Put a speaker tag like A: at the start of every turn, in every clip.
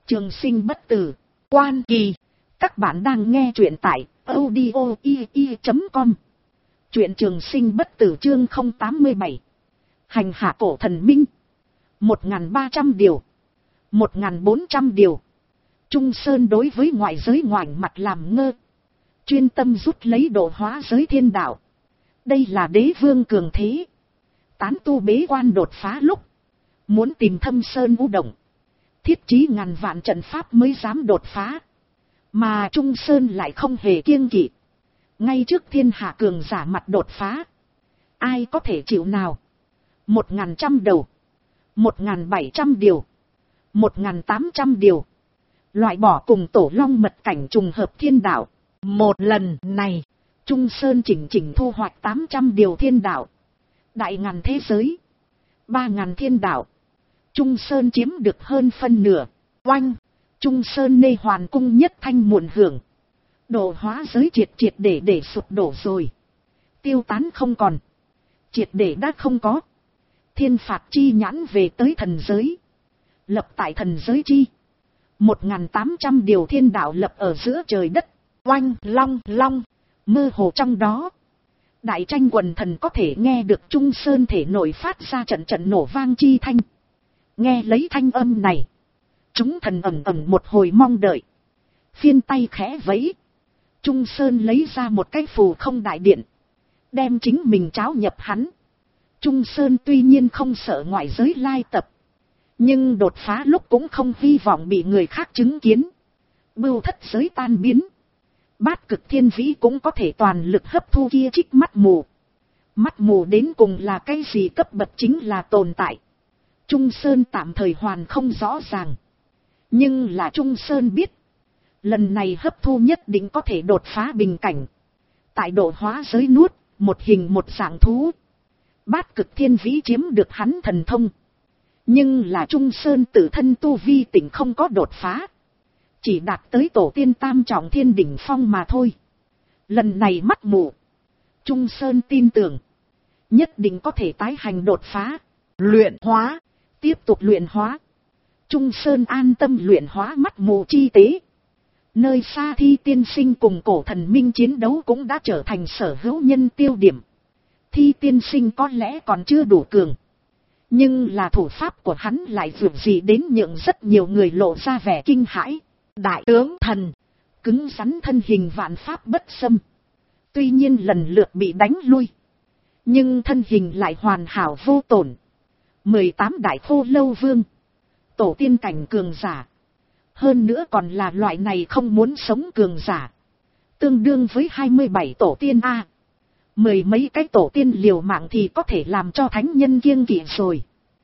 A: Trường sinh bất tử, Quan Kỳ. Các bạn đang nghe truyện tại audio.com. Truyện Trường sinh bất tử chương 087. Hành hạ cổ thần minh. 1.300 điều. 1.400 điều. Trung Sơn đối với ngoại giới ngoảnh mặt làm ngơ. Chuyên tâm rút lấy độ hóa giới thiên đạo. Đây là đế vương cường thế. Tán tu bế quan đột phá lúc. Muốn tìm thâm sơn u động. Thiết trí ngàn vạn trận pháp mới dám đột phá. Mà Trung Sơn lại không hề kiêng kỵ. Ngay trước thiên hạ cường giả mặt đột phá. Ai có thể chịu nào? 1.100 đầu. 1.700 điều. 1.800 điều. Loại bỏ cùng tổ long mật cảnh trùng hợp thiên đạo. Một lần này, Trung Sơn chỉnh thu hoạch 800 điều thiên đạo. Đại ngàn thế giới. 3.000 thiên đạo. Trung Sơn chiếm được hơn phân nửa. Oanh! Trung Sơn nê hoàn cung nhất thanh muộn hưởng. Độ hóa giới triệt để sụp đổ rồi. Tiêu tán không còn. Triệt để đã không có. Thiên phạt chi nhãn về tới thần giới. Lập tại thần giới chi. 1.800 điều thiên đạo lập ở giữa trời đất. Oanh long. Mơ hồ trong đó. Đại tranh quần thần có thể nghe được Trung Sơn thể nổi phát ra trận nổ vang chi thanh. Nghe lấy thanh âm này. Chúng thần ẩm một hồi mong đợi. Phiên tay khẽ vẫy. Trung Sơn lấy ra một cái phù không đại điện. Đem chính mình tráo nhập hắn. Trung Sơn tuy nhiên không sợ ngoại giới lai tập. Nhưng đột phá lúc cũng không hy vọng bị người khác chứng kiến. Bưu thất giới tan biến. Bát cực thiên vĩ cũng có thể toàn lực hấp thu kia trích mắt mù. Mắt mù đến cùng là cái gì cấp bậc chính là tồn tại. Trung Sơn tạm thời hoàn không rõ ràng. Nhưng là Trung Sơn biết. Lần này hấp thu nhất định có thể đột phá bình cảnh. Tại độ hóa giới nuốt, một hình một dạng thú. Bát cực thiên vĩ chiếm được hắn thần thông. Nhưng là Trung Sơn tự thân tu vi tỉnh không có đột phá. Chỉ đạt tới tổ tiên tam trọng thiên đỉnh phong mà thôi. Lần này mắt mù. Trung Sơn tin tưởng. Nhất định có thể tái hành đột phá. Luyện hóa. Tiếp tục luyện hóa. Trung Sơn an tâm luyện hóa mắt mù chi tế. Nơi xa Thi Tiên Sinh cùng cổ thần minh chiến đấu cũng đã trở thành sở hữu nhân tiêu điểm. Thi Tiên Sinh có lẽ còn chưa đủ cường. Nhưng là thủ pháp của hắn lại vượt gì đến nhượng rất nhiều người lộ ra vẻ kinh hãi. Đại tướng thần, cứng rắn thân hình vạn pháp bất xâm. Tuy nhiên lần lượt bị đánh lui. Nhưng thân hình lại hoàn hảo vô tổn. 18 đại khô lâu vương. Tổ tiên cảnh cường giả. Hơn nữa còn là loại này không muốn sống cường giả. Tương đương với 27 tổ tiên A. Mười mấy cái tổ tiên liều mạng thì có thể làm cho thánh nhân kiêng kỵ rồi.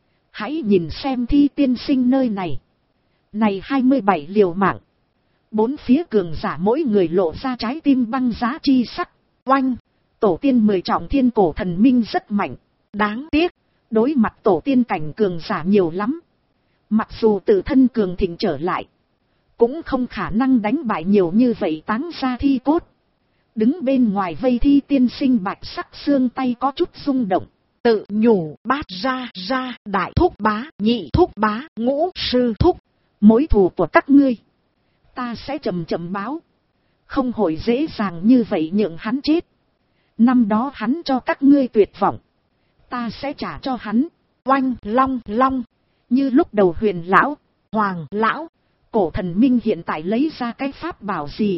A: Hãy nhìn xem Thi Tiên Sinh nơi này. Này 27 liều mạng. Bốn phía cường giả mỗi người lộ ra trái tim băng giá chi sắc. Oanh! Tổ tiên 10 trọng thiên cổ thần minh rất mạnh. Đáng tiếc. Đối mặt tổ tiên cảnh cường giả nhiều lắm. Mặc dù tự thân cường thịnh trở lại. Cũng không khả năng đánh bại nhiều như vậy táng ra thi cốt. Đứng bên ngoài vây Thi Tiên Sinh bạch sắc xương tay có chút rung động. Tự nhủ bát ra đại thúc bá, nhị thúc bá, ngũ sư thúc. Mối thù của các ngươi. Ta sẽ chậm báo. Không hội dễ dàng như vậy nhượng hắn chết. Năm đó hắn cho các ngươi tuyệt vọng. Ta sẽ trả cho hắn. Oanh long. Như lúc đầu Huyền lão, Hoàng lão, cổ thần minh hiện tại lấy ra cái pháp bảo gì.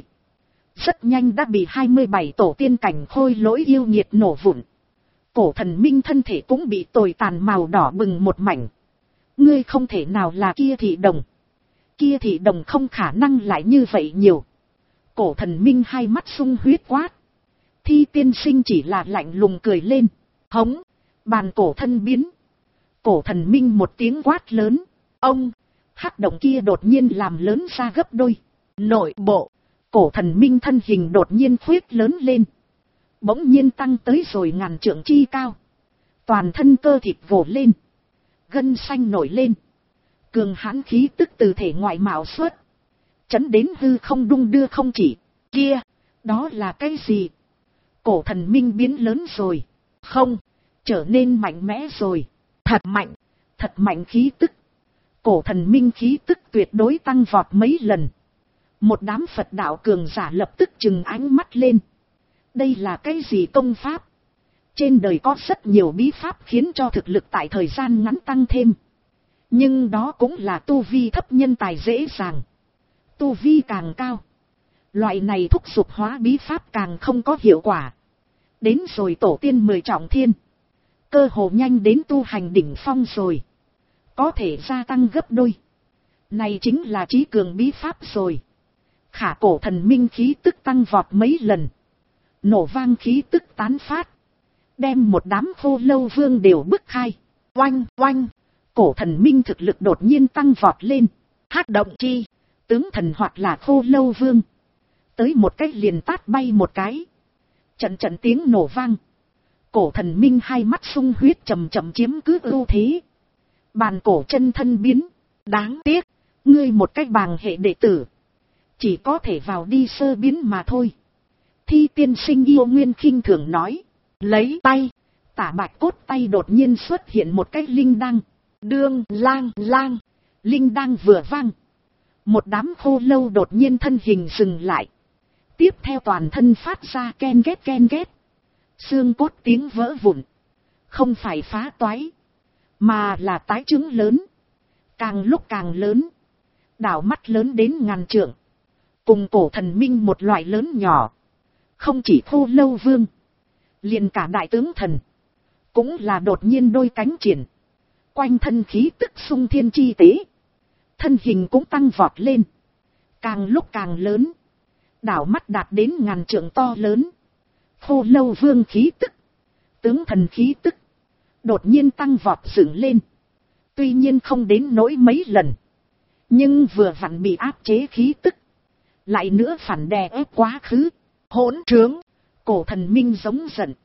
A: Rất nhanh đã bị 27 tổ tiên cảnh khôi lỗi yêu nhiệt nổ vụn. Cổ thần minh thân thể cũng bị tồi tàn màu đỏ bừng một mảnh. Ngươi không thể nào là kia thị đồng. Kia thị đồng không khả năng lại như vậy nhiều. Cổ thần minh hai mắt sung huyết quát. Thi Tiên Sinh chỉ là lạnh lùng cười lên. Hống, bàn cổ thân biến. Cổ thần minh một tiếng quát lớn. Ông, hắc động kia đột nhiên làm lớn ra gấp đôi. Nội bộ, cổ thần minh thân hình đột nhiên khuyết lớn lên. Bỗng nhiên tăng tới rồi ngàn trượng chi cao. Toàn thân cơ thịt vồ lên. Gân xanh nổi lên. Cường hãn khí tức từ thể ngoại mạo xuất. Chấn đến hư không đung đưa không chỉ. Kia, đó là cái gì? Cổ thần minh biến lớn rồi. Không, trở nên mạnh mẽ rồi. Thật mạnh khí tức. Cổ thần minh khí tức tuyệt đối tăng vọt mấy lần. Một đám Phật đạo cường giả lập tức trừng ánh mắt lên. Đây là cái gì công pháp? Trên đời có rất nhiều bí pháp khiến cho thực lực tại thời gian ngắn tăng thêm. Nhưng đó cũng là tu vi thấp nhân tài dễ dàng. Tu vi càng cao, loại này thúc giục hóa bí pháp càng không có hiệu quả. Đến rồi tổ tiên 10 trọng thiên, cơ hồ nhanh đến tu hành đỉnh phong rồi. Có thể gia tăng gấp đôi. Này chính là trí cường bí pháp rồi. Khả cổ thần minh khí tức tăng vọt mấy lần. Nổ vang khí tức tán phát. Đem một đám khô lâu vương đều bức khai. Oanh oanh. Cổ thần minh thực lực đột nhiên tăng vọt lên. Hát động chi. Tướng thần hoặc là khô lâu vương. Tới một cách liền tát bay một cái. Trận trận tiếng nổ vang. Cổ thần minh hai mắt sung huyết chậm chậm chiếm cứ ưu thế. Bàn cổ chân thân biến. Đáng tiếc. Ngươi một cách bàng hệ đệ tử. Chỉ có thể vào đi sơ biến mà thôi. Thi tiên sinh yêu nguyên khinh thường nói. Lấy tay. Tả bạch cốt tay đột nhiên xuất hiện một cái linh đăng. Đương lang lang. Linh đăng vừa vang. Một đám khô lâu đột nhiên thân hình dừng lại. Tiếp theo toàn thân phát ra ken ghét. Xương cốt tiếng vỡ vụn. Không phải phá toái. Mà là tái chứng lớn. Càng lúc càng lớn. Đảo mắt lớn đến ngàn trượng. Cùng cổ thần minh một loại lớn nhỏ. Không chỉ khô lâu vương. Liền cả đại tướng thần. Cũng là đột nhiên đôi cánh triển. Quanh thân khí tức sung thiên chi tế. Thân hình cũng tăng vọt lên. Càng lúc càng lớn. Đảo mắt đạt đến ngàn trượng to lớn. Khô lâu vương khí tức. Tướng thần khí tức. Đột nhiên tăng vọt dựng lên. Tuy nhiên không đến nỗi mấy lần. Nhưng vừa vặn bị áp chế khí tức. Lại nữa phản đè ép quá khứ. Hỗn trướng. Cổ thần minh giống giận.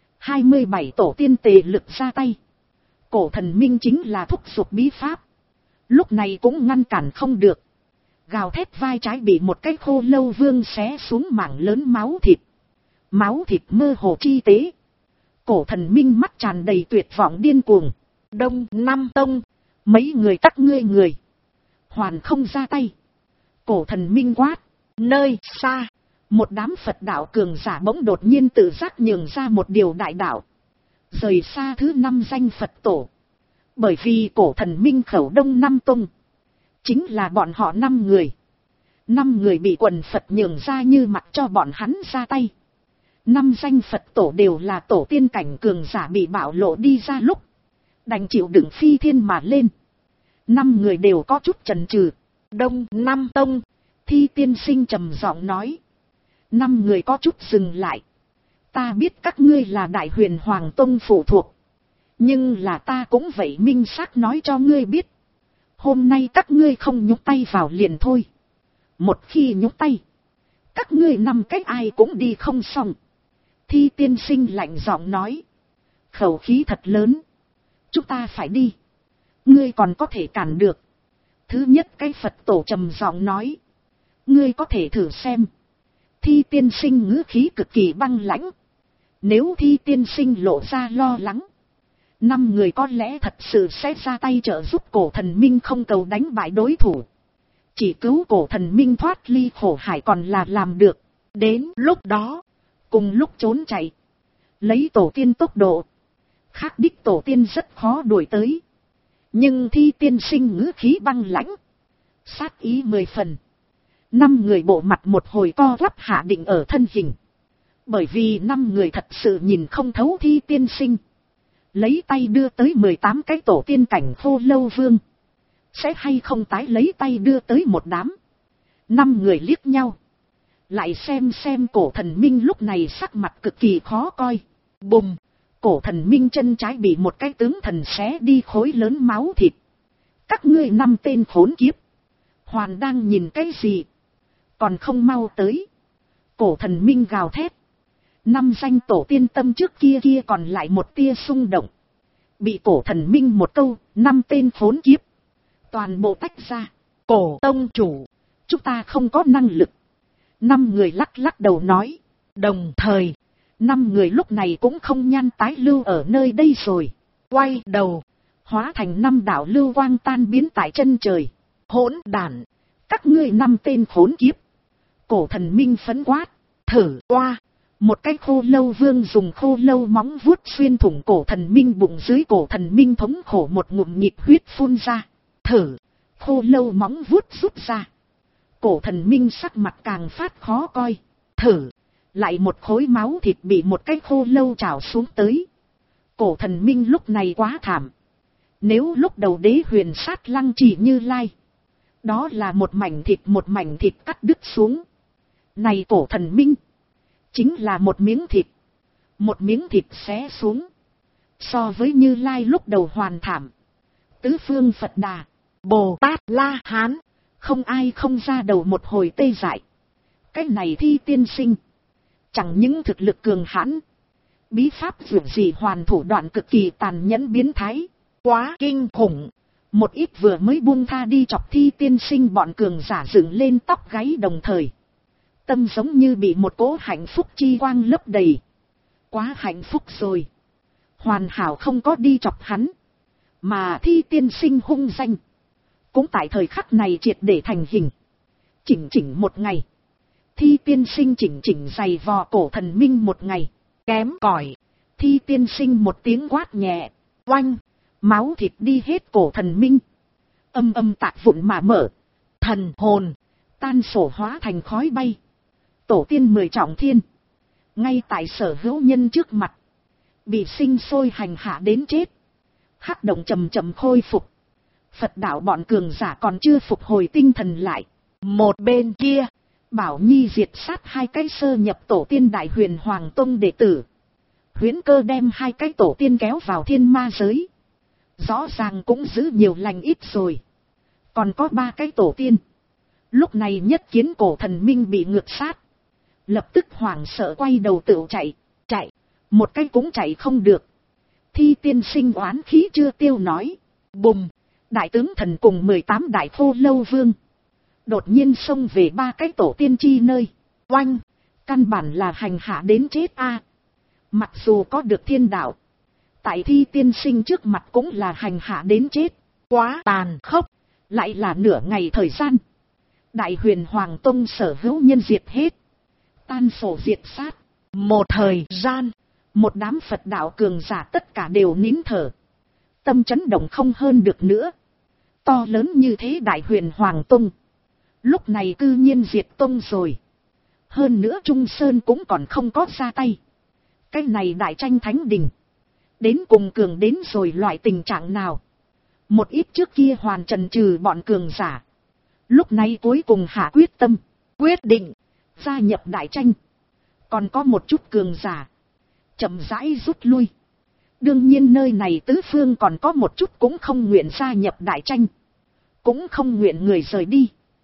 A: 27 tổ tiên tề lực ra tay. Cổ thần minh chính là thúc giục bí pháp. Lúc này cũng ngăn cản không được. Gào thét vai trái bị một cái khô lâu vương xé xuống mảng lớn máu thịt. Máu thịt mơ hồ chi tế. Cổ thần minh mắt tràn đầy tuyệt vọng điên cuồng. Đông Nam Tông. Mấy người tắc người. Hoàn không ra tay. Cổ thần minh quát. Nơi xa. Một đám Phật đạo cường giả bỗng đột nhiên tự giác nhường ra một điều đại đạo. Rời xa thứ 5 danh Phật tổ. Bởi vì cổ thần minh khẩu Đông Nam Tông. Chính là bọn họ 5 người. 5 người bị quần Phật nhường ra như mặc cho bọn hắn ra tay. 5 danh Phật tổ đều là tổ tiên cảnh cường giả bị bạo lộ đi ra lúc. Đành chịu đựng phi thiên mà lên. 5 người đều có chút chần chừ. Đông Nam Tông. Thi tiên sinh trầm giọng nói. 5 người có chút dừng lại. Ta biết các ngươi là Đại Huyền Hoàng Tông phụ thuộc. Nhưng là ta cũng vậy minh xác nói cho ngươi biết. Hôm nay các ngươi không nhúc tay vào liền thôi. Một khi nhúc tay. Các ngươi 5 cách ai cũng đi không xong. Thi tiên sinh lạnh giọng nói. Khẩu khí thật lớn. Chúng ta phải đi. Ngươi còn có thể cản được. Thứ nhất cái Phật tổ trầm giọng nói. Ngươi có thể thử xem. Thi tiên sinh ngữ khí cực kỳ băng lãnh. Nếu thi tiên sinh lộ ra lo lắng. 5 người có lẽ thật sự sẽ ra tay trợ giúp cổ thần minh không cầu đánh bại đối thủ. Chỉ cứu cổ thần minh thoát ly khổ hải còn là làm được. Đến lúc đó. Cùng lúc trốn chạy. Lấy tổ tiên tốc độ. Khác đích tổ tiên rất khó đuổi tới. Nhưng thi tiên sinh ngữ khí băng lãnh. Sát ý 10 phần. 5 người bộ mặt một hồi co quắp hạ định ở thân hình. Bởi vì 5 người thật sự nhìn không thấu thi tiên sinh. Lấy tay đưa tới 18 cái tổ tiên cảnh khô lâu vương. Sẽ hay không tái lấy tay đưa tới một đám. 5 người liếc nhau. Lại xem cổ thần minh lúc này sắc mặt cực kỳ khó coi. Bùm. Cổ thần minh chân trái bị một cái tướng thần xé đi khối lớn máu thịt. Các ngươi 5 tên khốn kiếp. Hoàn đang nhìn cái gì? Còn không mau tới. Cổ thần minh gào thét. 5 danh tổ tiên tâm trước kia còn lại một tia xung động. Bị cổ thần minh một câu, 5 tên khốn kiếp. Toàn bộ tách ra. Cổ tông chủ. Chúng ta không có năng lực. 5 người lắc đầu nói. Đồng thời. 5 người lúc này cũng không nhan tái lưu ở nơi đây rồi. Quay đầu. hóa thành 5 đạo lưu quang tan biến tại chân trời. Hỗn đản, các ngươi 5 tên khốn kiếp. Cổ thần minh phẫn quát, thử oa. Một cái khô lâu vương dùng khô lâu móng vuốt xuyên thủng cổ thần minh bụng dưới, cổ thần minh thống khổ một ngụm nhịp huyết phun ra. Thử, khô lâu móng vuốt rút ra. Cổ thần minh sắc mặt càng phát khó coi. Thử, lại một khối máu thịt bị một cái khô lâu trào xuống tới. Cổ thần minh lúc này quá thảm. Nếu lúc đầu đế huyền sát lăng chỉ Như Lai, đó là một mảnh thịt cắt đứt xuống. Này cổ thần minh, chính là một miếng thịt xé xuống. So với Như Lai lúc đầu hoàn thảm. Tứ phương Phật Đà, Bồ Tát La Hán, không ai không ra đầu một hồi tê dại. Cái này Thi tiên sinh, chẳng những thực lực cường hãn, bí pháp dường gì hoàn thủ đoạn cực kỳ tàn nhẫn biến thái, quá kinh khủng. Một ít vừa mới buông tha đi chọc Thi tiên sinh bọn cường giả dựng lên tóc gáy, đồng thời tâm giống như bị một cỗ hạnh phúc chi quang lấp đầy. Quá hạnh phúc rồi, hoàn hảo không có đi chọc hắn. Mà Thi tiên sinh hung danh cũng tại thời khắc này triệt để thành hình. Chỉnh một ngày, Thi tiên sinh chỉnh giày vò cổ thần minh một ngày. Kém cỏi, Thi tiên sinh một tiếng quát nhẹ, oanh, máu thịt đi hết cổ thần minh. Âm âm tạc vụn mà mở, thần hồn tan sổ hóa thành khói bay. Tổ tiên 10 trọng thiên, ngay tại sở hữu nhân trước mặt, bị sinh sôi hành hạ đến chết. Hắc động chậm khôi phục. Phật đạo bọn cường giả còn chưa phục hồi tinh thần lại. Một bên kia, Bảo Nhi diệt sát 2 cái sơ nhập tổ tiên Đại Huyền Hoàng Tông đệ tử. Huyễn Cơ đem 2 cái tổ tiên kéo vào thiên ma giới. Rõ ràng cũng giữ nhiều lành ít rồi. Còn có 3 cái tổ tiên. Lúc này nhất kiến cổ thần minh bị ngược sát, lập tức hoảng sợ quay đầu tựu chạy. Một cái cũng chạy không được. Thi tiên sinh oán khí chưa tiêu nói. Bùm, đại tướng thần cùng 18 đại khô lâu vương đột nhiên xông về 3 cái tổ tiên chi nơi. Oanh, căn bản là hành hạ đến chết a. Mặc dù có được thiên đạo, tại Thi tiên sinh trước mặt cũng là hành hạ đến chết. Quá tàn khốc. Lại là nửa ngày thời gian, Đại Huyền Hoàng Tông sở hữu nhân diệt hết, tan sổ diệt sát. Một thời gian, một đám Phật đạo cường giả tất cả đều nín thở, tâm chấn động không hơn được nữa. To lớn như thế Đại Huyền Hoàng Tông, lúc này cư nhiên diệt tông rồi. Hơn nữa Trung Sơn cũng còn không có ra tay. Cái này đại tranh thánh đình, đến cùng cường đến rồi loại tình trạng nào. Một ít trước kia hoàn trần trừ bọn cường giả, lúc này cuối cùng hạ quyết tâm, quyết định gia nhập đại tranh. Còn có một chút cường giả chậm rãi rút lui. Đương nhiên nơi này tứ phương còn có một chút cũng không nguyện gia nhập đại tranh, cũng không nguyện người rời đi,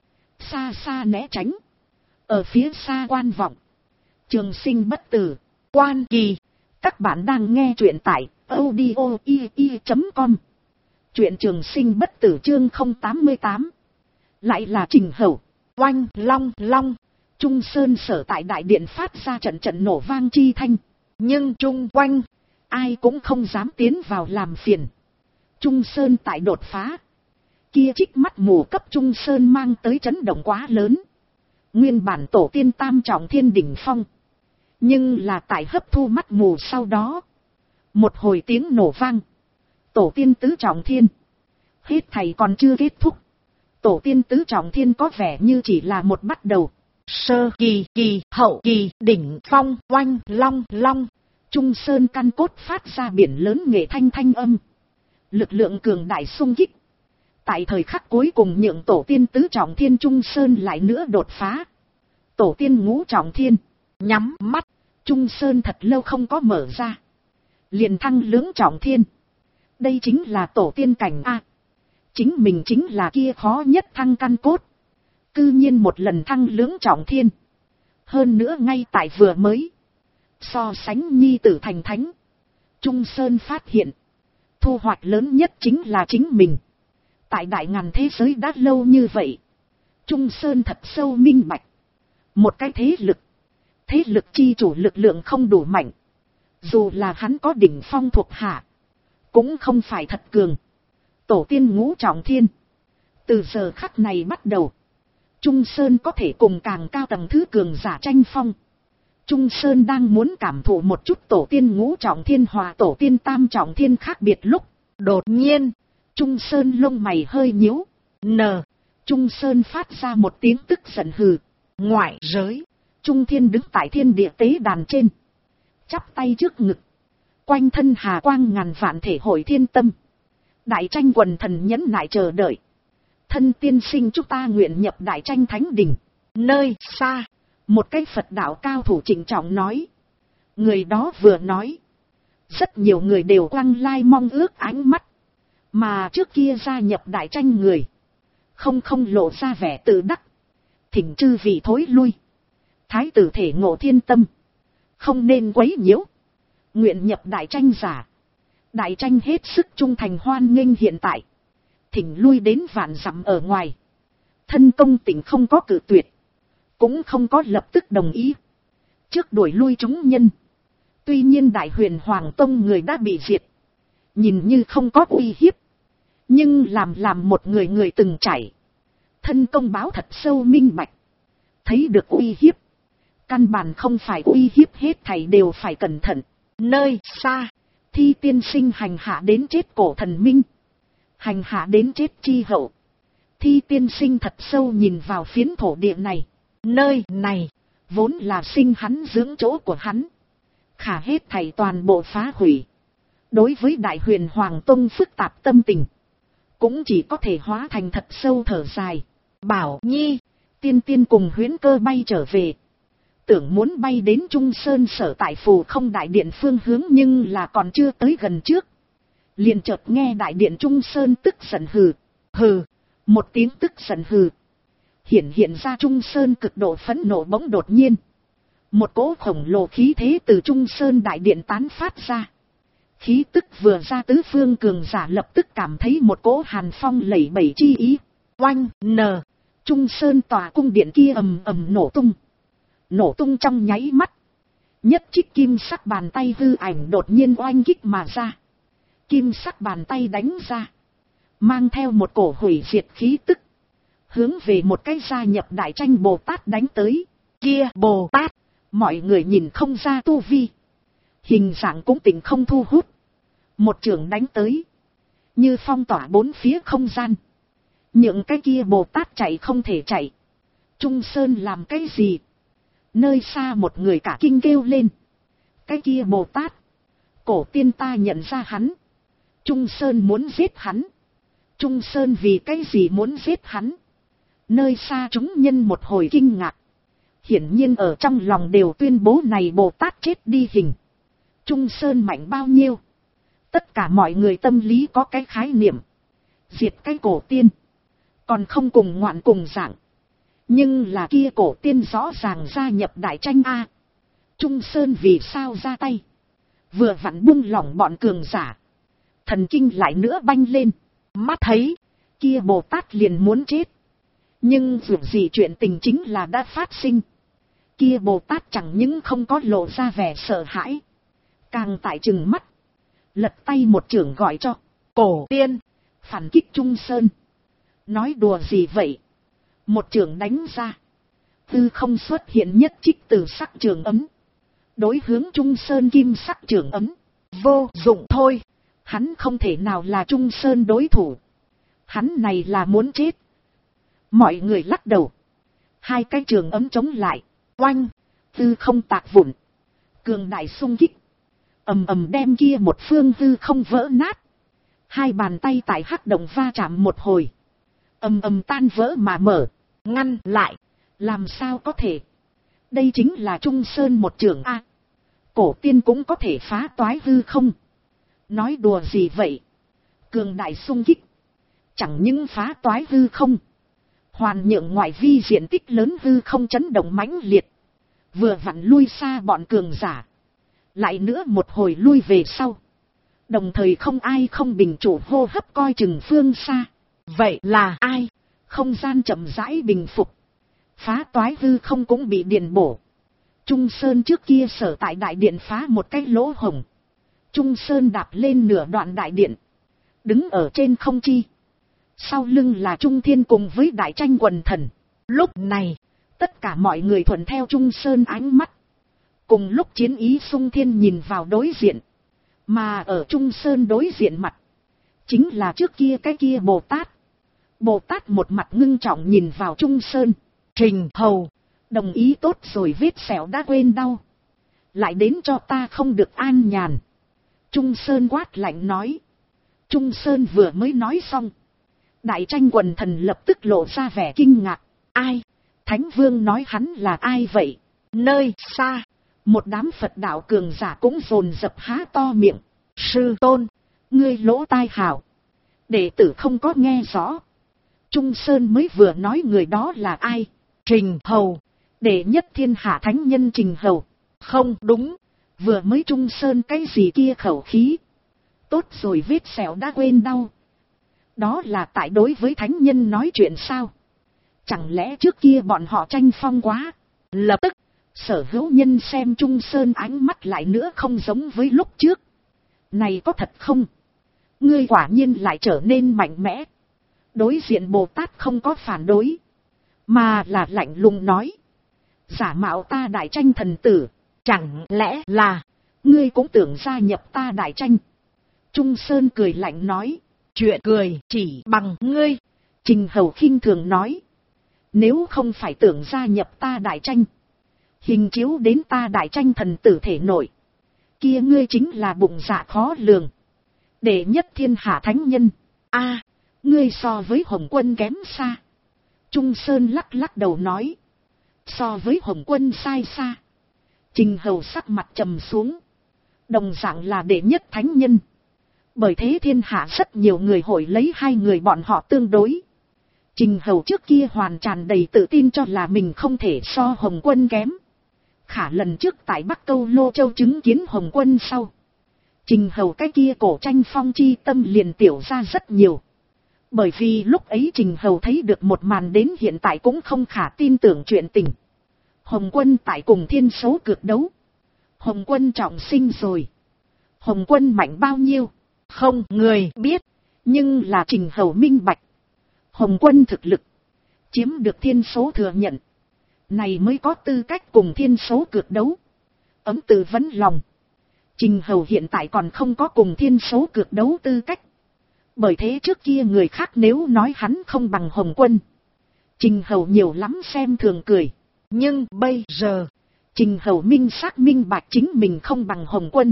A: xa xa né tránh. Ở phía xa Quan Vọng, Trường Sinh Bất Tử, Quan Kỳ. Các bạn đang nghe truyện tại audio.com. Truyện Trường Sinh Bất Tử chương 088. Lại là Trình Hầu. Oanh long. Trung Sơn sở tại đại điện phát ra trận nổ vang chi thanh. Nhưng chung quanh, ai cũng không dám tiến vào làm phiền. Trung Sơn tại đột phá. Kia trích mắt mù cấp Trung Sơn mang tới chấn động quá lớn. Nguyên bản tổ tiên tam trọng thiên đỉnh phong. Nhưng là tại hấp thu mắt mù sau đó, một hồi tiếng nổ vang. Tổ tiên tứ trọng thiên, hết thầy còn chưa kết thúc. Tổ tiên tứ trọng thiên có vẻ như chỉ là một bắt đầu. Sơ kỳ, hậu kỳ, đỉnh phong, oanh long. Trung Sơn căn cốt phát ra biển lớn nghệ thanh âm. Lực lượng cường đại xung kích, tại thời khắc cuối cùng nhượng tổ tiên tứ trọng thiên Trung Sơn lại nữa đột phá. Tổ tiên ngũ trọng thiên, nhắm mắt, Trung Sơn thật lâu không có mở ra, liền thăng lưỡng trọng thiên. Đây chính là tổ tiên cảnh a. Chính mình chính là kia khó nhất thăng căn cốt, cư nhiên một lần thăng lưỡng trọng thiên. Hơn nữa ngay tại vừa mới so sánh nhi tử thành thánh, Trung Sơn phát hiện thu hoạch lớn nhất chính là chính mình. Tại đại ngàn thế giới đã lâu như vậy, Trung Sơn thật sâu minh bạch, một cái thế lực chi chủ lực lượng không đủ mạnh, dù là hắn có đỉnh phong thuộc hạ, cũng không phải thật cường. Tổ tiên ngũ trọng thiên. Từ giờ khắc này bắt đầu, Trung Sơn có thể cùng càng cao tầng thứ cường giả tranh phong. Trung Sơn đang muốn cảm thụ một chút tổ tiên ngũ trọng thiên hòa tổ tiên tam trọng thiên khác biệt lúc. Đột nhiên, Trung Sơn lông mày hơi nhíu. Trung Sơn phát ra một tiếng tức giận hừ. Ngoại giới, Trung Thiên đứng tại thiên địa tế đàn trên. Chắp tay trước ngực. Quanh thân hà quang ngàn vạn thể hội thiên tâm. Đại tranh quần thần nhẫn nại chờ đợi. Thân tiên sinh chúng ta nguyện nhập đại tranh thánh đỉnh. Nơi xa, một cái Phật đạo cao thủ trịnh trọng nói. Người đó vừa nói. Rất nhiều người đều quăng lai mong ước ánh mắt. Mà trước kia gia nhập đại tranh người. Không lộ ra vẻ tự đắc. Thỉnh chư vị thối lui. Thái tử thể ngộ thiên tâm. Không nên quấy nhiễu. Nguyện nhập đại tranh giả. Đại tranh hết sức trung thành hoan nghênh hiện tại. Thỉnh lui đến vạn dặm ở ngoài. Thân công tỉnh không có cự tuyệt. Cũng không có lập tức đồng ý. Trước đuổi lui chúng nhân. Tuy nhiên Đại Huyền Hoàng Tông người đã bị diệt. Nhìn như không có uy hiếp. Nhưng làm một người từng chảy. Thân công báo thật sâu minh bạch. Thấy được uy hiếp. Căn bản không phải uy hiếp hết thảy đều phải cẩn thận. Nơi xa, Thi tiên sinh hành hạ đến chết cổ thần minh. Hành hạ đến chết chi hậu. Thi tiên sinh thật sâu nhìn vào phiến thổ địa này. Nơi này, vốn là sinh hắn dưỡng chỗ của hắn. Khả hết thảy toàn bộ phá hủy. Đối với Đại Huyền Hoàng Tông phức tạp tâm tình. Cũng chỉ có thể hóa thành thật sâu thở dài. Bảo Nhi, tiên cùng Huyễn Cơ bay trở về. Tưởng muốn bay đến Trung Sơn sở tại Phù Không đại điện phương hướng nhưng là còn chưa tới gần trước. Liền chợt nghe đại điện Trung Sơn tức giận hừ. Hừ, một tiếng tức giận hừ. Hiện ra Trung Sơn cực độ phẫn nộ bỗng đột nhiên. Một cỗ khổng lồ khí thế từ Trung Sơn đại điện tán phát ra. Khí tức vừa ra tứ phương cường giả lập tức cảm thấy một cỗ hàn phong lẩy bẩy chi ý. Oanh, Trung Sơn tòa cung điện kia ầm ầm nổ tung. Nổ tung trong nháy mắt. Nhất trích kim sắc bàn tay hư ảnh đột nhiên oanh kích mà ra. Kim sắc bàn tay đánh ra. Mang theo một cổ hủy diệt khí tức. Hướng về một cái gia nhập đại tranh Bồ Tát đánh tới. Kia Bồ Tát, mọi người nhìn không ra tu vi. Hình dạng cũng tỉnh không thu hút. Một trường đánh tới. Như phong tỏa bốn phía không gian. Những cái kia Bồ Tát chạy không thể chạy. Trung Sơn làm cái gì? Nơi xa một người cả kinh kêu lên. Cái kia Bồ Tát. Cổ tiên ta nhận ra hắn. Trung Sơn muốn giết hắn. Trung Sơn vì cái gì muốn giết hắn? Nơi xa chúng nhân một hồi kinh ngạc. Hiển nhiên ở trong lòng đều tuyên bố này Bồ Tát chết đi hình. Trung Sơn mạnh bao nhiêu? Tất cả mọi người tâm lý có cái khái niệm. Diệt cái cổ tiên. Còn không cùng ngoạn cùng dạng. Nhưng là kia cổ tiên rõ ràng gia nhập đại tranh A. Trung Sơn vì sao ra tay? Vừa vặn buông lỏng bọn cường giả. Thần kinh lại nữa banh lên. Mắt thấy, kia Bồ Tát liền muốn chết. Nhưng dù gì chuyện tình chính là đã phát sinh. Kia Bồ Tát chẳng những không có lộ ra vẻ sợ hãi. Càng tại chừng mắt. Lật tay một chưởng gọi cho cổ tiên. Phản kích Trung Sơn. Nói đùa gì vậy? Một chưởng đánh ra. Tư không xuất hiện nhất trích từ sắc trường ấm. Đối hướng Trung Sơn kim sắc trường ấm. Vô dụng thôi. Hắn không thể nào là Trung Sơn đối thủ. Hắn này là muốn chết. Mọi người lắc đầu. Hai cái trường ấm chống lại. Oanh. Tư không tạc vụn. Cường đại xung kích. Ầm ầm đem kia một phương tư không vỡ nát. Hai bàn tay tại hắc động va chạm một hồi. Ầm ầm tan vỡ mà mở. Ngăn lại. Làm sao có thể. Đây chính là Trung Sơn một trường A. Cổ tiên cũng có thể phá toái hư không. Nói đùa gì vậy. Cường đại xung kích. Chẳng những phá toái hư không. Hoàn nhượng ngoại vi diện tích lớn hư không chấn động mãnh liệt. Vừa vặn lui xa bọn cường giả. Lại nữa một hồi lui về sau. Đồng thời không ai không bình chủ hô hấp coi chừng phương xa. Vậy là ai? Không gian chậm rãi bình phục. Phá toái hư không cũng bị điền bổ. Trung Sơn trước kia sở tại đại điện phá một cái lỗ hổng. Trung Sơn đạp lên nửa đoạn đại điện. đứng ở trên không chi. Sau lưng là Trung Thiên cùng với Đại Tranh quần thần. Lúc này, tất cả mọi người thuận theo Trung Sơn ánh mắt. Cùng lúc chiến ý xung thiên nhìn vào đối diện. Mà ở Trung Sơn đối diện mặt, chính là trước kia cái kia Bồ Tát. Bồ Tát một mặt ngưng trọng nhìn vào Trung Sơn. Trình Hầu, đồng ý tốt rồi, vết sẹo đã quên đau. Lại đến cho ta không được an nhàn. Trung Sơn quát lạnh nói. Trung Sơn vừa mới nói xong. Đại Tranh quần thần lập tức lộ ra vẻ kinh ngạc. Ai? Thánh Vương nói hắn là ai vậy? Nơi xa, một đám Phật đạo cường giả cũng dồn dập há to miệng. Sư tôn, ngươi lỗ tai hảo. Đệ tử không có nghe rõ. Trung Sơn mới vừa nói người đó là ai? Trình Hầu, đệ nhất thiên hạ thánh nhân Trình Hầu. Không đúng, vừa mới Trung Sơn cái gì kia khẩu khí. Tốt rồi, vết sẹo đã quên đau. Đó là tại đối với thánh nhân nói chuyện sao? Chẳng lẽ trước kia bọn họ tranh phong quá? Lập tức, Sở Hữu Nhân xem Trung Sơn ánh mắt lại nữa không giống với lúc trước. Này có thật không? Ngươi quả nhiên lại trở nên mạnh mẽ. Đối diện Bồ Tát không có phản đối, mà là lạnh lùng nói. Giả mạo ta Đại Tranh thần tử, chẳng lẽ là ngươi cũng tưởng gia nhập ta Đại Tranh? Trung Sơn cười lạnh nói. Chuyện cười chỉ bằng ngươi. Trình Hầu khinh thường nói. Nếu không phải tưởng gia nhập ta Đại Tranh, hình chiếu đến ta Đại Tranh thần tử thể nội, kia ngươi chính là bụng dạ khó lường. Đệ nhất thiên hạ thánh nhân. A, ngươi so với Hồng Quân kém xa. Trung Sơn lắc lắc đầu nói. So với Hồng Quân sai xa. Trình Hầu sắc mặt trầm xuống. Đồng dạng là đệ nhất thánh nhân. Bởi thế thiên hạ rất nhiều người hội lấy hai người bọn họ tương đối. Trình Hầu trước kia hoàn tràn đầy tự tin cho là mình không thể so Hồng Quân kém. Khả lần trước tại Bắc Câu Lô Châu chứng kiến Hồng Quân sau, Trình Hầu cái kia cổ tranh phong chi tâm liền tiểu ra rất nhiều. Bởi vì lúc ấy Trình Hầu thấy được một màn đến hiện tại cũng không khả tin tưởng chuyện tình. Hồng Quân tại cùng thiên số cược đấu. Hồng Quân trọng sinh rồi. Hồng Quân mạnh bao nhiêu? Không người biết. Nhưng là Trình Hầu minh bạch. Hồng Quân thực lực chiếm được thiên số thừa nhận. Này mới có tư cách cùng thiên số cược đấu. Ấm từ vấn lòng. Trình Hầu hiện tại còn không có cùng thiên số cược đấu tư cách. Bởi thế trước kia người khác nếu nói hắn không bằng Hồng Quân, Trình Hầu nhiều lắm xem thường cười. Nhưng bây giờ, Trình Hầu minh xác minh bạch chính mình không bằng Hồng Quân.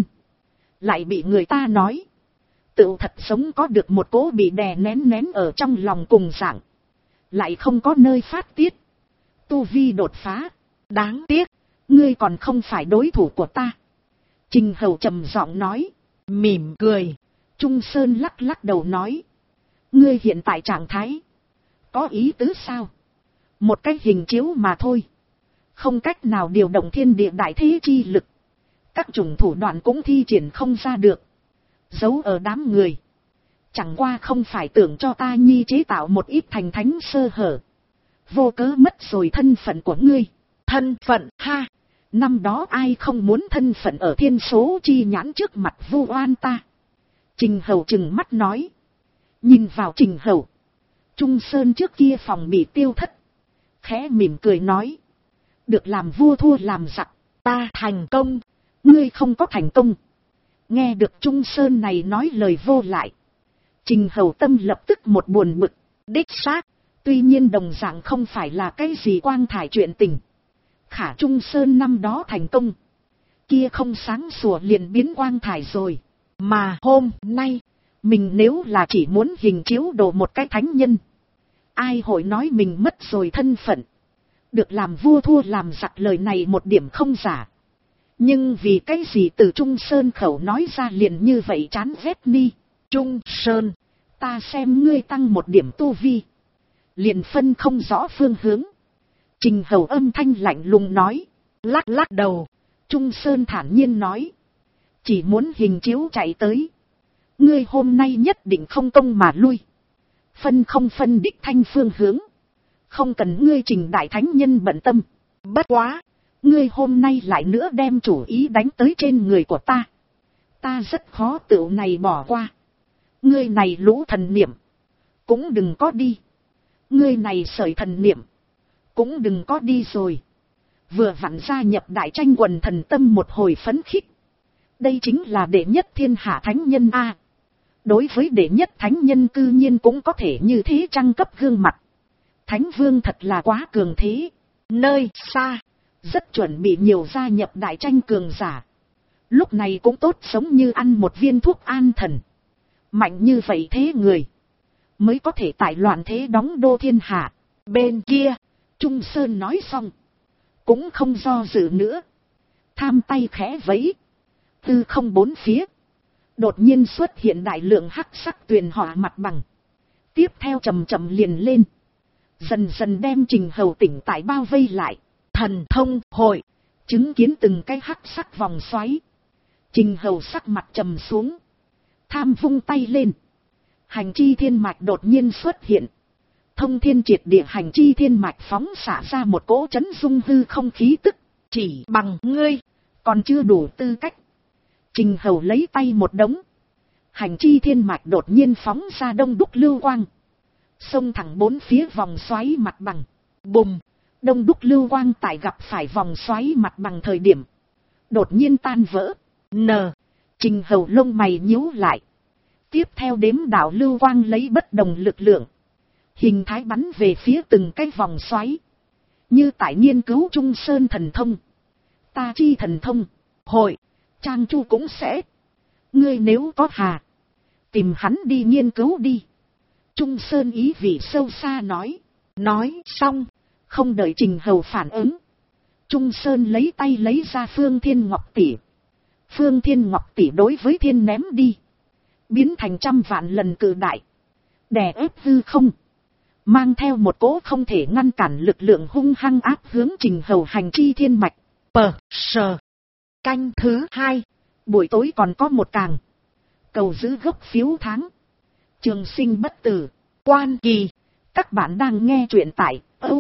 A: Lại bị người ta nói. Tựu thật sống có được một cỗ bị đè nén ở trong lòng cùng dạng. Lại không có nơi phát tiết. Tu vi đột phá. Đáng tiếc, ngươi còn không phải đối thủ của ta. Trình Hầu trầm giọng nói. Mỉm cười. Trung Sơn lắc lắc đầu nói. Ngươi hiện tại trạng thái có ý tứ sao? Một cái hình chiếu mà thôi. Không cách nào điều động thiên địa đại thế chi lực. Các chủng thủ đoạn cũng thi triển không ra được. Giấu ở đám người. Chẳng qua không phải tưởng cho ta nhi chế tạo một ít thành thánh sơ hở. Vô cớ mất rồi thân phận của ngươi. Thân phận ha. Năm đó ai không muốn thân phận ở thiên số chi nhãn trước mặt vu oan ta. Trình Hầu trừng mắt nói. Nhìn vào Trình Hầu, Trung Sơn trước kia phòng bị tiêu thất. Khẽ mỉm cười nói. Được làm vua thua làm giặc. Ta thành công. Ngươi không có thành công. Nghe được Trung Sơn này nói lời vô lại, Trình Hầu tâm lập tức một buồn bực. Đích xác, tuy nhiên đồng dạng không phải là cái gì quang thải chuyện tình. Khả Trung Sơn năm đó thành công, kia không sáng sủa liền biến quang thải rồi. Mà hôm nay, mình nếu là chỉ muốn hình chiếu đồ một cái thánh nhân, ai hội nói mình mất rồi thân phận. Được làm vua thua làm giặc lời này một điểm không giả. Nhưng vì cái gì từ Trung Sơn khẩu nói ra liền như vậy chán ghét ni. Trung Sơn, ta xem ngươi tăng một điểm tu vi, liền phân không rõ phương hướng. Trình Hầu âm thanh lạnh lùng nói. Lắc lắc đầu. Trung Sơn thản nhiên nói. Chỉ muốn hình chiếu chạy tới, ngươi hôm nay nhất định không công mà lui. Phân không phân đích thanh phương hướng. Không cần ngươi Trình đại thánh nhân bận tâm. Bất quá, ngươi hôm nay lại nữa đem chủ ý đánh tới trên người của ta. Ta rất khó tựu này bỏ qua. Ngươi này lũ thần niệm, cũng đừng có đi. Ngươi này sởi thần niệm, cũng đừng có đi rồi. Vừa vặn gia nhập đại tranh quần thần tâm một hồi phấn khích. Đây chính là đệ nhất thiên hạ thánh nhân a. Đối với đệ nhất thánh nhân cư nhiên cũng có thể như thế trăng cấp gương mặt. Thánh vương thật là quá cường thế. Nơi xa, rất chuẩn bị nhiều gia nhập đại tranh cường giả. Lúc này cũng tốt sống như ăn một viên thuốc an thần. Mạnh như vậy thế người, mới có thể tại loạn thế đóng đô thiên hạ. Bên kia, Trung Sơn nói xong, cũng không do dự nữa. Tham tay khẽ vẫy, tư không bốn phía. Đột nhiên xuất hiện đại lượng hắc sắc tuyền hỏa mặt bằng. Tiếp theo chậm chậm liền lên. Dần dần đem Trình Hầu tỉnh tại bao vây lại. Thần thông hội, chứng kiến từng cái hắc sắc vòng xoáy. Trình Hầu sắc mặt trầm xuống. Tham vung tay lên. Hành chi thiên mạch đột nhiên xuất hiện. Thông thiên triệt địa hành chi thiên mạch phóng xả ra một cỗ chấn dung hư không khí tức. Chỉ bằng ngươi, còn chưa đủ tư cách. Trình Hầu lấy tay một đống. Hành chi thiên mạch đột nhiên phóng ra đông đúc lưu quang. Xông thẳng bốn phía vòng xoáy mặt bằng. Bùm, đông đúc lưu quang tại gặp phải vòng xoáy mặt bằng thời điểm. Đột nhiên tan vỡ. Trình Hầu lông mày nhíu lại. Tiếp theo đếm đạo lưu quang lấy bất đồng lực lượng. Hình thái bắn về phía từng cái vòng xoáy. Như tại nghiên cứu Trung Sơn thần thông. Ta chi thần thông. Hội, Trang Chu cũng sẽ. Ngươi nếu có hà, tìm hắn đi nghiên cứu đi. Trung Sơn ý vị sâu xa nói. Nói xong, không đợi Trình Hầu phản ứng. Trung Sơn lấy tay lấy ra Phương Thiên Ngọc Tỷ. Phương Thiên Ngọc Tỷ đối với thiên ném đi. Biến thành trăm vạn lần cự đại. Đè ép hư không. Mang theo một cỗ không thể ngăn cản lực lượng hung hăng áp hướng Trình Hầu hành chi thiên mạch. Canh thứ 2. Buổi tối còn có một càng. Cầu giữ gốc phiếu tháng. Trường sinh bất tử. Quan kỳ. Các bạn đang nghe truyện tại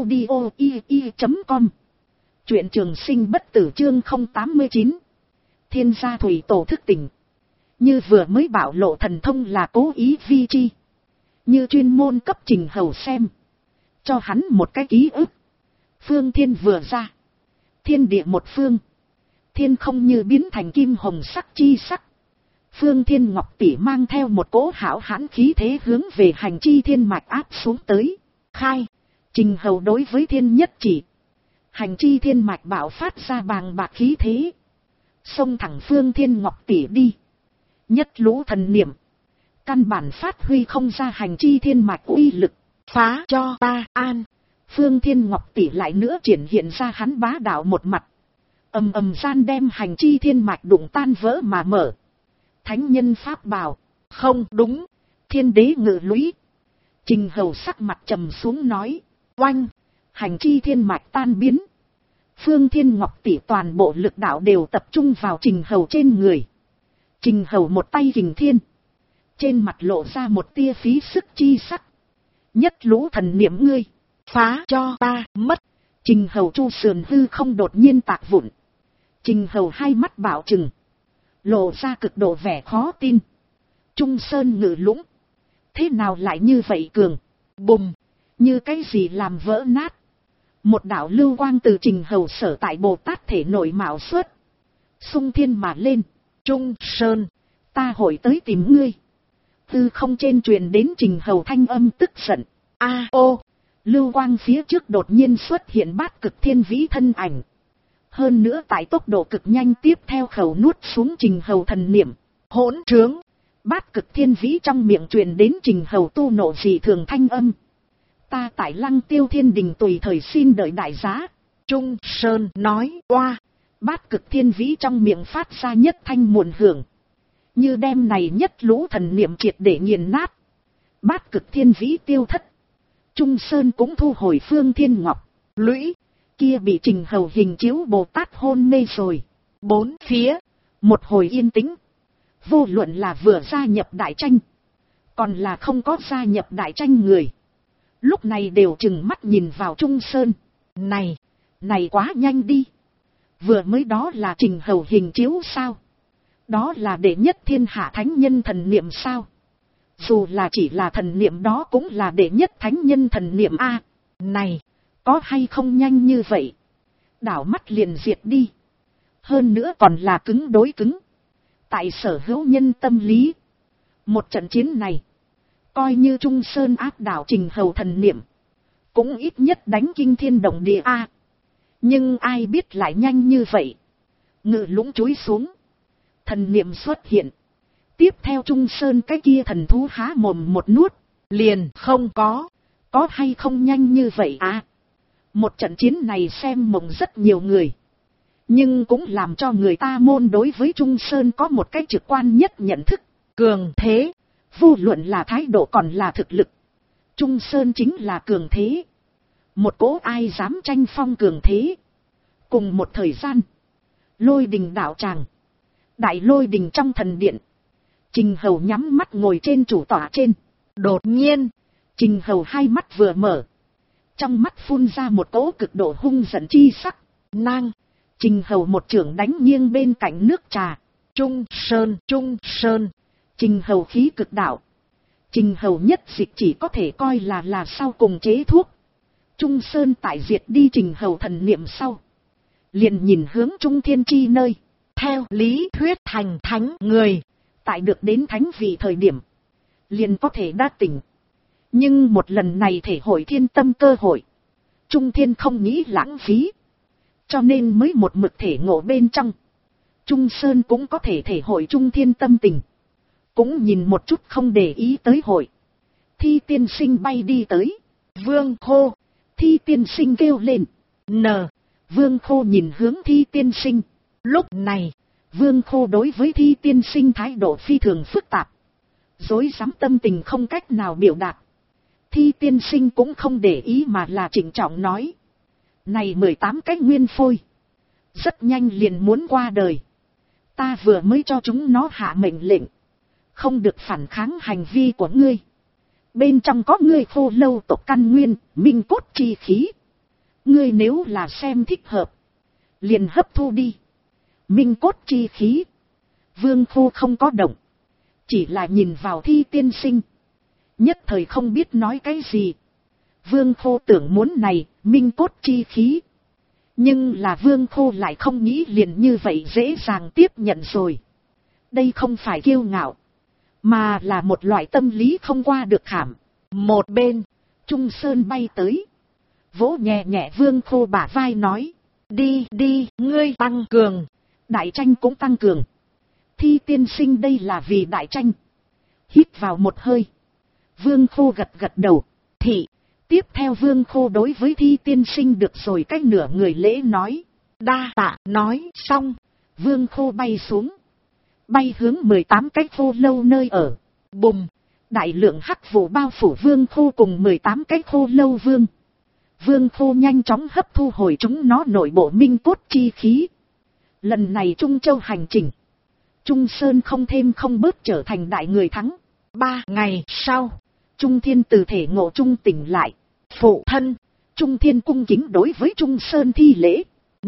A: audio.com. Truyện trường sinh bất tử chương 089. Thiên gia thủy tổ thức tỉnh. Như vừa mới bảo lộ thần thông là cố ý vi chi. Như chuyên môn cấp Trình Hầu xem. Cho hắn một cái ký ức. Phương thiên vừa ra. Thiên địa một phương. Thiên không như biến thành kim hồng sắc chi sắc. Phương Thiên Ngọc Tỷ mang theo một cỗ hảo hãn khí thế hướng về hành chi thiên mạch áp xuống tới. Khai. Trình Hầu đối với thiên nhất chỉ. Hành chi thiên mạch bạo phát ra bàng bạc khí thế. Xông thẳng Phương Thiên Ngọc Tỷ đi. Nhất lũ thần niệm. Căn bản phát huy không ra hành chi thiên mạch uy lực. Phá cho ta an. Phương Thiên Ngọc Tỷ lại nữa triển hiện ra hắn bá đạo một mặt. Ầm ầm gian đem hành chi thiên mạch đụng tan vỡ mà mở. Thánh nhân pháp bảo. Không đúng. Thiên đế ngự lũy. Trình Hầu sắc mặt trầm xuống nói. Oanh. Hành chi thiên mạch tan biến. Phương Thiên Ngọc Tỷ toàn bộ lực đạo đều tập trung vào Trình Hầu trên người. Trình Hầu một tay kình thiên. Trên mặt lộ ra một tia phí sức chi sắc. Nhất lũ thần niệm ngươi. Phá cho ta mất. Trình Hầu chu sườn hư không đột nhiên tạc vụn. Trình Hầu hai mắt bảo trừng. Lộ ra cực độ vẻ khó tin. Trung Sơn ngự lũng. Thế nào lại như vậy cường? Bùm. Như cái gì làm vỡ nát. Một đạo lưu quang từ Trình Hầu sở tại Bồ Tát thể nội mạo xuất. Xung thiên mà lên. Trung Sơn. Ta hội tới tìm ngươi. Tư không trên truyền đến Trình Hầu thanh âm tức giận. Ô. Lưu quang phía trước đột nhiên xuất hiện bát cực thiên vĩ thân ảnh. Hơn nữa tại tốc độ cực nhanh tiếp theo khẩu nuốt xuống Trình Hầu thần niệm. Hỗn trướng. Bát cực thiên vĩ trong miệng truyền đến Trình Hầu tu nộ dị thường thanh âm. Ta tại Lăng Tiêu Thiên Đình tùy thời xin đợi đại giá. Trung Sơn nói oa. Bát cực thiên vĩ trong miệng phát ra nhất thanh muộn hưởng. Như đem này nhất lũ thần niệm triệt để nghiền nát. Bát cực thiên vĩ tiêu thất. Trung Sơn cũng thu hồi Phương Thiên Ngọc lũy. Kia bị Trình Hầu hình chiếu Bồ Tát hôn mê rồi. Bốn phía. Một hồi yên tĩnh. Vô luận là vừa gia nhập đại tranh. Còn là không có gia nhập đại tranh người. Lúc này đều chừng mắt nhìn vào Trung Sơn. Này quá nhanh đi. Vừa mới đó là Trình Hầu hình chiếu sao? Đó là đệ nhất thiên hạ thánh nhân thần niệm sao? Dù là chỉ là thần niệm đó cũng là đệ nhất thánh nhân thần niệm a. Này, có hay không nhanh như vậy? Đảo mắt liền diệt đi. Hơn nữa còn là cứng đối cứng. Tại sở hữu nhân tâm lý. Một trận chiến này, coi như Trung Sơn áp đảo Trình Hầu thần niệm, cũng ít nhất đánh kinh thiên động địa a. Nhưng ai biết lại nhanh như vậy. Ngự lũng chúi xuống. Thần niệm xuất hiện. Tiếp theo Trung Sơn cái kia thần thú há mồm một nuốt. Liền không có. Có hay không nhanh như vậy à? Một trận chiến này xem mộng rất nhiều người. Nhưng cũng làm cho người ta môn đối với Trung Sơn có một cái trực quan nhất nhận thức. Cường thế. Vô luận là thái độ còn là thực lực. Trung Sơn chính là cường thế. Một cỗ ai dám tranh phong cường thế. Cùng một thời gian. Lôi đình đạo tràng. Đại lôi đình trong thần điện. Trình Hầu nhắm mắt ngồi trên chủ tọa trên. Đột nhiên. Trình Hầu hai mắt vừa mở. Trong mắt phun ra một cỗ cực độ hung giận chi sắc. Nang. Trình Hầu một chưởng đánh nghiêng bên cạnh nước trà. Trung Sơn, Trung Sơn. Trình Hầu khí cực đạo. Trình Hầu nhất dịch chỉ có thể coi là sau cùng chế thuốc. Trung Sơn tại diệt đi Trình Hầu thần niệm sau. Liền nhìn hướng Trung Thiên Chi nơi. Theo lý thuyết thành thánh người. Tại được đến thánh vị thời điểm. Liền có thể đa tỉnh. Nhưng một lần này thể hội thiên tâm cơ hội. Trung Thiên không nghĩ lãng phí. Cho nên mới một mực thể ngộ bên trong. Trung Sơn cũng có thể thể hội Trung Thiên tâm tình. Cũng nhìn một chút không để ý tới hội. Thi tiên sinh bay đi tới. Vương Khô. Thi tiên sinh kêu lên. Vương Khô nhìn hướng Thi tiên sinh. Lúc này, Vương Khô đối với Thi tiên sinh thái độ phi thường phức tạp. Dối rắm tâm tình không cách nào biểu đạt. Thi tiên sinh cũng không để ý mà là trịnh trọng nói. Này 18 cái nguyên phôi. Rất nhanh liền muốn qua đời. Ta vừa mới cho chúng nó hạ mệnh lệnh. Không được phản kháng hành vi của ngươi. Bên trong có ngươi Khô Lâu tộc căn nguyên, minh cốt chi khí. Ngươi nếu là xem thích hợp. Liền hấp thu đi. Minh cốt chi khí. Vương Khô không có động. Chỉ là nhìn vào Thi tiên sinh. Nhất thời không biết nói cái gì. Vương Khô tưởng muốn này, minh cốt chi khí. Nhưng là Vương Khô lại không nghĩ liền như vậy dễ dàng tiếp nhận rồi. Đây không phải kiêu ngạo. Mà là một loại tâm lý không qua được khảm. Một bên, Trung Sơn bay tới. Vỗ nhẹ nhẹ Vương Khô bả vai nói. Đi đi, ngươi tăng cường. Đại tranh cũng tăng cường. Thi tiên sinh đây là vì đại tranh. Hít vào một hơi. Vương Khô gật gật đầu. Thị. Tiếp theo Vương Khô đối với Thi tiên sinh được rồi cách nửa người lễ nói. Đa tạ nói xong. Vương Khô bay xuống. Bay hướng 18 cái Khô Lâu nơi ở. Bùng. Đại lượng hắc vụ bao phủ Vương Khô cùng 18 cái Khô Lâu vương. Vương Khô nhanh chóng hấp thu hồi chúng nó nội bộ minh cốt chi khí. Lần này Trung Châu hành trình. Trung Sơn không thêm không bớt trở thành đại người thắng. 3 ngày sau. Trung Thiên từ thể ngộ Trung tỉnh lại. Phụ thân. Trung Thiên cung kính đối với Trung Sơn thi lễ.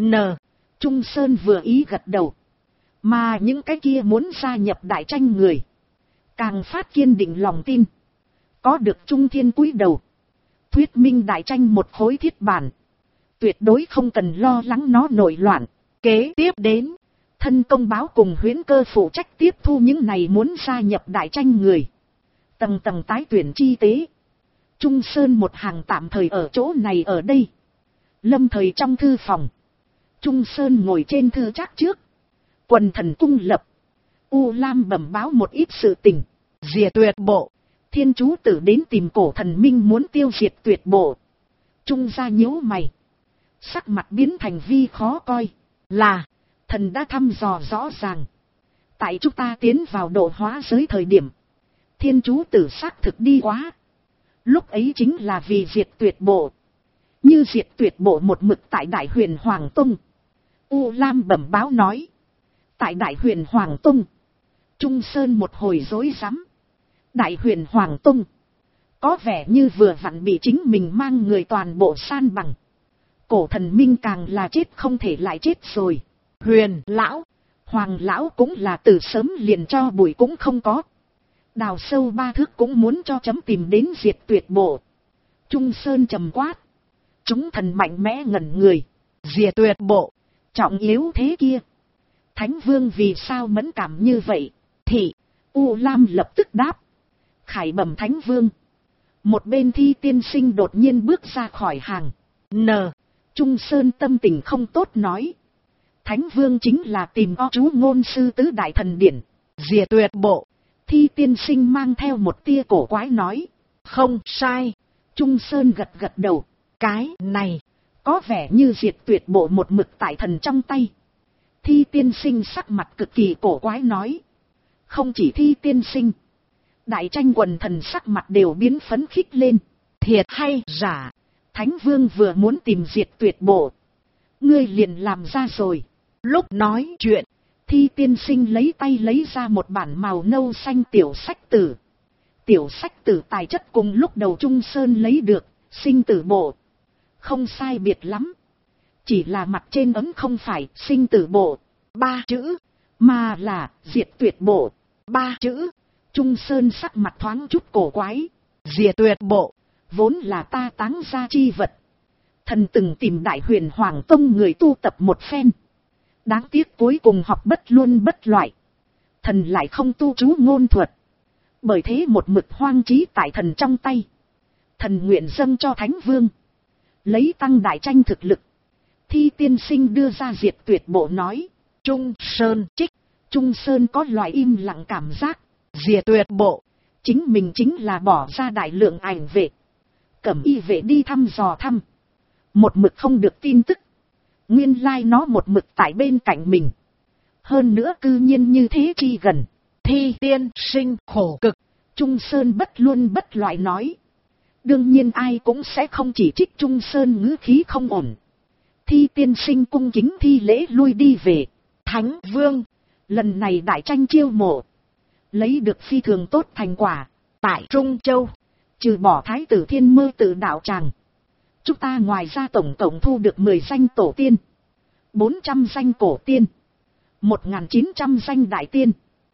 A: Trung Sơn vừa ý gật đầu. Mà những cái kia muốn gia nhập đại tranh người. Càng phát kiên định lòng tin. Có được Trung Thiên cúi đầu. Thuyết minh đại tranh một khối thiết bản. Tuyệt đối không cần lo lắng nó nổi loạn. Kế tiếp đến. Thân công báo cùng huyễn cơ phụ trách tiếp thu những này muốn gia nhập đại tranh người. Tầng tầng tái tuyển chi tế. Trung Sơn một hàng tạm thời ở chỗ này ở đây. Lâm thời trong thư phòng. Trung Sơn ngồi trên thư trác trước. Quần thần cung lập. U Lam bẩm báo một ít sự tình. Diệt tuyệt bộ. Thiên chú tử đến tìm cổ thần minh muốn tiêu diệt tuyệt bộ. Trung gia nhíu mày. Sắc mặt biến thành vi khó coi. Là. Thần đã thăm dò rõ ràng. Tại chúng ta tiến vào độ hóa giới thời điểm. Thiên chú tử xác thực đi quá. Lúc ấy chính là vì diệt tuyệt bộ. Như diệt tuyệt bộ một mực tại Đại Huyền Hoàng Tông. U Lam bẩm báo nói. Tại Đại Huyền Hoàng Tông. Trung Sơn một hồi rối rắm. Đại Huyền Hoàng Tông. Có vẻ như vừa vặn bị chính mình mang người toàn bộ san bằng. Cổ thần minh càng là chết không thể lại chết rồi. Huyền lão. Hoàng lão cũng là từ sớm liền cho bụi cũng không có. Đào sâu 3 thước cũng muốn cho chấm tìm đến diệt tuyệt bộ. Trung Sơn trầm quát. Chúng thần mạnh mẽ ngẩn người. Diệt tuyệt bộ, trọng yếu thế kia. Thánh Vương vì sao mẫn cảm như vậy? Thị, U Lam lập tức đáp. Khải bẩm Thánh Vương. Một bên Thi tiên sinh đột nhiên bước ra khỏi hàng. Trung Sơn tâm tình không tốt nói. Thánh Vương chính là tìm o chú ngôn sư tứ đại thần điển. Diệt tuyệt bộ. Thi tiên sinh mang theo một tia cổ quái nói. Không sai. Trung Sơn gật gật đầu. Cái này, có vẻ như diệt tuyệt bộ một mực tại thần trong tay. Thi tiên sinh sắc mặt cực kỳ cổ quái nói. Không chỉ Thi tiên sinh. Đại tranh quần thần sắc mặt đều biến phấn khích lên. Thiệt hay giả? Thánh Vương vừa muốn tìm diệt tuyệt bộ. Ngươi liền làm ra rồi. Lúc nói chuyện, Thi tiên sinh lấy tay lấy ra một bản màu nâu xanh tiểu sách tử. Tiểu sách tử tài chất cùng lúc đầu Trung Sơn lấy được, sinh tử bộ. Không sai biệt lắm. Chỉ là mặt trên ấn không phải sinh tử bộ 3 chữ, mà là diệt tuyệt bộ 3 chữ. Trung Sơn sắc mặt thoáng chút cổ quái. Diệt tuyệt bộ, vốn là ta táng ra chi vật. Thần từng tìm Đại Huyền Hoàng Tông người tu tập một phen. Đáng tiếc cuối cùng học bất luôn bất loại. Thần lại không tu chú ngôn thuật. Bởi thế một mực hoang trí tại thần trong tay. Thần nguyện dâng cho Thánh Vương. Lấy tăng đại tranh thực lực. Thi tiên sinh đưa ra diệt tuyệt bộ nói. Trung Sơn trích. Trung Sơn có loại im lặng cảm giác. Diệt tuyệt bộ. Chính mình chính là bỏ ra đại lượng ảnh vệ. Cẩm y vệ đi thăm dò thăm. Một mực không được tin tức. Nguyên lai nó một mực tại bên cạnh mình. Hơn nữa cư nhiên như thế chi gần. Thi tiên sinh khổ cực. Trung Sơn bất luôn bất loại nói. Đương nhiên ai cũng sẽ không chỉ trích Trung Sơn ngữ khí không ổn. Thi tiên sinh cung kính thi lễ lui đi về. Thánh Vương, lần này đại tranh chiêu mộ. Lấy được phi thường tốt thành quả. Tại Trung Châu, trừ bỏ Thái tử Thiên Mơ Tự đạo tràng. Chúng ta ngoài ra tổng cộng thu được 10 danh tổ tiên. 400 danh cổ tiên. 1.900 danh đại tiên.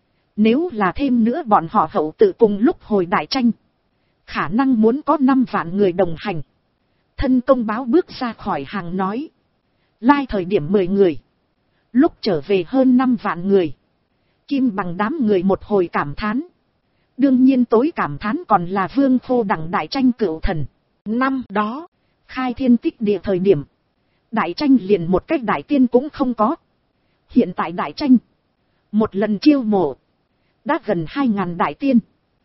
A: Nếu là thêm nữa bọn họ hậu tự cùng lúc hồi đại tranh. Khả năng muốn có 5 vạn người đồng hành. Thân công báo bước ra khỏi hàng nói. Lai thời điểm 10 người. Lúc trở về hơn 5 vạn người. Kim bằng đám người một hồi cảm thán. Đương nhiên tối cảm thán còn là Vương Phô Đẳng đại tranh cửu thần. Năm đó, khai thiên tích địa thời điểm. Đại tranh liền một cách đại tiên cũng không có. Hiện tại đại tranh. Một lần chiêu mộ. Đã gần 2.000 đại tiên.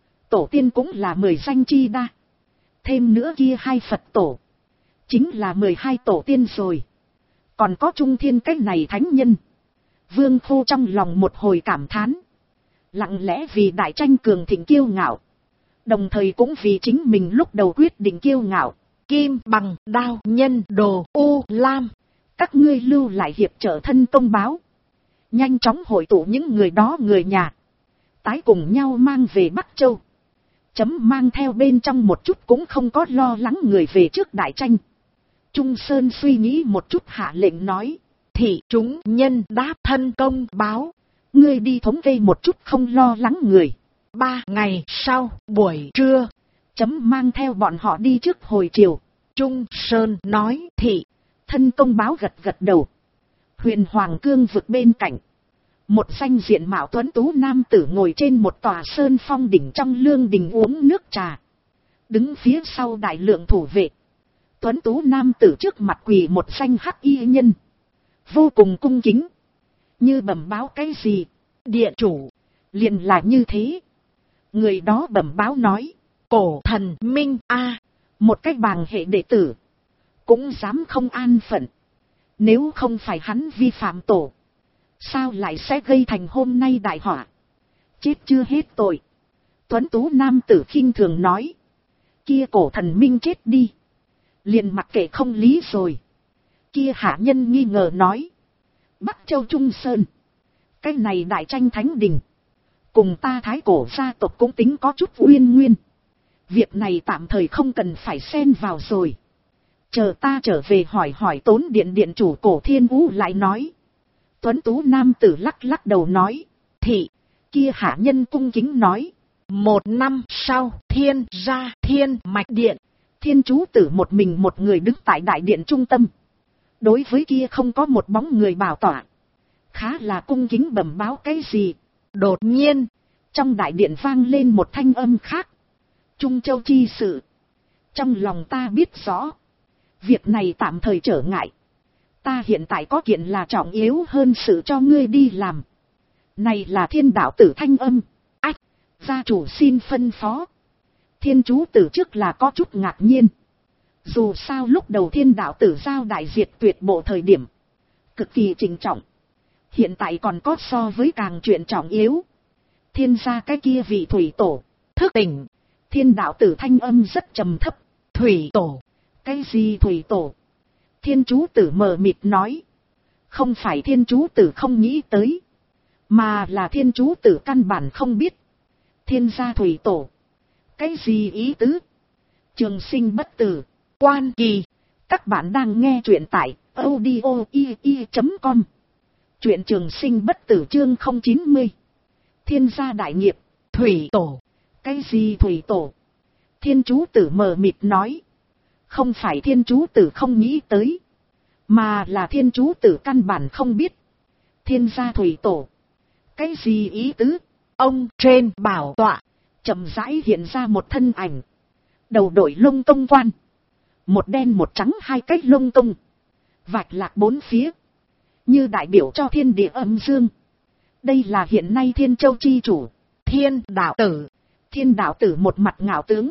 A: Tổ tiên cũng là 10 danh chi đa. Thêm nữa kia 2 Phật tổ. Chính là 12 tổ tiên rồi. Còn có Trung Thiên cái này thánh nhân. Vương Khô trong lòng một hồi cảm thán. Lặng lẽ vì đại tranh cường thịnh kiêu ngạo. Đồng thời cũng vì chính mình lúc đầu quyết định kiêu ngạo. Kim bằng đao nhân đồ U Lam. Các ngươi lưu lại hiệp trợ thân công báo. Nhanh chóng hội tụ những người đó người nhà. Tái cùng nhau mang về Bắc Châu. Chấm mang theo bên trong một chút cũng không có lo lắng người về trước đại tranh. Trung Sơn suy nghĩ một chút hạ lệnh nói. Thị chúng nhân đáp thân công báo. Ngươi đi thống kê một chút không lo lắng người. 3 ngày sau buổi trưa. Chấm mang theo bọn họ đi trước hồi chiều. Trung Sơn nói thị. Thân công báo gật gật đầu. Huyền Hoàng Cương vực bên cạnh. Một danh diện mạo tuấn tú nam tử ngồi trên một tòa sơn phong đỉnh trong lương đình uống nước trà. Đứng phía sau đại lượng thủ vệ. Tuấn tú nam tử trước mặt quỳ một danh hắc y nhân. Vô cùng cung kính. Như bẩm báo cái gì? Địa chủ. Liền là như thế. Người đó bẩm báo nói. Cổ thần Minh A. Một cái bàng hệ đệ tử. Cũng dám không an phận. Nếu không phải hắn vi phạm tổ. Sao lại sẽ gây thành hôm nay đại họa? Chết chưa hết tội. Tuấn tú nam tử khinh thường nói. Kia cổ thần Minh chết đi. Liền mặc kệ không lý rồi. Kia hạ nhân nghi ngờ nói. Bắc Châu Trung Sơn. Cái này đại tranh thánh đình. Cùng ta Thái cổ gia tộc cũng tính có chút uyên nguyên. Việc này tạm thời không cần phải xen vào rồi. Chờ ta trở về hỏi hỏi Tốn điện điện chủ Cổ Thiên Vũ lại nói. Tuấn tú nam tử lắc lắc đầu nói. Thị. Kia hạ nhân cung kính nói.
B: một năm sau, Thiên gia Thiên Mạch Điện.
A: Thiên chú tử một mình một người đứng tại đại điện trung tâm. Đối với kia không có một bóng người bảo tỏa. Khá là cung kính bẩm báo cái gì.
B: Đột nhiên,
A: trong đại điện vang lên một thanh âm khác. Trung Châu chi sự. Trong lòng ta biết rõ. Việc này tạm thời trở ngại. Ta hiện tại có kiện là trọng yếu hơn sự cho ngươi đi làm. Này là Thiên đạo tử thanh âm. Ách, gia chủ xin phân phó. Thiên chú tử trước là có chút ngạc nhiên. Dù sao lúc đầu Thiên đạo tử giao đại diệt tuyệt bộ thời điểm. Cực kỳ trịnh trọng. Hiện tại còn có so với càng chuyện trọng yếu. Thiên gia cái kia vị thủy tổ.
B: Thức tỉnh.
A: Thiên đạo tử thanh âm rất trầm thấp.
B: Thủy tổ.
A: Cái gì thủy tổ? Thiên chú tử mờ mịt nói. Không phải thiên chú tử không nghĩ tới. Mà là thiên chú tử căn bản không biết. Thiên gia thủy tổ. Cái gì ý tứ? Trường sinh bất tử.
B: Quan Kỳ.
A: Các bạn đang nghe truyện tại audio.com. Truyện trường sinh bất tử chương 090. Thiên gia đại nghiệp.
B: Thủy tổ.
A: Cái gì thủy tổ? Thiên chú tử mờ mịt nói. Không phải thiên chú tử không nghĩ tới. Mà là thiên chú tử căn bản không biết. Thiên gia thủy tổ. Cái gì ý tứ?
B: Ông trên bảo tọa.
A: Chậm rãi hiện ra một thân ảnh. Đầu đội lông công quan. Một đen một trắng hai cách lông công. Vạch lạc bốn phía. Như đại biểu cho thiên địa âm dương. Đây là hiện nay Thiên Châu chi chủ.
B: Thiên đạo tử.
A: Thiên đạo tử một mặt ngạo tướng.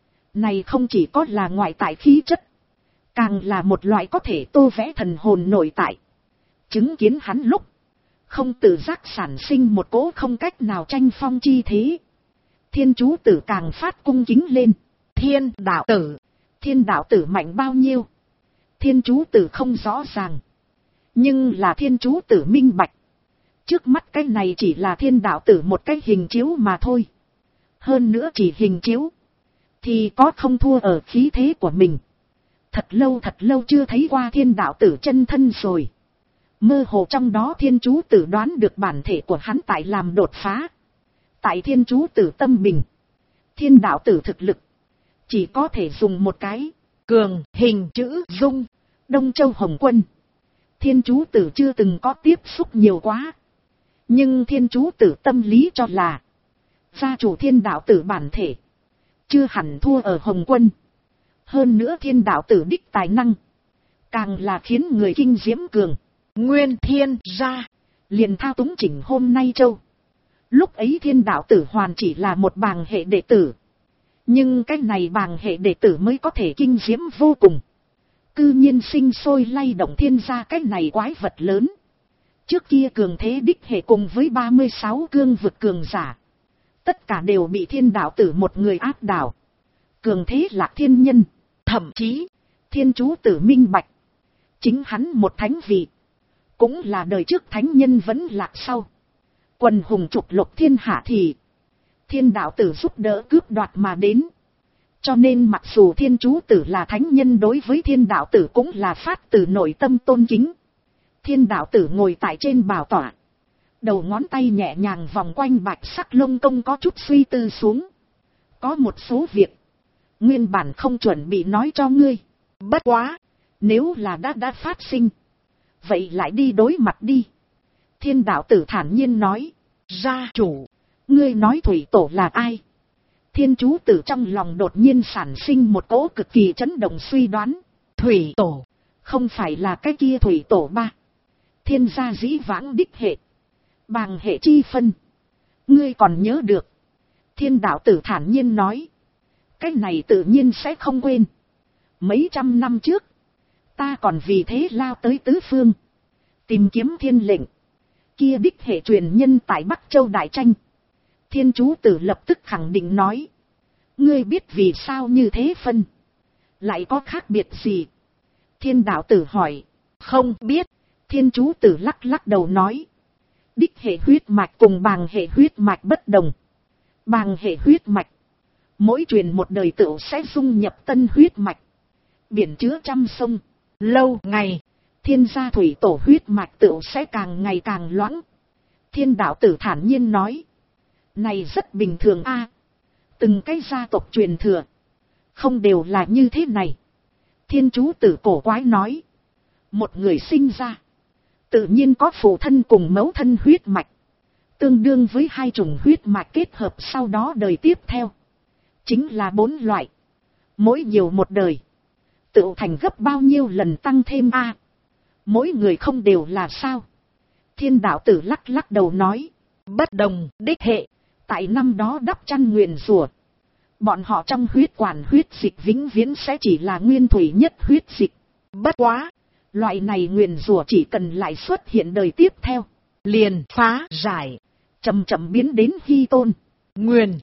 A: Này không chỉ có là ngoại tại khí chất. Càng là một loại có thể tô vẽ thần hồn nội tại. Chứng kiến hắn lúc. Không tự giác sản sinh một cỗ không cách nào tranh phong chi thế. Thiên chú tử càng phát cung kính lên.
B: Thiên đạo tử.
A: Thiên đạo tử mạnh bao nhiêu? Thiên chú tử không rõ ràng. Nhưng là thiên chú tử minh bạch. Trước mắt cái này chỉ là thiên đạo tử một cái hình chiếu mà thôi. Hơn nữa chỉ hình chiếu. Thì có không thua ở khí thế của mình. Thật lâu chưa thấy qua thiên đạo tử chân thân rồi. Mơ hồ trong đó thiên chú tử đoán được bản thể của hắn tại làm đột phá. Tại thiên chú tử tâm bình. Thiên đạo tử thực lực. Chỉ có thể dùng một cái.
B: Cường hình chữ dung.
A: Đông Châu Hồng Quân. Thiên chú tử chưa từng có tiếp xúc nhiều quá. Nhưng thiên chú tử tâm lý cho là. Gia chủ thiên đạo tử bản thể. Chưa hẳn thua ở Hồng Quân. Hơn nữa thiên đạo tử đích tài năng. Càng là khiến người kinh diễm cường.
B: Nguyên thiên gia.
A: Liền thao túng chỉnh hôm nay châu. Lúc ấy thiên đạo tử hoàn chỉ là một bàng hệ đệ tử. Nhưng cái này bàng hệ đệ tử mới có thể kinh diễm vô cùng. Cư nhiên sinh sôi lay động thiên gia cái này quái vật lớn. Trước kia cường thế đích hệ cùng với 36 cương vực cường giả. Tất cả đều bị thiên đạo tử một người áp đảo. Cường thế là thiên nhân.
B: Thậm chí,
A: thiên chú tử minh bạch. Chính hắn một thánh vị. Cũng là đời trước thánh nhân vẫn lạc sau. Quần hùng trục lục thiên hạ thì. Thiên đạo tử giúp đỡ cướp đoạt mà đến. Cho nên mặc dù thiên chú tử là thánh nhân đối với thiên đạo tử cũng là phát từ nội tâm tôn kính. Thiên đạo tử ngồi tại trên bảo tọa. Đầu ngón tay nhẹ nhàng vòng quanh bạch sắc lông công có chút suy tư xuống. Có một số việc. Nguyên bản không chuẩn bị nói cho ngươi.
B: Bất quá.
A: Nếu là đã phát sinh. Vậy lại đi đối mặt đi. Thiên đạo tử thản nhiên nói.
B: Gia chủ.
A: Ngươi nói thủy tổ là ai? Thiên chú tử trong lòng đột nhiên sản sinh một cỗ cực kỳ chấn động suy đoán.
B: Thủy tổ.
A: Không phải là cái kia thủy tổ ba. Thiên gia dĩ vãng đích hệ. Bàng hệ chi phân. Ngươi còn nhớ được. Thiên đạo tử thản nhiên nói. Cái này tự nhiên sẽ không quên. Mấy trăm năm trước. Ta còn vì thế lao tới tứ phương. Tìm kiếm thiên lệnh. Kia đích hệ truyền nhân tại Bắc Châu Đại Tranh. Thiên chú tử lập tức khẳng định nói. Ngươi biết vì sao như thế phân. Lại có khác biệt gì? Thiên đạo tử hỏi.
B: Không biết.
A: Thiên chú tử lắc lắc đầu nói. Đích hệ huyết mạch cùng bàng hệ huyết mạch bất đồng. Bàng hệ huyết mạch. Mỗi truyền một đời tựu sẽ dung nhập tân huyết mạch. Biển chứa trăm sông.
B: Lâu ngày.
A: Thiên gia thủy tổ huyết mạch tựu sẽ càng ngày càng loãng. Thiên đạo tử thản nhiên nói. Này rất bình thường a. Từng cái gia tộc truyền thừa. Không đều là như thế này. Thiên chú tử cổ quái nói. Một người sinh ra. Tự nhiên có phụ thân cùng mẫu thân huyết mạch. Tương đương với hai chủng huyết mạch kết hợp sau đó đời tiếp theo. Chính là 4 loại. Mỗi nhiều một đời. Tựu thành gấp bao nhiêu lần tăng thêm a? Mỗi người không đều là sao? Thiên đạo tử lắc lắc đầu nói. Bất đồng, đích hệ. Tại năm đó đắp chăn nguyền rủa. Bọn họ trong huyết quản huyết dịch vĩnh viễn sẽ chỉ là nguyên thủy nhất huyết dịch. Bất quá. Loại này nguyền rủa chỉ cần lại xuất hiện đời tiếp theo. Liền phá giải. Chậm chậm biến đến Hy Tôn. Nguyền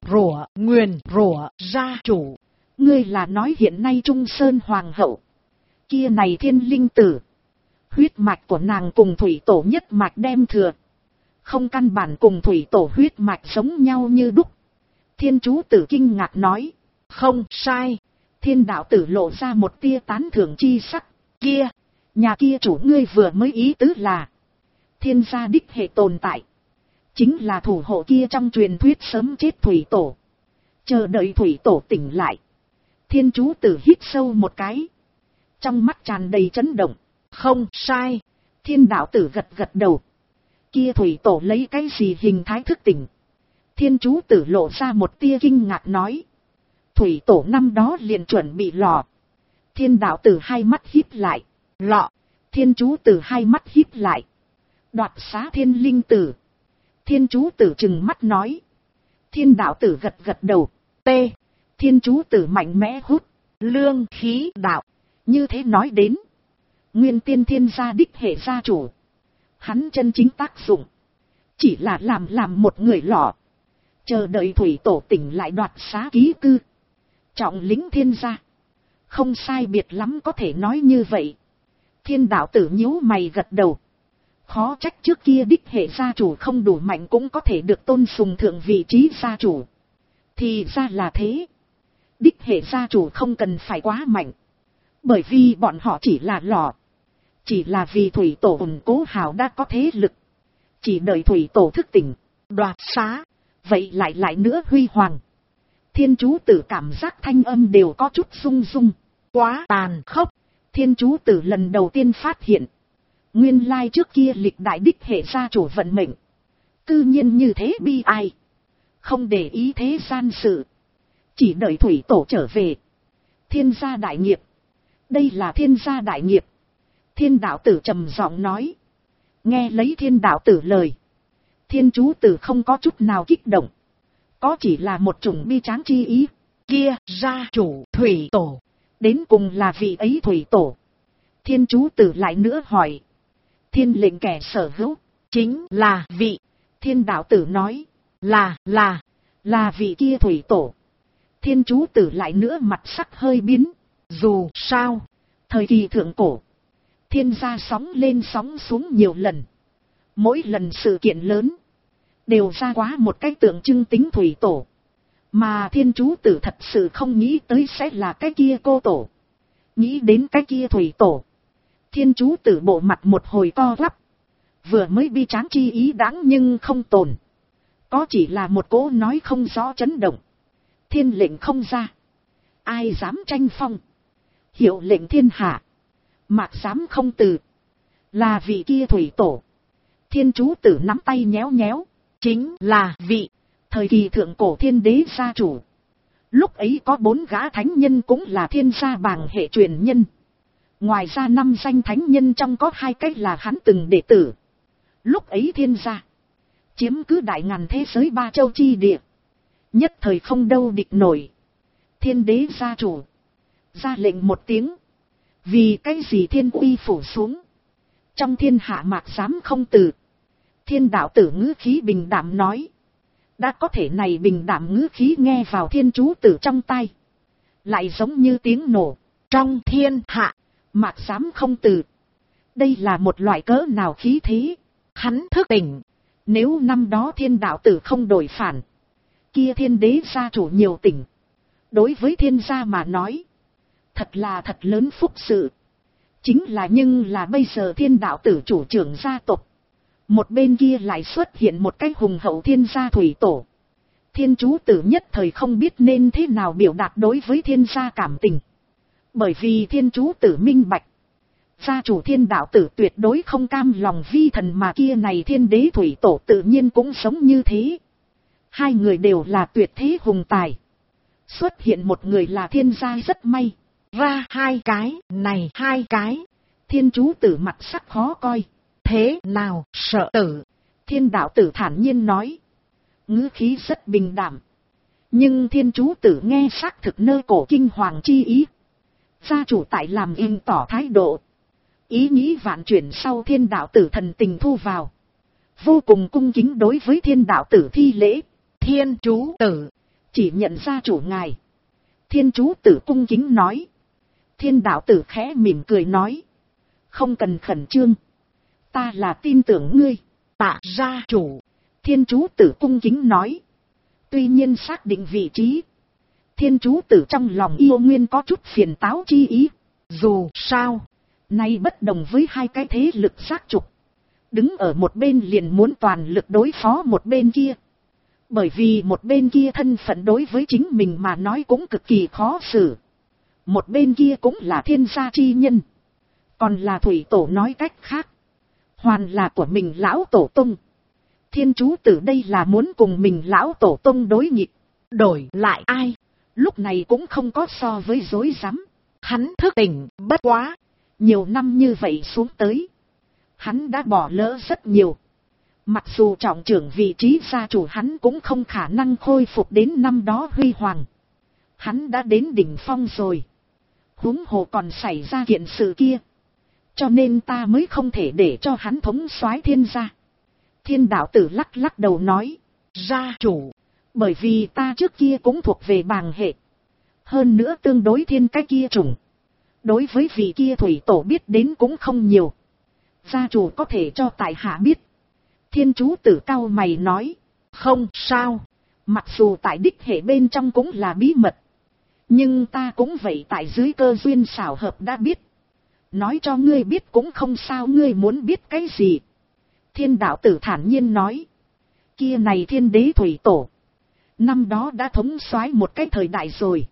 A: rủa gia chủ. Ngươi là nói hiện nay Trung Sơn Hoàng hậu. Kia này Thiên Linh Tử. Huyết mạch của nàng cùng thủy tổ nhất mạch đem thừa. Không căn bản cùng thủy tổ huyết mạch giống nhau như đúc. Thiên chú tử kinh ngạc nói. Không sai. Thiên đạo tử lộ ra một tia tán thưởng chi sắc. Kia. Nhà kia chủ ngươi vừa mới ý tứ là. Thiên gia đích hệ tồn tại. Chính là thủ hộ kia trong truyền thuyết sớm chết thủy tổ. Chờ đợi thủy tổ tỉnh lại. Thiên chú tử hít sâu một cái. Trong mắt tràn đầy chấn động. Không sai. Thiên đạo tử gật gật đầu. Kia thủy tổ lấy cái gì hình thái thức tỉnh? Thiên chú tử lộ ra một tia kinh ngạc nói. Thủy tổ năm đó liền chuẩn bị lò. Thiên đạo tử hai mắt híp lại. Lọ. Thiên chú tử hai mắt híp lại. Đoạt xá Thiên Linh Tử. Thiên chú tử trừng mắt nói. Thiên đạo tử gật gật đầu. T. Thiên chú tử mạnh mẽ hút. Lương khí đạo. Như thế nói đến. Nguyên tiên thiên gia đích hệ gia chủ. Hắn chân chính tác dụng. Chỉ là làm một người lọ. Chờ đợi thủy tổ tỉnh lại đoạt xá ký cư. Trọng lĩnh thiên gia. Không sai biệt lắm có thể nói như vậy. Thiên đạo tử nhíu mày gật đầu. Khó trách trước kia đích hệ gia chủ không đủ mạnh cũng có thể được tôn sùng thượng vị trí gia chủ. Thì ra là thế. Đích hệ gia chủ không cần phải quá mạnh. Bởi vì bọn họ chỉ là lò. Chỉ là vì thủy tổ ủng cố hào đã có thế lực. Chỉ đợi thủy tổ thức tỉnh, đoạt xá. Vậy lại nữa huy hoàng. Thiên chú tử cảm giác thanh âm đều có chút rung rung. Quá tàn khốc. Thiên chú tử lần đầu tiên phát hiện. Nguyên lai trước kia lịch đại đích hệ gia chủ vận mệnh. Cư nhiên như thế bi ai. Không để ý thế gian sự. Chỉ đợi thủy tổ trở về. Thiên gia đại nghiệp. Đây là thiên gia đại nghiệp. Thiên đạo tử trầm giọng nói. Nghe lấy thiên đạo tử lời. Thiên chú tử không có chút nào kích động. Có chỉ là một chủng bi tráng chi ý. Kia gia chủ thủy tổ. Đến cùng là vị ấy thủy tổ. Thiên chú tử lại nữa hỏi. Thiên lệnh kẻ sở hữu. Chính là vị. Thiên đạo tử nói. Là vị kia thủy tổ. Thiên chú tử lại nữa mặt sắc hơi biến. Dù sao. Thời kỳ thượng cổ. Thiên gia sóng lên sóng xuống nhiều lần. Mỗi lần sự kiện lớn. Đều ra quá một cái tượng trưng tính thủy tổ. Mà thiên chú tử thật sự không nghĩ tới sẽ là cái kia cô tổ. Nghĩ đến cái kia thủy tổ. Thiên chú tử bộ mặt một hồi co quắp. Vừa mới bi tráng chi ý đáng nhưng không tồn. Có chỉ là một cỗ nói không rõ chấn động. Thiên lệnh không ra. Ai dám tranh phong. Hiệu lệnh thiên hạ. Mạc dám không từ. Là vị kia thủy tổ. Thiên chú tử nắm tay nhéo nhéo. Chính là vị. Thời kỳ thượng cổ thiên đế gia chủ. Lúc ấy có 4 gã thánh nhân cũng là thiên gia bảng hệ truyền nhân. Ngoài ra 5 danh thánh nhân trong có 2 cách là hắn từng đệ tử. Lúc ấy thiên gia. Chiếm cứ đại ngàn thế giới 3 châu chi địa. Nhất thời không đâu địch nổi. Thiên đế gia chủ. Ra lệnh một tiếng. Vì cái gì thiên uy phủ xuống. Trong thiên hạ mạc dám không từ. Thiên đạo tử ngữ khí bình đạm nói. Đã có thể này bình đạm ngữ khí nghe vào thiên chú tử trong tai. Lại giống như tiếng nổ. Trong thiên hạ. Mạc dám không từ. Đây là một loại cỡ nào khí thế. Hắn thức tỉnh. Nếu năm đó thiên đạo tử không đổi phản. Kia thiên đế gia chủ nhiều tỉnh. Đối với thiên gia mà nói. Thật là thật lớn phúc sự. Chính là nhưng là bây giờ thiên đạo tử chủ trưởng gia tộc. Một bên kia lại xuất hiện một cái hùng hậu thiên gia thủy tổ. Thiên chú tử nhất thời không biết nên thế nào biểu đạt đối với thiên gia cảm tình. Bởi vì thiên chú tử minh bạch. Gia chủ thiên đạo tử tuyệt đối không cam lòng vi thần mà kia này thiên đế thủy tổ tự nhiên cũng sống như thế. Hai người đều là tuyệt thế hùng tài. Xuất hiện một người là thiên gia rất may.
B: Ra hai cái, này hai cái.
A: Thiên chú tử mặt sắc khó coi.
B: Thế nào, sợ tử?
A: Thiên đạo tử thản nhiên nói. Ngữ khí rất bình đảm. Nhưng thiên chú tử nghe xác thực nơi cổ kinh hoàng chi ý. Gia chủ tại làm im tỏ thái độ. Ý nghĩ vạn chuyển sau thiên đạo tử thần tình thu vào. Vô cùng cung kính đối với thiên đạo tử thi lễ.
B: Thiên chú tử.
A: Chỉ nhận gia chủ ngài. Thiên chú tử cung kính nói. Thiên đạo tử khẽ mỉm cười nói. Không cần khẩn trương. Ta là tin tưởng ngươi.
B: Tạ gia chủ.
A: Thiên chú tử cung kính nói. Tuy nhiên xác định vị trí. Thiên chú tử trong lòng yêu nguyên có chút phiền táo chi ý.
B: Dù sao.
A: Nay bất đồng với hai cái thế lực xác trục. Đứng ở một bên liền muốn toàn lực đối phó một bên kia. Bởi vì một bên kia thân phận đối với chính mình mà nói cũng cực kỳ khó xử. Một bên kia cũng là thiên gia chi nhân. Còn là thủy tổ nói cách khác. Hoàn là của mình lão tổ tông. Thiên chú tử đây là muốn cùng mình lão tổ tông đối nghịch.
B: Đổi lại ai?
A: Lúc này cũng không có so với dối rắm.
B: Hắn thức tỉnh, bất quá.
A: Nhiều năm như vậy xuống tới. Hắn đã bỏ lỡ rất nhiều. Mặc dù trọng trưởng vị trí gia chủ hắn cũng không khả năng khôi phục đến năm đó huy hoàng. Hắn đã đến đỉnh phong rồi. Huống hồ còn xảy ra kiện sự kia. Cho nên ta mới không thể để cho hắn thống soái thiên gia. Thiên đạo tử lắc lắc đầu nói.
B: Gia chủ.
A: Bởi vì ta trước kia cũng thuộc về bàng hệ. Hơn nữa tương đối thiên cái kia chủng. Đối với vị kia thủy tổ biết đến cũng không nhiều. Gia chủ có thể cho tại hạ biết. Thiên chú tử cao mày nói.
B: Không sao.
A: Mặc dù tại đích hệ bên trong cũng là bí mật. Nhưng ta cũng vậy tại dưới cơ duyên xảo hợp đã biết. Nói cho ngươi biết cũng không sao, ngươi muốn biết cái gì. Thiên đạo tử thản nhiên nói. Kia này thiên đế thủy tổ. Năm đó đã thống soái một cái thời đại rồi.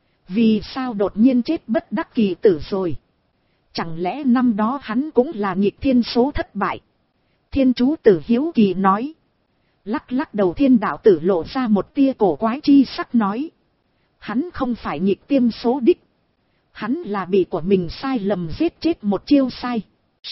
A: Vì sao đột nhiên chết bất đắc kỳ tử rồi? Chẳng lẽ năm đó hắn cũng là nghịch thiên số thất bại? Thiên chú tử hiếu kỳ nói. Lắc lắc đầu thiên đạo tử lộ ra một tia cổ quái chi sắc nói. Hắn không phải nghịch tiêm số đích. Hắn là bị của mình sai lầm giết chết một chiêu sai.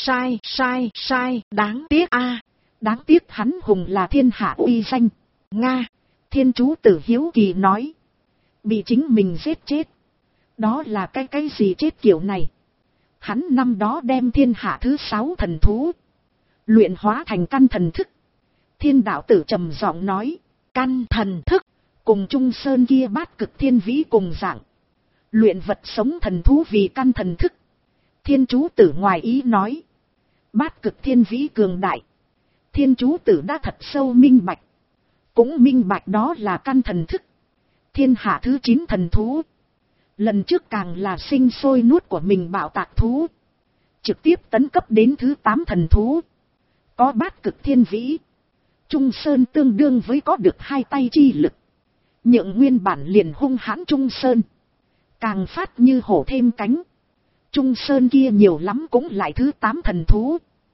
A: Sai, đáng tiếc a. Đáng tiếc hắn hùng là thiên hạ uy danh.
B: Nga.
A: Thiên chú tử hiếu kỳ nói. Bị chính mình giết chết. Đó là cái gì chết kiểu này? Hắn năm đó đem thiên hạ thứ 6 thần thú. Luyện hóa thành căn thần thức. Thiên đạo tử trầm giọng nói. Căn thần thức. Cùng Trung Sơn kia bát cực thiên vĩ cùng dạng. Luyện vật sống thần thú vì căn thần thức. Thiên chú tử ngoài ý nói. Bát cực thiên vĩ cường đại. Thiên chú tử đã thật sâu minh bạch. Cũng minh bạch đó là căn thần thức. Thiên hạ thứ 9 thần thú. Lần trước càng là sinh sôi nuốt của mình bạo tạc thú. Trực tiếp tấn cấp đến thứ 8 thần thú. Có bát cực thiên vĩ. Trung Sơn tương đương với có được 2 tay chi lực. Nhượng nguyên bản liền hung hãn Trung Sơn. Càng phát như hổ thêm cánh. Trung Sơn kia nhiều lắm cũng lại thứ 8 thần thú.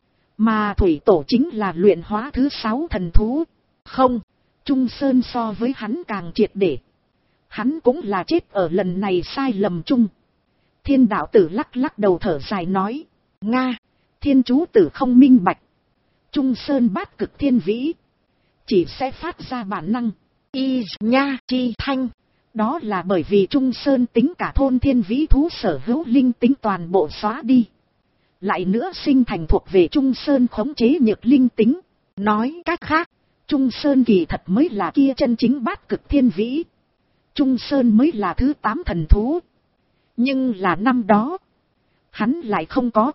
A: Mà thủy tổ chính là luyện hóa thứ 6 thần thú. Không, Trung Sơn so với hắn càng triệt để. Hắn cũng là chết ở lần này sai lầm chung. Thiên đạo tử lắc lắc đầu thở dài nói. Nga, thiên chú tử không minh bạch. Trung Sơn bát cực thiên vĩ. Chỉ sẽ phát ra bản năng. Y nha chi thanh. Đó là bởi vì Trung Sơn tính cả thôn thiên vĩ thú sở hữu linh tính toàn bộ xóa đi. Lại nữa sinh thành thuộc về Trung Sơn khống chế nhược linh tính. Nói cách khác, Trung Sơn kỳ thật mới là kia chân chính bát cực thiên vĩ. Trung Sơn mới là thứ 8 thần thú. Nhưng là năm đó, hắn lại không có.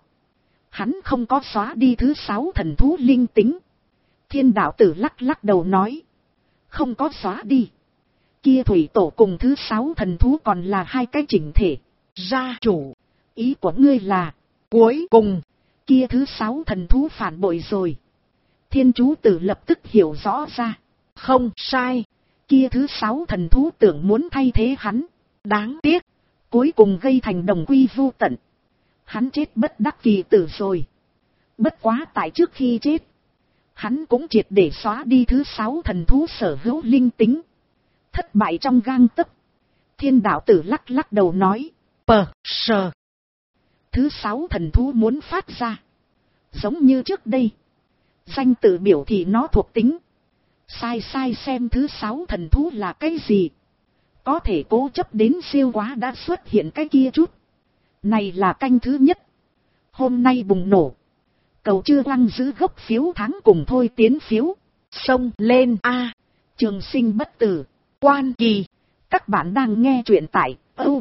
A: Hắn không có xóa đi thứ 6 thần thú linh tính. Thiên đạo tử lắc lắc đầu nói. Không có xóa đi. Kia thủy tổ cùng thứ 6 thần thú còn là 2 cái chỉnh thể. Gia chủ, ý của ngươi là, cuối cùng, kia thứ 6 thần thú phản bội rồi. Thiên chú tử lập tức hiểu rõ ra. Không sai. Kia thứ 6 thần thú tưởng muốn thay thế hắn.
B: Đáng tiếc.
A: Cuối cùng gây thành đồng quy vu tận. Hắn chết bất đắc kỳ tử rồi. Bất quá tại trước khi chết, hắn cũng triệt để xóa đi thứ 6 thần thú sở hữu linh tính. Thất bại trong gang tấc. Thiên đạo tử lắc lắc đầu nói.
B: Sờ.
A: Thứ 6 thần thú muốn phát ra. Giống như trước đây. Danh tự biểu thị nó thuộc tính. Sai xem thứ 6 thần thú là cái gì. Có thể cố chấp đến siêu quá đã xuất hiện cái kia chút. Này là canh thứ nhất. Hôm nay bùng nổ. Cầu chưa quăng giữ gốc phiếu tháng cùng thôi tiến phiếu.
B: Xông lên A.
A: Trường sinh bất tử.
B: Quan kỳ.
A: Các bạn đang nghe truyện tại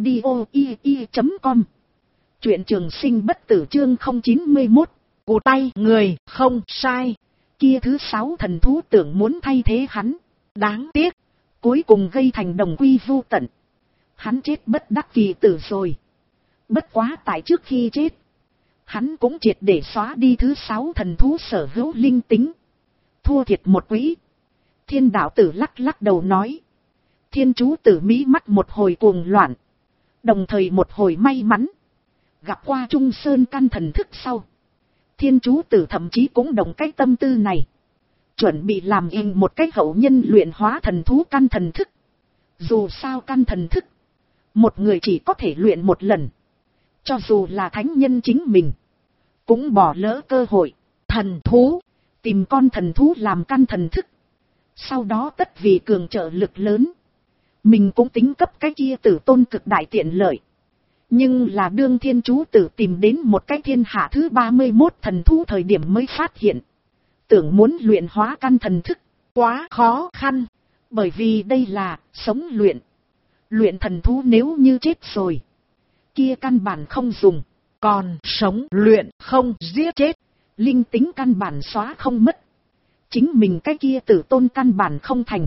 A: audio.com. Truyện trường sinh bất tử chương 091.
B: Cụ tay người không sai.
A: Kia thứ 6 thần thú tưởng muốn thay thế hắn.
B: Đáng tiếc.
A: Cuối cùng gây thành đồng quy vu tận. Hắn chết bất đắc kỳ tử rồi. Bất quá tại trước khi chết, hắn cũng triệt để xóa đi thứ 6 thần thú sở hữu linh tính. Thua thiệt một quỹ. Thiên đạo tử lắc lắc đầu nói. Thiên chú tử mỹ mắt một hồi cuồng loạn. Đồng thời một hồi may mắn. Gặp qua Trung Sơn căn thần thức sau. Thiên chú tử thậm chí cũng đồng cái tâm tư này. Chuẩn bị làm in một cái hậu nhân luyện hóa thần thú căn thần thức. Dù sao căn thần thức, một người chỉ có thể luyện một lần. Cho dù là thánh nhân chính mình, cũng bỏ lỡ cơ hội.
B: Thần thú,
A: tìm con thần thú làm căn thần thức. Sau đó tất vì cường trợ lực lớn. Mình cũng tính cấp cái kia tử tôn cực đại tiện lợi. Nhưng là đương thiên chú tử tìm đến một cái thiên hạ thứ 31 thần thú thời điểm mới phát hiện. Tưởng muốn luyện hóa căn thần thức,
B: quá khó khăn.
A: Bởi vì đây là sống luyện. Luyện thần thú nếu như chết rồi, kia căn bản không dùng.
B: Còn sống luyện không giết chết.
A: Linh tính căn bản xóa không mất. Chính mình cái kia tử tôn căn bản không thành.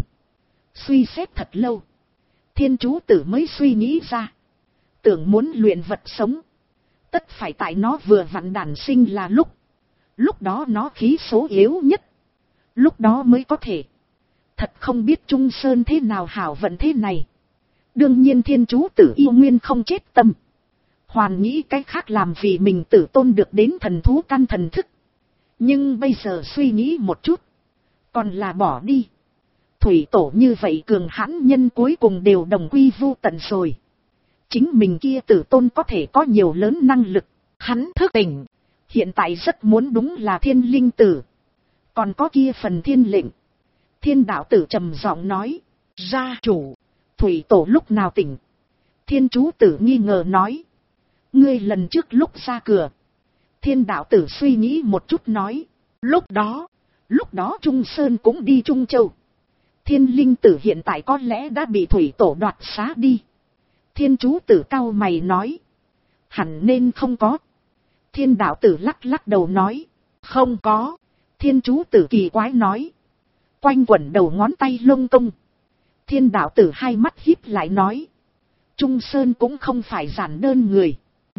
A: Suy xét thật lâu, thiên chú tử mới suy nghĩ ra. Tưởng muốn luyện vật sống, tất phải tại nó vừa vặn đản sinh là lúc đó nó khí số yếu nhất. Lúc đó mới có thể. Thật không biết Trung Sơn thế nào hảo vận thế này. Đương nhiên thiên chú tử yêu nguyên không chết tâm. Hoàn nghĩ cách khác làm vì mình tử tôn được đến thần thú căn thần thức. Nhưng bây giờ suy nghĩ một chút, còn là bỏ đi. Thủy tổ như vậy cường hãn nhân cuối cùng đều đồng quy vu tận rồi. Chính mình kia tử tôn có thể có nhiều lớn năng lực.
B: Hắn thức tỉnh.
A: Hiện tại rất muốn đúng là thiên linh tử. Còn có kia phần thiên lệnh. Thiên đạo tử trầm giọng nói.
B: Gia chủ.
A: Thủy tổ lúc nào tỉnh? Thiên chú tử nghi ngờ nói. Ngươi lần trước lúc ra cửa. Thiên đạo tử suy nghĩ một chút nói. Lúc đó Trung Sơn cũng đi Trung Châu. Thiên linh tử hiện tại có lẽ đã bị thủy tổ đoạt xá đi. Thiên chú tử cau mày nói. Hẳn nên không có. Thiên đạo tử lắc lắc đầu nói.
B: Không có.
A: Thiên chú tử kỳ quái nói. Quanh quẩn đầu ngón tay lông công. Thiên đạo tử hai mắt híp lại nói. Trung Sơn cũng không phải giản đơn người.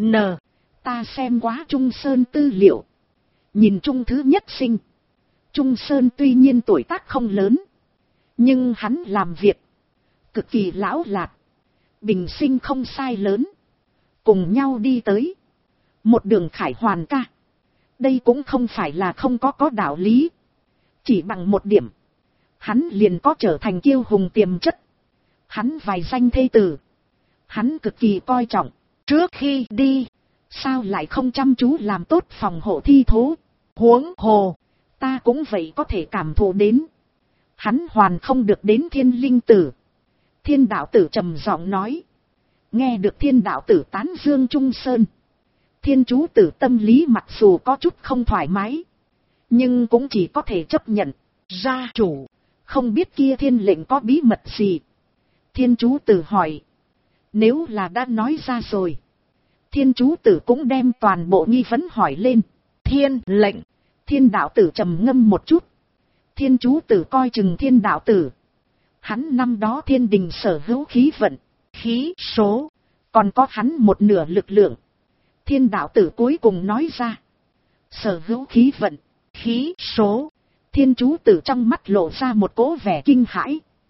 A: Ta xem quá Trung Sơn tư liệu. Nhìn Trung thứ nhất sinh. Trung Sơn tuy nhiên tuổi tác không lớn. Nhưng hắn làm việc cực kỳ lão lạc. Bình sinh không sai lớn. Cùng nhau đi tới. Một đường khải hoàn ca. Đây cũng không phải là không có đạo lý. Chỉ bằng một điểm. Hắn liền có trở thành kiêu hùng tiềm chất. Hắn vài danh thê tử. Hắn cực kỳ coi trọng.
B: Trước khi đi.
A: Sao lại không chăm chú làm tốt phòng hộ thi thố.
B: Huống hồ.
A: Ta cũng vậy có thể cảm thụ đến. Hắn hoàn không được đến thiên linh tử. Thiên đạo tử trầm giọng nói. Nghe được thiên đạo tử tán dương Trung Sơn. Thiên chú tử tâm lý mặc dù có chút không thoải mái. Nhưng cũng chỉ có thể chấp nhận.
B: Gia chủ.
A: Không biết kia thiên lệnh có bí mật gì. Thiên chú tử hỏi. Nếu là đã nói ra rồi. Thiên chú tử cũng đem toàn bộ nghi vấn hỏi lên.
B: Thiên lệnh.
A: Thiên đạo tử trầm ngâm một chút. Thiên chú tử coi chừng thiên đạo tử. Hắn năm đó thiên đình sở hữu khí vận, khí số. Còn có hắn một nửa lực lượng. Thiên đạo tử cuối cùng nói ra. Sở hữu khí vận, khí số. Thiên chú tử trong mắt lộ ra một cỗ vẻ kinh hãi.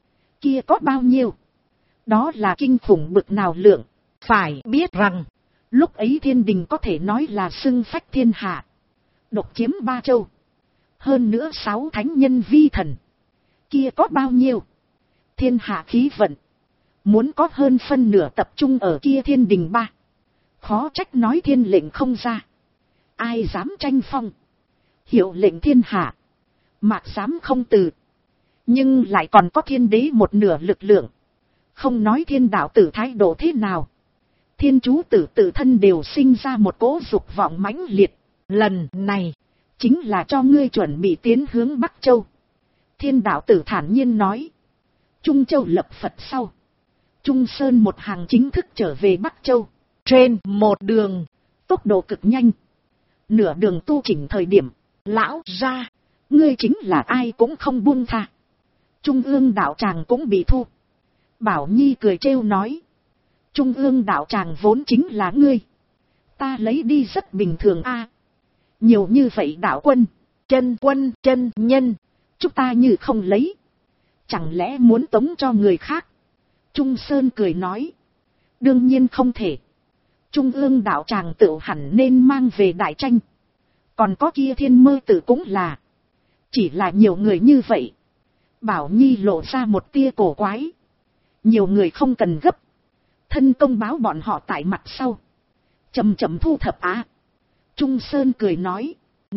A: Kia có bao nhiêu? Đó là kinh khủng bực nào lượng.
B: Phải biết rằng,
A: lúc ấy thiên đình có thể nói là xưng phách thiên hạ. Độc chiếm 3 châu. Hơn nữa 6 thánh nhân vi thần. Kia có bao nhiêu? Thiên hạ khí vận. Muốn có hơn phân nửa tập trung ở kia thiên đình 3. Khó trách nói thiên lệnh không ra. Ai dám tranh phong? Hiệu lệnh thiên hạ. Mạc dám không từ. Nhưng lại còn có thiên đế một nửa lực lượng. Không nói thiên đạo tử thái độ thế nào. Thiên chú tử tự thân đều sinh ra một cỗ dục vọng mãnh liệt.
B: lần này,
A: Chính là cho ngươi chuẩn bị tiến hướng Bắc Châu. Thiên đạo tử thản nhiên nói. Trung Châu lập Phật sau. Trung Sơn một hàng chính thức trở về Bắc Châu.
B: trên một đường,
A: Tốc độ cực nhanh. Nửa đường tu chỉnh thời điểm.
B: lão ra,
A: Ngươi chính là ai cũng không buông tha. Trung ương đạo tràng cũng bị thu. Bảo Nhi cười trêu nói. Trung ương đạo tràng vốn chính là ngươi. Ta lấy đi rất bình thường a. Nhiều như vậy đạo quân,
B: chân quân, chân nhân,
A: chúng ta như không lấy. Chẳng lẽ muốn tống cho người khác? Trung Sơn cười nói. Đương nhiên không thể. Trung ương đạo tràng tự hẳn nên mang về đại tranh. Còn có kia thiên mơ tử cũng là. Chỉ là nhiều người như vậy. Bảo Nhi lộ ra một tia cổ quái. Nhiều người không cần gấp. Thân công báo bọn họ tại mặt sau. Chậm chậm thu thập á. Trung Sơn cười nói.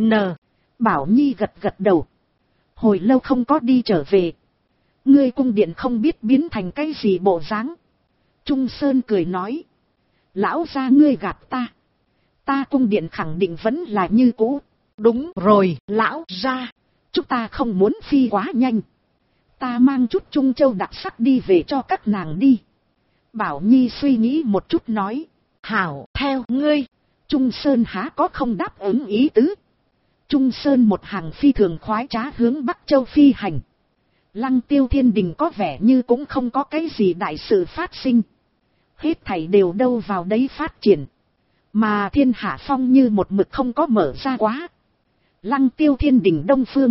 A: Bảo Nhi gật gật đầu. Hồi lâu không có đi trở về. Ngươi cung điện không biết biến thành cái gì bộ dáng. Trung Sơn cười nói. Lão gia ngươi gạt ta. Ta cung điện khẳng định vẫn là như cũ.
B: Đúng rồi, lão ra.
A: Chúng ta không muốn phi quá nhanh. Ta mang chút Trung Châu đặc sắc đi về cho các nàng đi. Bảo Nhi suy nghĩ một chút nói.
B: Hảo, theo ngươi.
A: Trung Sơn há có không đáp ứng ý tứ. Trung Sơn một hàng phi thường khoái trá hướng Bắc Châu phi hành. Lăng Tiêu thiên đình có vẻ như cũng không có cái gì đại sự phát sinh. Hết thảy đều đâu vào đấy phát triển. Mà thiên hạ phong như một mực không có mở ra quá. Lăng Tiêu thiên đình đông phương.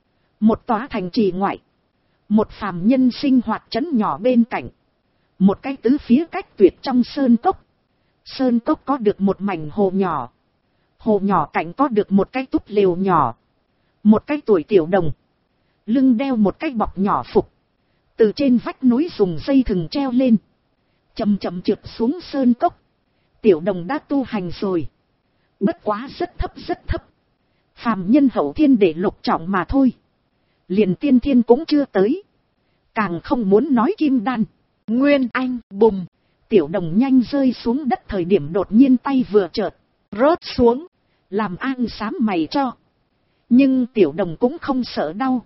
A: Một tòa thành trì ngoại. Một phàm nhân sinh hoạt trấn nhỏ bên cạnh. Một cái tứ phía cách tuyệt trong sơn cốc. Sơn cốc có được một mảnh hồ nhỏ. Hồ nhỏ cạnh có được một cái túp lều nhỏ. Một cái tuổi tiểu đồng. Lưng đeo một cái bọc nhỏ phục. Từ trên vách núi dùng dây thừng treo lên. Chậm chậm trượt xuống sơn cốc. Tiểu đồng đã tu hành rồi. Bất quá rất thấp rất thấp. Phàm nhân hậu thiên để lục trọng mà thôi. Liền tiên thiên cũng chưa tới. Càng không muốn nói kim đan.
B: Nguyên anh bùng.
A: Tiểu đồng nhanh rơi xuống đất thời điểm đột nhiên tay vừa chợt rớt xuống. Làm an sám mày cho. Nhưng tiểu đồng cũng không sợ đau.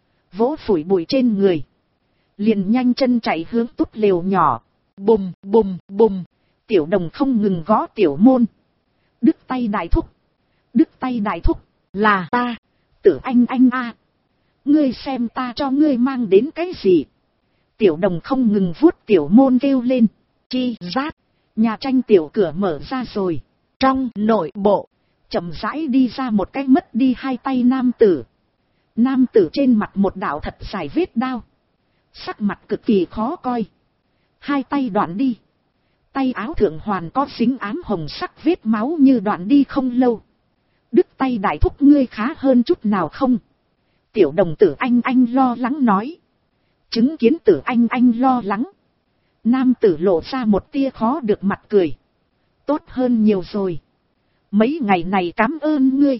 A: Vỗ phủi bụi trên người. Liền nhanh chân chạy hướng túp lều nhỏ.
B: Bùng bùng bùng.
A: Tiểu đồng không ngừng gõ tiểu môn. Đứt tay đại thúc. Đứt tay đại thúc.
B: Là ta.
A: Tử anh a. Ngươi xem ta cho ngươi mang đến cái gì. Tiểu đồng không ngừng vuốt tiểu môn kêu lên.
B: Chi rát.
A: Nhà tranh tiểu cửa mở ra rồi.
B: Trong nội bộ.
A: Chậm rãi đi ra một cái mất đi hai tay nam tử. Nam tử trên mặt một đạo thật dài vết đao. Sắc mặt cực kỳ khó coi. Hai tay đoạn đi. Tay áo thượng hoàn có dính ám hồng sắc vết máu như đoạn đi không lâu. Đứt tay đại thúc ngươi khá hơn chút nào không? Tiểu đồng tử anh lo lắng nói. Chứng kiến tử anh lo lắng. Nam tử lộ ra một tia khó được mặt cười. Tốt hơn nhiều rồi. Mấy ngày này cảm ơn ngươi.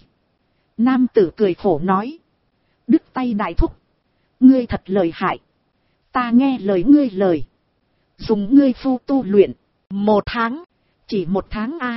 A: Nam tử cười khổ nói. Đứt tay đại thúc. Ngươi thật lợi hại. Ta nghe lời ngươi lời. Dùng ngươi phu tu luyện.
B: 1 tháng.
A: Chỉ 1 tháng a.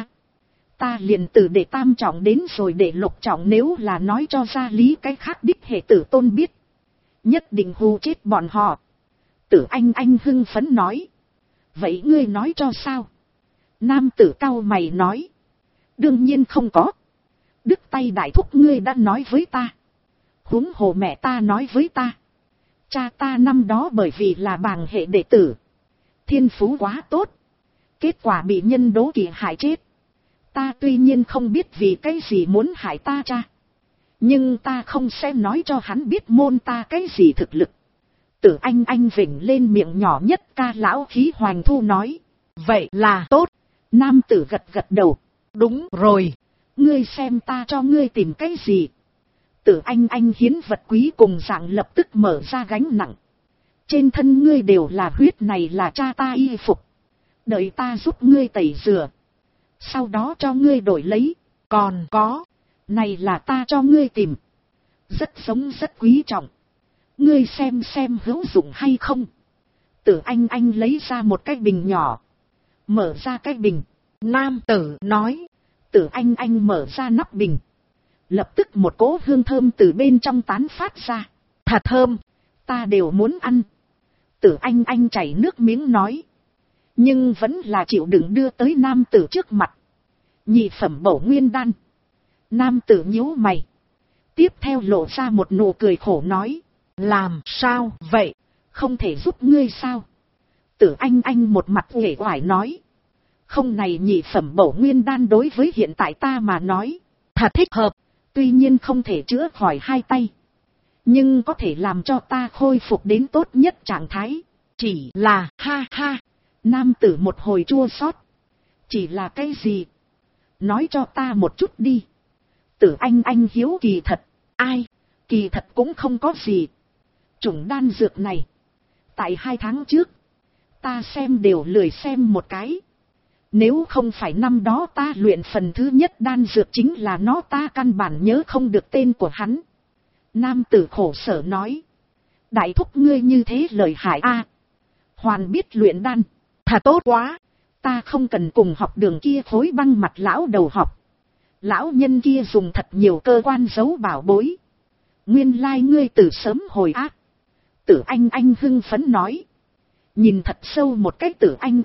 A: Ta liền từ để tam trọng đến rồi để lục trọng, nếu là nói cho gia lý cái khác đích hệ tử tôn biết. Nhất định hù chết bọn họ. Tử anh hưng phấn nói. Vậy ngươi nói cho sao? Nam tử cau mày nói. Đương nhiên không có. Đứt tay đại thúc ngươi đã nói với ta. Huống hồ mẹ ta nói với ta. Cha ta năm đó bởi vì là bàng hệ đệ tử. Thiên phú quá tốt. Kết quả bị nhân đố kỵ hại chết. Ta tuy nhiên không biết vì cái gì muốn hại ta cha. Nhưng ta không sẽ nói cho hắn biết môn ta cái gì thực lực. Tử Anh vểnh lên miệng nhỏ nhất ca lão khí hoành thu nói.
B: Vậy là tốt.
A: Nam tử gật gật đầu.
B: Đúng rồi.
A: Ngươi xem ta cho ngươi tìm cái gì. Tử Anh hiến vật quý cùng dạng lập tức mở ra gánh nặng. Trên thân ngươi đều là huyết, này là cha ta y phục. Đợi ta giúp ngươi tẩy rửa. Sau đó cho ngươi đổi lấy.
B: Còn có.
A: Này là ta cho ngươi tìm. Rất giống rất quý trọng. Ngươi xem hữu dụng hay không. Tử Anh lấy ra một cái bình nhỏ. Mở ra cái bình.
B: Nam tử nói.
A: Tử Anh mở ra nắp bình. Lập tức một cỗ hương thơm từ bên trong tán phát ra.
B: Thật thơm.
A: Ta đều muốn ăn. Tử Anh chảy nước miếng nói. Nhưng vẫn là chịu đựng đưa tới nam tử trước mặt. Nhị phẩm bổ nguyên đan. Nam tử nhíu mày. Tiếp theo lộ ra một nụ cười khổ nói.
B: Làm sao vậy?
A: Không thể giúp ngươi sao? Tử Anh một mặt uể oải nói. Không, này nhị phẩm bổ nguyên đan đối với hiện tại ta mà nói.
B: Thật thích hợp.
A: Tuy nhiên không thể chữa khỏi hai tay. Nhưng có thể làm cho ta khôi phục đến tốt nhất trạng thái.
B: Chỉ là ha ha.
A: Nam tử một hồi chua xót. Chỉ là cái gì? Nói cho ta một chút đi. Tử Anh hiếu kỳ thật. Ai? Kỳ thật cũng không có gì. Chủng đan dược này. Tại 2 tháng trước. Ta xem đều lười xem một cái. Nếu không phải năm đó ta luyện phần thứ nhất đan dược chính là nó, ta căn bản nhớ không được tên của hắn. Nam tử khổ sở nói. Đại thúc ngươi như thế lợi hại a. Hoàn biết luyện đan.
B: Thật tốt quá.
A: Ta không cần cùng học đường kia phối băng mặt lão đầu học. Lão nhân kia dùng thật nhiều cơ quan giấu bảo bối. Nguyên lai ngươi từ sớm hồi ác. Tử Anh hưng phấn nói. Nhìn thật sâu một cái Tử Anh.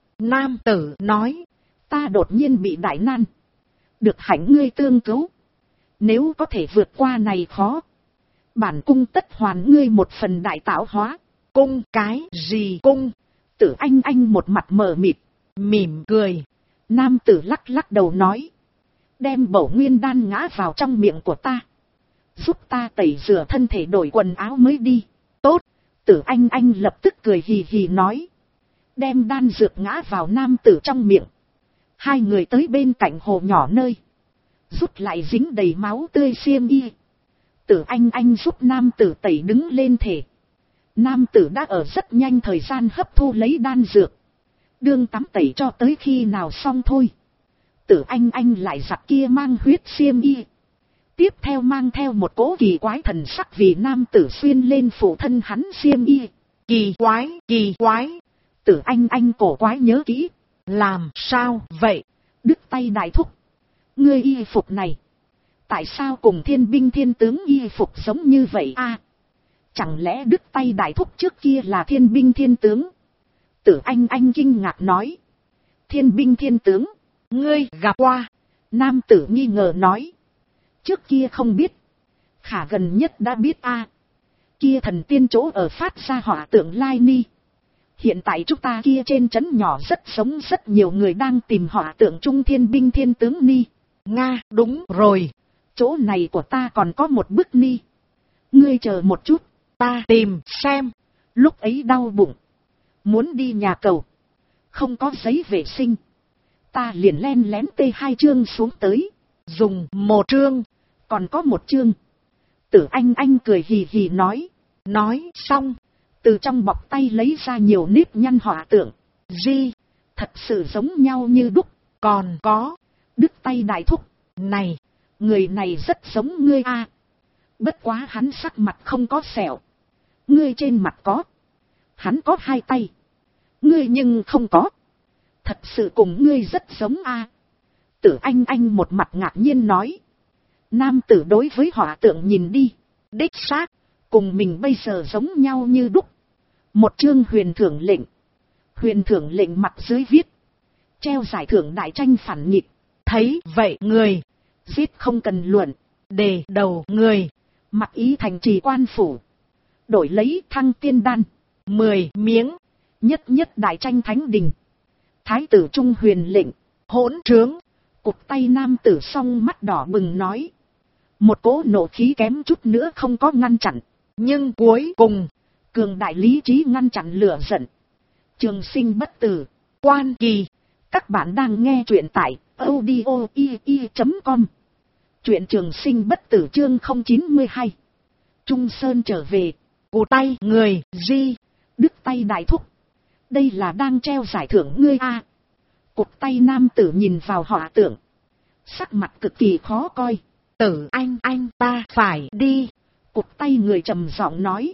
B: Nam tử nói.
A: Ta đột nhiên bị đại nan. Được hạnh ngươi tương cứu. Nếu có thể vượt qua này khó. Bản cung tất hoàn ngươi một phần đại tạo hóa.
B: Cung cái gì cung?
A: Tử Anh một mặt mờ mịt.
B: Mỉm cười.
A: Nam tử lắc đầu nói. Đem bổ nguyên đan ngã vào trong miệng của ta. Giúp ta tẩy rửa thân thể đổi quần áo mới đi. Tốt. Tử Anh lập tức cười hì hì nói. Đem đan dược ngã vào nam tử trong miệng. Hai người tới bên cạnh hồ nhỏ nơi. Rút lại dính đầy máu tươi xiêm y. Tử Anh giúp nam tử tẩy đứng lên thể. Nam tử đã ở rất nhanh thời gian hấp thu lấy đan dược. Đương tắm tẩy cho tới khi nào xong thôi. Tử Anh lại giặt kia mang huyết xiêm y. Tiếp theo mang theo một cỗ kỳ quái thần sắc vì nam tử xuyên lên phụ thân hắn xiêm y.
B: Kỳ quái.
A: Tử Anh cổ quái nhớ kỹ.
B: Làm sao vậy?
A: Đứt tay đại thúc. Ngươi y phục này. Tại sao cùng thiên binh thiên tướng y phục giống như vậy a? Chẳng lẽ đứt tay đại thúc trước kia là thiên binh thiên tướng? Tử Anh kinh ngạc nói. Thiên binh thiên tướng.
B: Ngươi gặp qua.
A: Nam tử nghi ngờ nói. Trước kia không biết. Khả gần nhất đã biết a. Kia thần tiên chỗ ở phát ra họa tượng Lai Ni. Hiện tại chúng ta kia trên trấn nhỏ rất sống rất nhiều người đang tìm họa tượng trung thiên binh thiên tướng Ni.
B: Nga, đúng rồi.
A: Chỗ này của ta còn có một bức Ni. Ngươi chờ một chút.
B: Ta tìm xem.
A: Lúc ấy đau bụng. Muốn đi nhà cầu. Không có giấy vệ sinh. Ta liền len lén T2 chương xuống tới.
B: Dùng một chương.
A: Còn có một chương. Tử Anh cười hì hì nói.
B: Nói xong.
A: Từ trong bọc tay lấy ra nhiều nếp nhăn họa tượng.
B: Di.
A: Thật sự giống nhau như đúc.
B: Còn có.
A: Đứt tay đại thúc.
B: Này.
A: Người này rất giống ngươi a. Bất quá hắn sắc mặt không có sẹo. Ngươi trên mặt có. Hắn có 2 tay. Ngươi nhưng không có. Thật sự cùng ngươi rất giống a. Tử Anh một mặt ngạc nhiên nói. Nam tử đối với họa tượng nhìn đi. Đích xác. Cùng mình bây giờ giống nhau như đúc. Một chương huyền thưởng lệnh. Huyền thưởng lệnh mặt dưới viết. Treo giải thưởng đại tranh phản nghịch.
B: Thấy vậy người.
A: Giết không cần luận.
B: Đề đầu người.
A: Mặc ý thành trì quan phủ. Đổi lấy thăng tiên đan.
B: 10 miếng.
A: Nhất đại tranh thánh đình. Thái tử trung huyền lệnh.
B: Hỗn trướng.
A: Cụt tay nam tử song mắt đỏ bừng nói. Một cỗ nộ khí kém chút nữa không có ngăn chặn.
B: Nhưng cuối cùng.
A: Cường đại lý trí ngăn chặn lửa giận. Trường sinh bất tử. Quan kỳ. Các bạn đang nghe truyện tại audio.com. Truyện trường sinh bất tử chương 092. Trung Sơn trở về.
B: Cụt tay người Di.
A: Đứt tay đại thúc. Đây là đang treo giải thưởng ngươi a. Cụt tay nam tử nhìn vào họa tượng. Sắc mặt cực kỳ khó coi.
B: Tử anh ta phải đi.
A: Cụt tay người trầm giọng nói.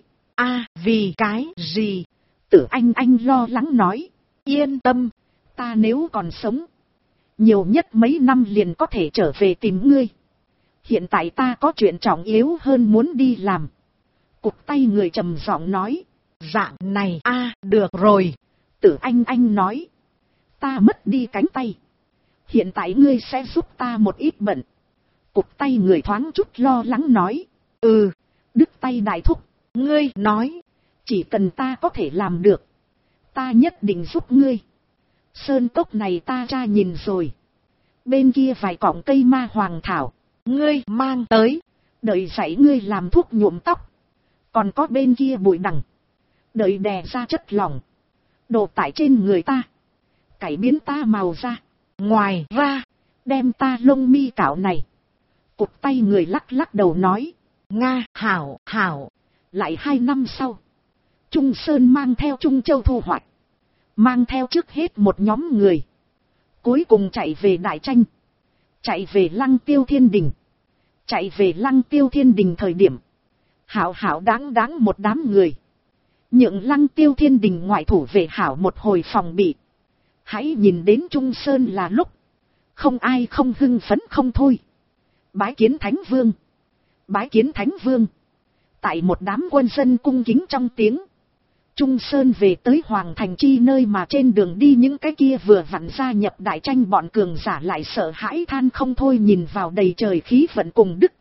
B: Vì cái gì?
A: Tử anh lo lắng nói.
B: Yên tâm.
A: Ta nếu còn sống, nhiều nhất mấy năm liền có thể trở về tìm ngươi. Hiện tại ta có chuyện trọng yếu hơn muốn đi làm. Cụt tay người trầm giọng nói.
B: Dạng này được rồi.
A: Tử anh nói. Ta mất đi cánh tay. Hiện tại ngươi sẽ giúp ta một ít bận. Cụt tay người thoáng chút lo lắng nói. Đứt tay đại thúc.
B: Ngươi nói.
A: Chỉ cần ta có thể làm được, ta nhất định giúp ngươi. Sơn cốc này ta tra nhìn rồi. Bên kia vài cọng cây ma hoàng thảo.
B: Ngươi mang tới.
A: Đợi dạy ngươi làm thuốc nhuộm tóc. Còn có bên kia bụi đằng. Đợi đè ra chất lỏng. Đổ tải trên người ta. Cải biến ta màu da.
B: Ngoài ra,
A: đem ta lông mi cạo này. Cụt tay người lắc đầu nói.
B: Nga hảo.
A: Lại 2 năm sau, Trung Sơn mang theo Trung Châu thu hoạch. Mang theo trước hết một nhóm người. Cuối cùng chạy về Đại Tranh. Chạy về Lăng Tiêu Thiên Đình. Chạy về Lăng Tiêu Thiên Đình thời điểm. Hảo đáng một đám người. Nhượng Lăng Tiêu Thiên Đình ngoại thủ về hảo một hồi phòng bị. Hãy nhìn đến Trung Sơn là lúc. Không ai không hưng phấn không thôi. Bái kiến Thánh Vương. Bái kiến Thánh Vương. Tại một đám quân dân cung kính trong tiếng. Trung Sơn về tới Hoàng Thành Chi nơi mà trên đường đi những cái kia vừa vặn gia nhập Đại Tranh bọn cường giả lại sợ hãi than không thôi nhìn vào đầy trời khí vận cùng đức.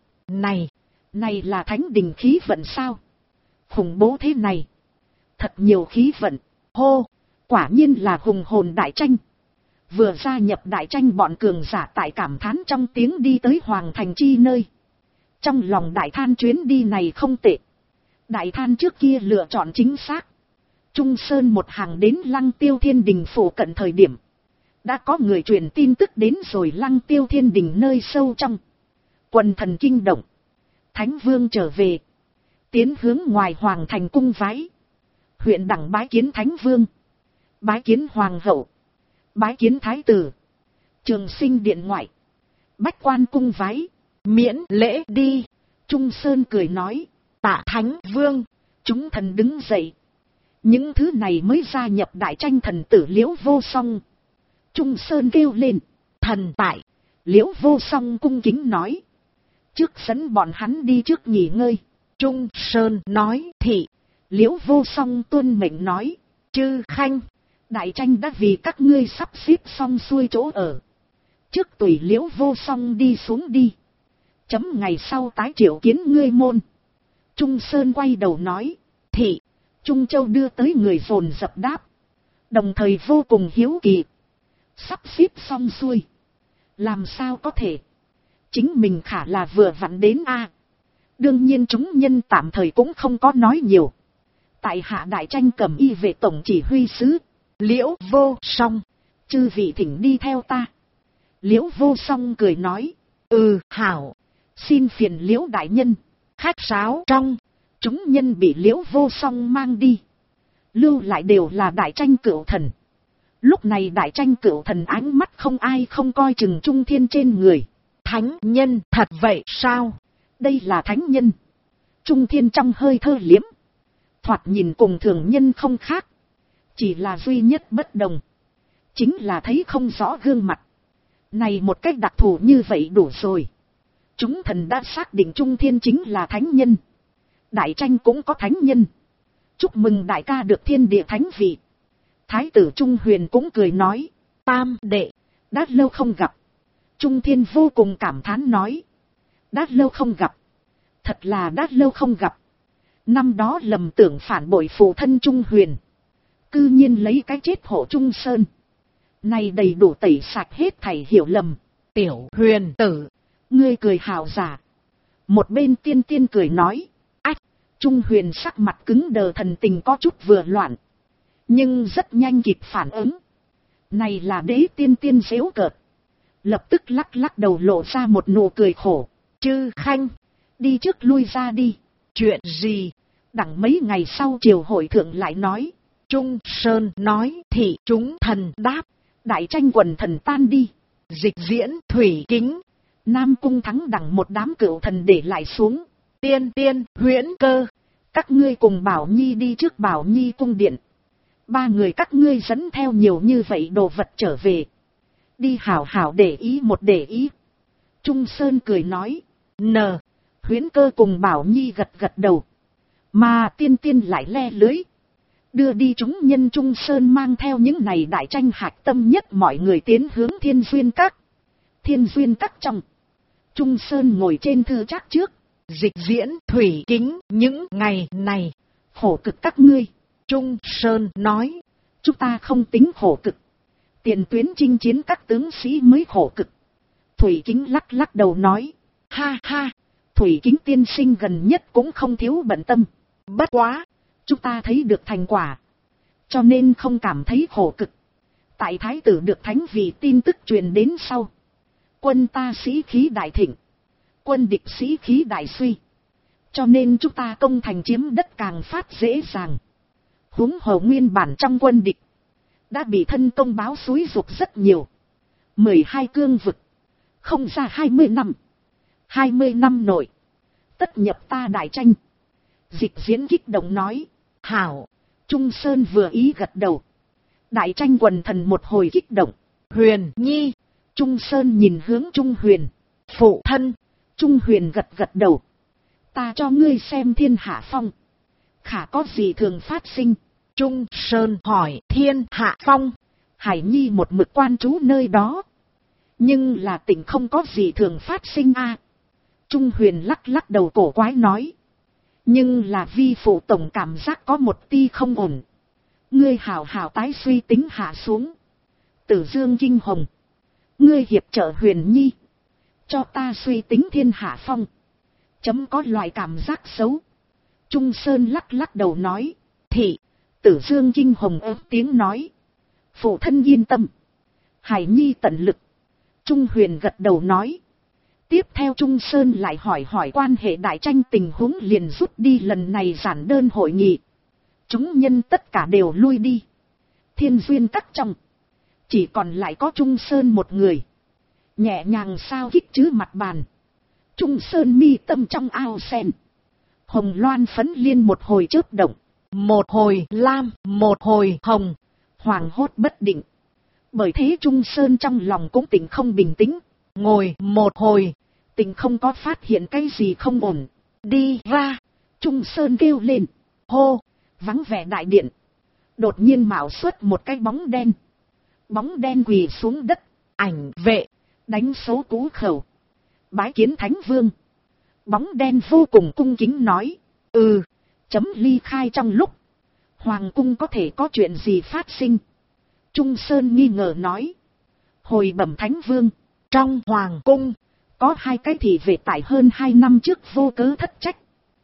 A: Này là Thánh Đình khí vận sao? Khủng bố thế này. Thật nhiều khí vận. Hô, quả nhiên là hùng hồn Đại Tranh. Vừa gia nhập Đại Tranh bọn cường giả tại cảm thán trong tiếng đi tới Hoàng Thành Chi nơi. Trong lòng Đại Than chuyến đi này không tệ. Đại Than trước kia lựa chọn chính xác. Trung Sơn một hàng đến Lăng Tiêu Thiên Đình phủ cận thời điểm. Đã có người truyền tin tức đến rồi Lăng Tiêu Thiên Đình nơi sâu trong. Quần thần kinh động. Thánh Vương trở về. Tiến hướng ngoài Hoàng Thành cung vái. Huyện đẳng bái kiến Thánh Vương. Bái kiến Hoàng hậu. Bái kiến Thái tử. Trường Sinh điện ngoại. Bách quan cung vái.
B: Miễn lễ đi.
A: Trung Sơn cười nói.
B: Tạ Thánh Vương.
A: Chúng thần đứng dậy. Những thứ này mới gia nhập Đại Tranh thần tử Liễu Vô Song. Trung Sơn kêu lên.
B: Thần tại.
A: Liễu Vô Song cung kính nói. Trước dẫn bọn hắn đi trước nghỉ ngơi.
B: Trung Sơn nói thị.
A: Liễu Vô Song tuân mệnh nói.
B: Chư khanh.
A: Đại Tranh đã vì các ngươi sắp xếp xong xuôi chỗ ở. Trước tùy Liễu Vô Song đi xuống đi. Chấm ngày sau tái triệu kiến ngươi môn. Trung Sơn quay đầu nói. Thị. Trung Châu đưa tới người dồn dập đáp. Đồng thời vô cùng hiếu kỳ. Sắp xếp xong xuôi. Làm sao có thể. Chính mình khả là vừa vặn đến a. Đương nhiên chúng nhân tạm thời cũng không có nói nhiều. Tại hạ Đại Tranh cầm y về tổng chỉ huy sứ.
B: Liễu Vô Song.
A: Chư vị thỉnh đi theo ta. Liễu Vô Song cười nói.
B: Hảo.
A: Xin phiền Liễu đại nhân.
B: Khách sáo trong.
A: Chúng nhân bị Liễu Vô Song mang đi. Lưu lại đều là Đại Tranh cửu thần. Lúc này Đại Tranh cửu thần ánh mắt không ai không coi chừng Trung Thiên trên người.
B: Thánh nhân thật vậy sao?
A: Đây là thánh nhân. Trung Thiên trong hơi thơ liếm. Thoạt nhìn cùng thường nhân không khác. Chỉ là duy nhất bất đồng. Chính là thấy không rõ gương mặt. Này một cách đặc thù như vậy đủ rồi. Chúng thần đã xác định Trung Thiên chính là thánh nhân. Đại Tranh cũng có thánh nhân. Chúc mừng đại ca được thiên địa thánh vị. Thái tử Trung Huyền cũng cười nói. Tam đệ, đã lâu không gặp. Trung Thiên vô cùng cảm thán nói. Đã lâu không gặp. Thật là đã lâu không gặp. Năm đó lầm tưởng phản bội phụ thân Trung Huyền. Cư nhiên lấy cái chết hộ Trung Sơn. Này đầy đủ tẩy sạch hết thảy hiểu lầm.
B: Tiểu Huyền tử.
A: Ngươi cười hào giả. Một bên tiên tiên cười nói. Ách, Trung Huyền sắc mặt cứng đờ, thần tình có chút vừa loạn. Nhưng rất nhanh kịp phản ứng. Này là Đế Tiên Tiên giễu cợt. Lập tức lắc lắc đầu lộ ra một nụ cười khổ. Chư Khanh, đi trước lui ra đi. Chuyện gì? Đặng mấy ngày sau triều hội thượng lại nói. Trung Sơn nói thì chúng thần đáp. Đại tranh quần thần tan đi. Dịch diễn thủy kính. Nam Cung Thắng đặng một đám cửu thần để lại xuống. Tiên Tiên, Huyễn Cơ, các ngươi cùng Bảo Nhi đi trước Bảo Nhi cung điện. 3 người các ngươi dẫn theo nhiều như vậy đồ vật trở về. Đi hảo hảo để ý một để ý. Trung Sơn cười nói. Huyễn Cơ cùng Bảo Nhi gật gật đầu. Mà Tiên Tiên lại le lưới. Đưa đi chúng nhân. Trung Sơn mang theo những này đại tranh hạch tâm nhất mọi người tiến hướng Thiên Duyên Các. Thiên Duyên Các trong. Trung Sơn ngồi trên thư trác trước. Dịch diễn thủy kính những ngày này. Khổ cực các ngươi. Trung Sơn nói. Chúng ta không tính khổ cực. Tiền tuyến chinh chiến các tướng sĩ mới khổ cực. Thủy Kính lắc lắc đầu nói. Ha ha. Thủy Kính tiên sinh gần nhất cũng không thiếu bận tâm. Bất quá. Chúng ta thấy được thành quả. Cho nên không cảm thấy khổ cực. Tại thái tử được thánh vì tin tức truyền đến sau. Quân ta sĩ khí đại thịnh. Quân địch sĩ khí đại suy. Cho nên chúng ta công thành chiếm đất càng phát dễ dàng. Huống hồ nguyên bản trong quân địch. Đã bị thân công báo xúi giục rất nhiều. 12 cương vực. Không ra 20 năm. 20 năm nội. Tất nhập ta đại tranh. Dịch diễn kích động nói. Hảo. Trung Sơn vừa ý gật đầu. Đại tranh quần thần một hồi kích động. Huyền Nhi. Trung Sơn nhìn hướng Trung Huyền. Phụ thân. Trung Huyền gật gật đầu. Ta cho ngươi xem Thiên Hạ Phong. Khả có gì thường phát sinh? Trung Sơn hỏi. Thiên Hạ Phong. Hải Nhi một mực quan trú nơi đó. Nhưng là tỉnh không có gì thường phát sinh a. Trung Huyền lắc lắc đầu cổ quái nói. Nhưng là vi phụ tổng cảm giác có một ti không ổn. Ngươi hảo hảo tái suy tính hạ xuống. Tử Dương Kinh Hồng. Ngươi hiệp trợ Huyền Nhi. Cho ta suy tính Thiên Hạ Phong. Chấm có loại cảm giác xấu. Trung Sơn lắc lắc đầu nói. Thị. Tử Dương Kinh Hồng ớt tiếng nói. Phụ thân yên tâm. Hải Nhi tận lực. Trung Huyền gật đầu nói. Tiếp theo Trung Sơn lại hỏi quan hệ đại tranh tình huống, liền rút đi lần này giản đơn hội nghị. Chúng nhân tất cả đều lui đi. Thiên Duyên Các trong. Chỉ còn lại có Trung Sơn một người. Nhẹ nhàng sao kích chứ mặt bàn. Trung Sơn mi tâm trong ao sen. Hồng loan phấn liên một hồi chớp động. Một hồi lam, một hồi hồng. Hoàng hốt bất định. Bởi thế Trung Sơn trong lòng cũng tỉnh không bình tĩnh. Ngồi một hồi. Tỉnh không có phát hiện cái gì không ổn. Đi ra. Trung Sơn kêu lên. Hô. Vắng vẻ đại điện. Đột nhiên mạo xuất một cái bóng đen. Bóng đen quỳ xuống đất. Ảnh vệ. Đánh số cú khẩu. Bái kiến Thánh Vương. Bóng đen vô cùng cung kính nói. Chấm ly khai trong lúc. Hoàng cung có thể có chuyện gì phát sinh? Trung Sơn nghi ngờ nói. Hồi bẩm Thánh Vương. Trong Hoàng cung. Có 2 cái thị vệ tại hơn 2 năm trước vô cớ thất trách.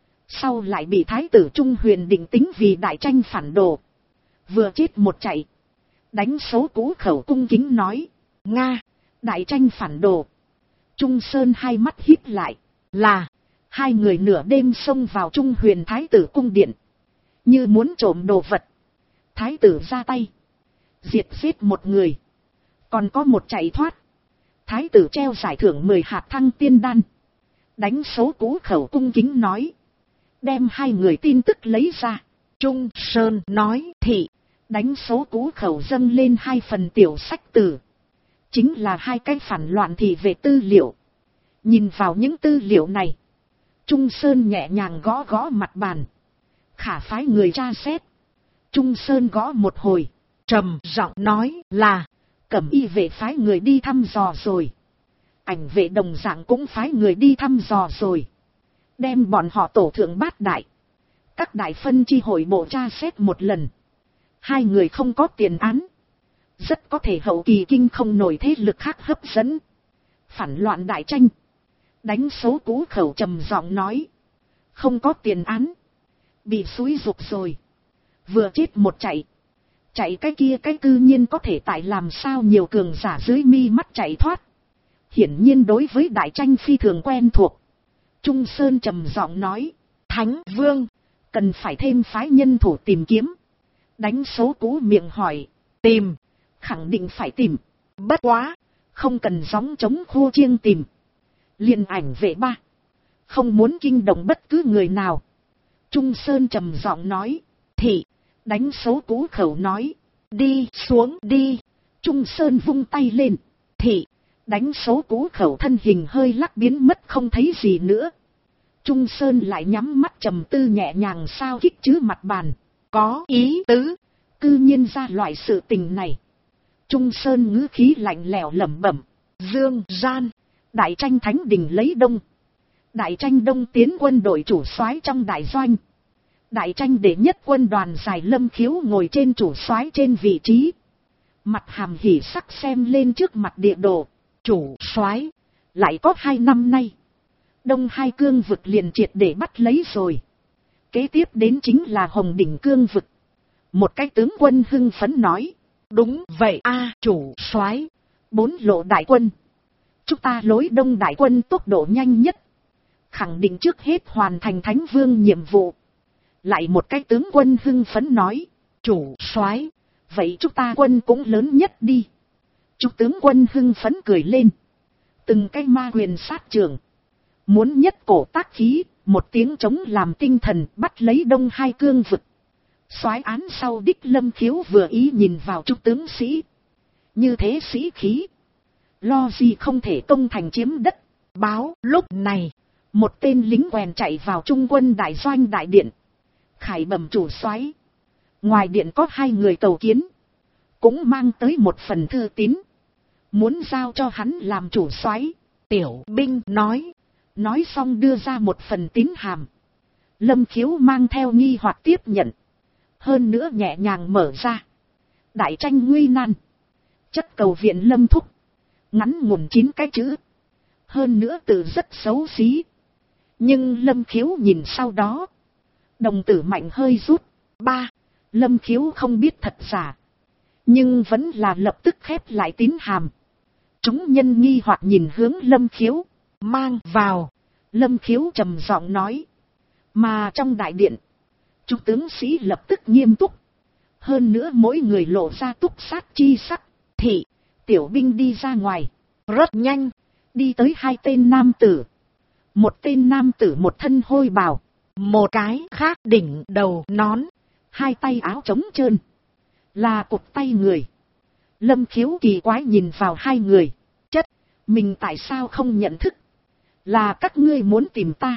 A: Sau lại bị Thái tử Trung Huyền định tính vì đại tranh phản đồ. Vừa chết một chạy. Đánh số cú khẩu cung kính nói. Nga. Đại tranh phản đồ. Trung Sơn hai mắt híp lại. Là. 2 người nửa đêm xông vào Trung Huyền Thái tử cung điện. Như muốn trộm đồ vật. Thái tử ra tay. Diệt giết một người. Còn có một chạy thoát. Thái tử treo giải thưởng 10 hạt thăng tiên đan. Đánh số cú khẩu cung kính nói. Đem 2 người tin tức lấy ra. Trung Sơn nói. Thị. Đánh số cú khẩu dâng lên 2 phần tiểu sách tử. Chính là 2 cái phản loạn thị về tư liệu. Nhìn vào những tư liệu này. Trung Sơn nhẹ nhàng gõ gõ mặt bàn. Khả phái người tra xét. Trung Sơn gõ một hồi. Trầm giọng nói là. Cẩm y vệ phái người đi thăm dò rồi. Ảnh vệ đồng dạng cũng phái người đi thăm dò rồi. Đem bọn họ tổ thượng bát đại. Các đại phân chi hội bộ tra xét một lần. 2 người không có tiền án. Rất có thể hậu kỳ kinh không nổi thế lực khác hấp dẫn. Phản loạn đại tranh. Đánh số cú khẩu trầm giọng nói. Không có tiền án. bị xúi giục rồi. Vừa chết một chạy. Chạy cái kia cái cư nhiên có thể tại làm sao nhiều cường giả dưới mi mắt chạy thoát. Hiển nhiên đối với đại tranh phi thường quen thuộc. Trung Sơn trầm giọng nói. Thánh Vương, cần phải thêm phái nhân thủ tìm kiếm. Đánh số cũ miệng hỏi. Tìm, khẳng định phải tìm. Bất quá, không cần gióng trống khô chiêng tìm. Liên ảnh vệ ba. Không muốn kinh động bất cứ người nào. Trung Sơn trầm giọng nói. Thị, đánh số cũ khẩu nói. Đi xuống đi. Trung Sơn vung tay lên. Thị, đánh số cũ khẩu thân hình hơi lắc biến mất không thấy gì nữa. Trung Sơn lại nhắm mắt trầm tư nhẹ nhàng sao kích chứ mặt bàn. Có ý tứ, cư nhiên ra loại sự tình này. Trung Sơn ngữ khí lạnh lẽo lẩm bẩm. Dương gian, đại tranh thánh đình lấy đông. Đại tranh đông tiến quân đội chủ soái trong đại doanh. Đại tranh đệ nhất quân đoàn giải Lâm Khiếu ngồi trên chủ soái trên vị trí. Mặt hàm hỉ sắc xem lên trước mặt địa đồ. Chủ soái, lại có 2 năm nay. Đông hai cương vực liền triệt để bắt lấy rồi. Kế tiếp đến chính là Hồng Đỉnh cương vực. Một cái tướng quân hưng phấn nói. Đúng vậy a, chủ soái. 4 lộ đại quân. Chúng ta lối đông đại quân tốc độ nhanh nhất. Khẳng định trước hết hoàn thành Thánh Vương nhiệm vụ. Lại một cái tướng quân hưng phấn nói. Chủ soái, vậy chúng ta quân cũng lớn nhất đi. Chúng tướng quân hưng phấn cười lên. Từng cái ma quyền sát trường. Muốn nhất cổ tác khí, một tiếng trống làm tinh thần bắt lấy đông hai cương vực. Soái án sau đích Lâm Khiếu vừa ý nhìn vào trung tướng sĩ. Như thế sĩ khí. Lo gì không thể công thành chiếm đất. Báo lúc này, một tên lính quèn chạy vào trung quân đại doanh đại điện. Khải bẩm chủ soái. Ngoài điện có 2 người cầu kiến. Cũng mang tới một phần thư tín. Muốn giao cho hắn làm chủ soái. Tiểu binh nói. Nói xong đưa ra một phần tín hàm. Lâm Khiếu mang theo nghi hoặc tiếp nhận. Hơn nữa nhẹ nhàng mở ra. Đại tranh nguy nan. Chất cầu viện Lâm thúc. Ngắn ngủn 9 cái chữ. Hơn nữa từ rất xấu xí. Nhưng Lâm Khiếu nhìn sau đó. Đồng tử mạnh hơi rút. 3. Lâm Khiếu không biết thật giả. Nhưng vẫn là lập tức khép lại tín hàm. Chúng nhân nghi hoặc nhìn hướng Lâm Khiếu. Mang vào. Lâm Khiếu trầm giọng nói. Mà trong đại điện. Chúng tướng sĩ lập tức nghiêm túc. Hơn nữa mỗi người lộ ra túc sát chi sắc. Thị, tiểu binh đi ra ngoài. Rất nhanh. Đi tới 2 tên nam tử. Một tên nam tử một thân hôi bào. Một cái khác đỉnh đầu nón. 2 tay áo trống trơn. Là cụt tay người. Lâm Khiếu kỳ quái nhìn vào 2 người. Chất, mình tại sao không nhận thức? Là các ngươi muốn tìm ta.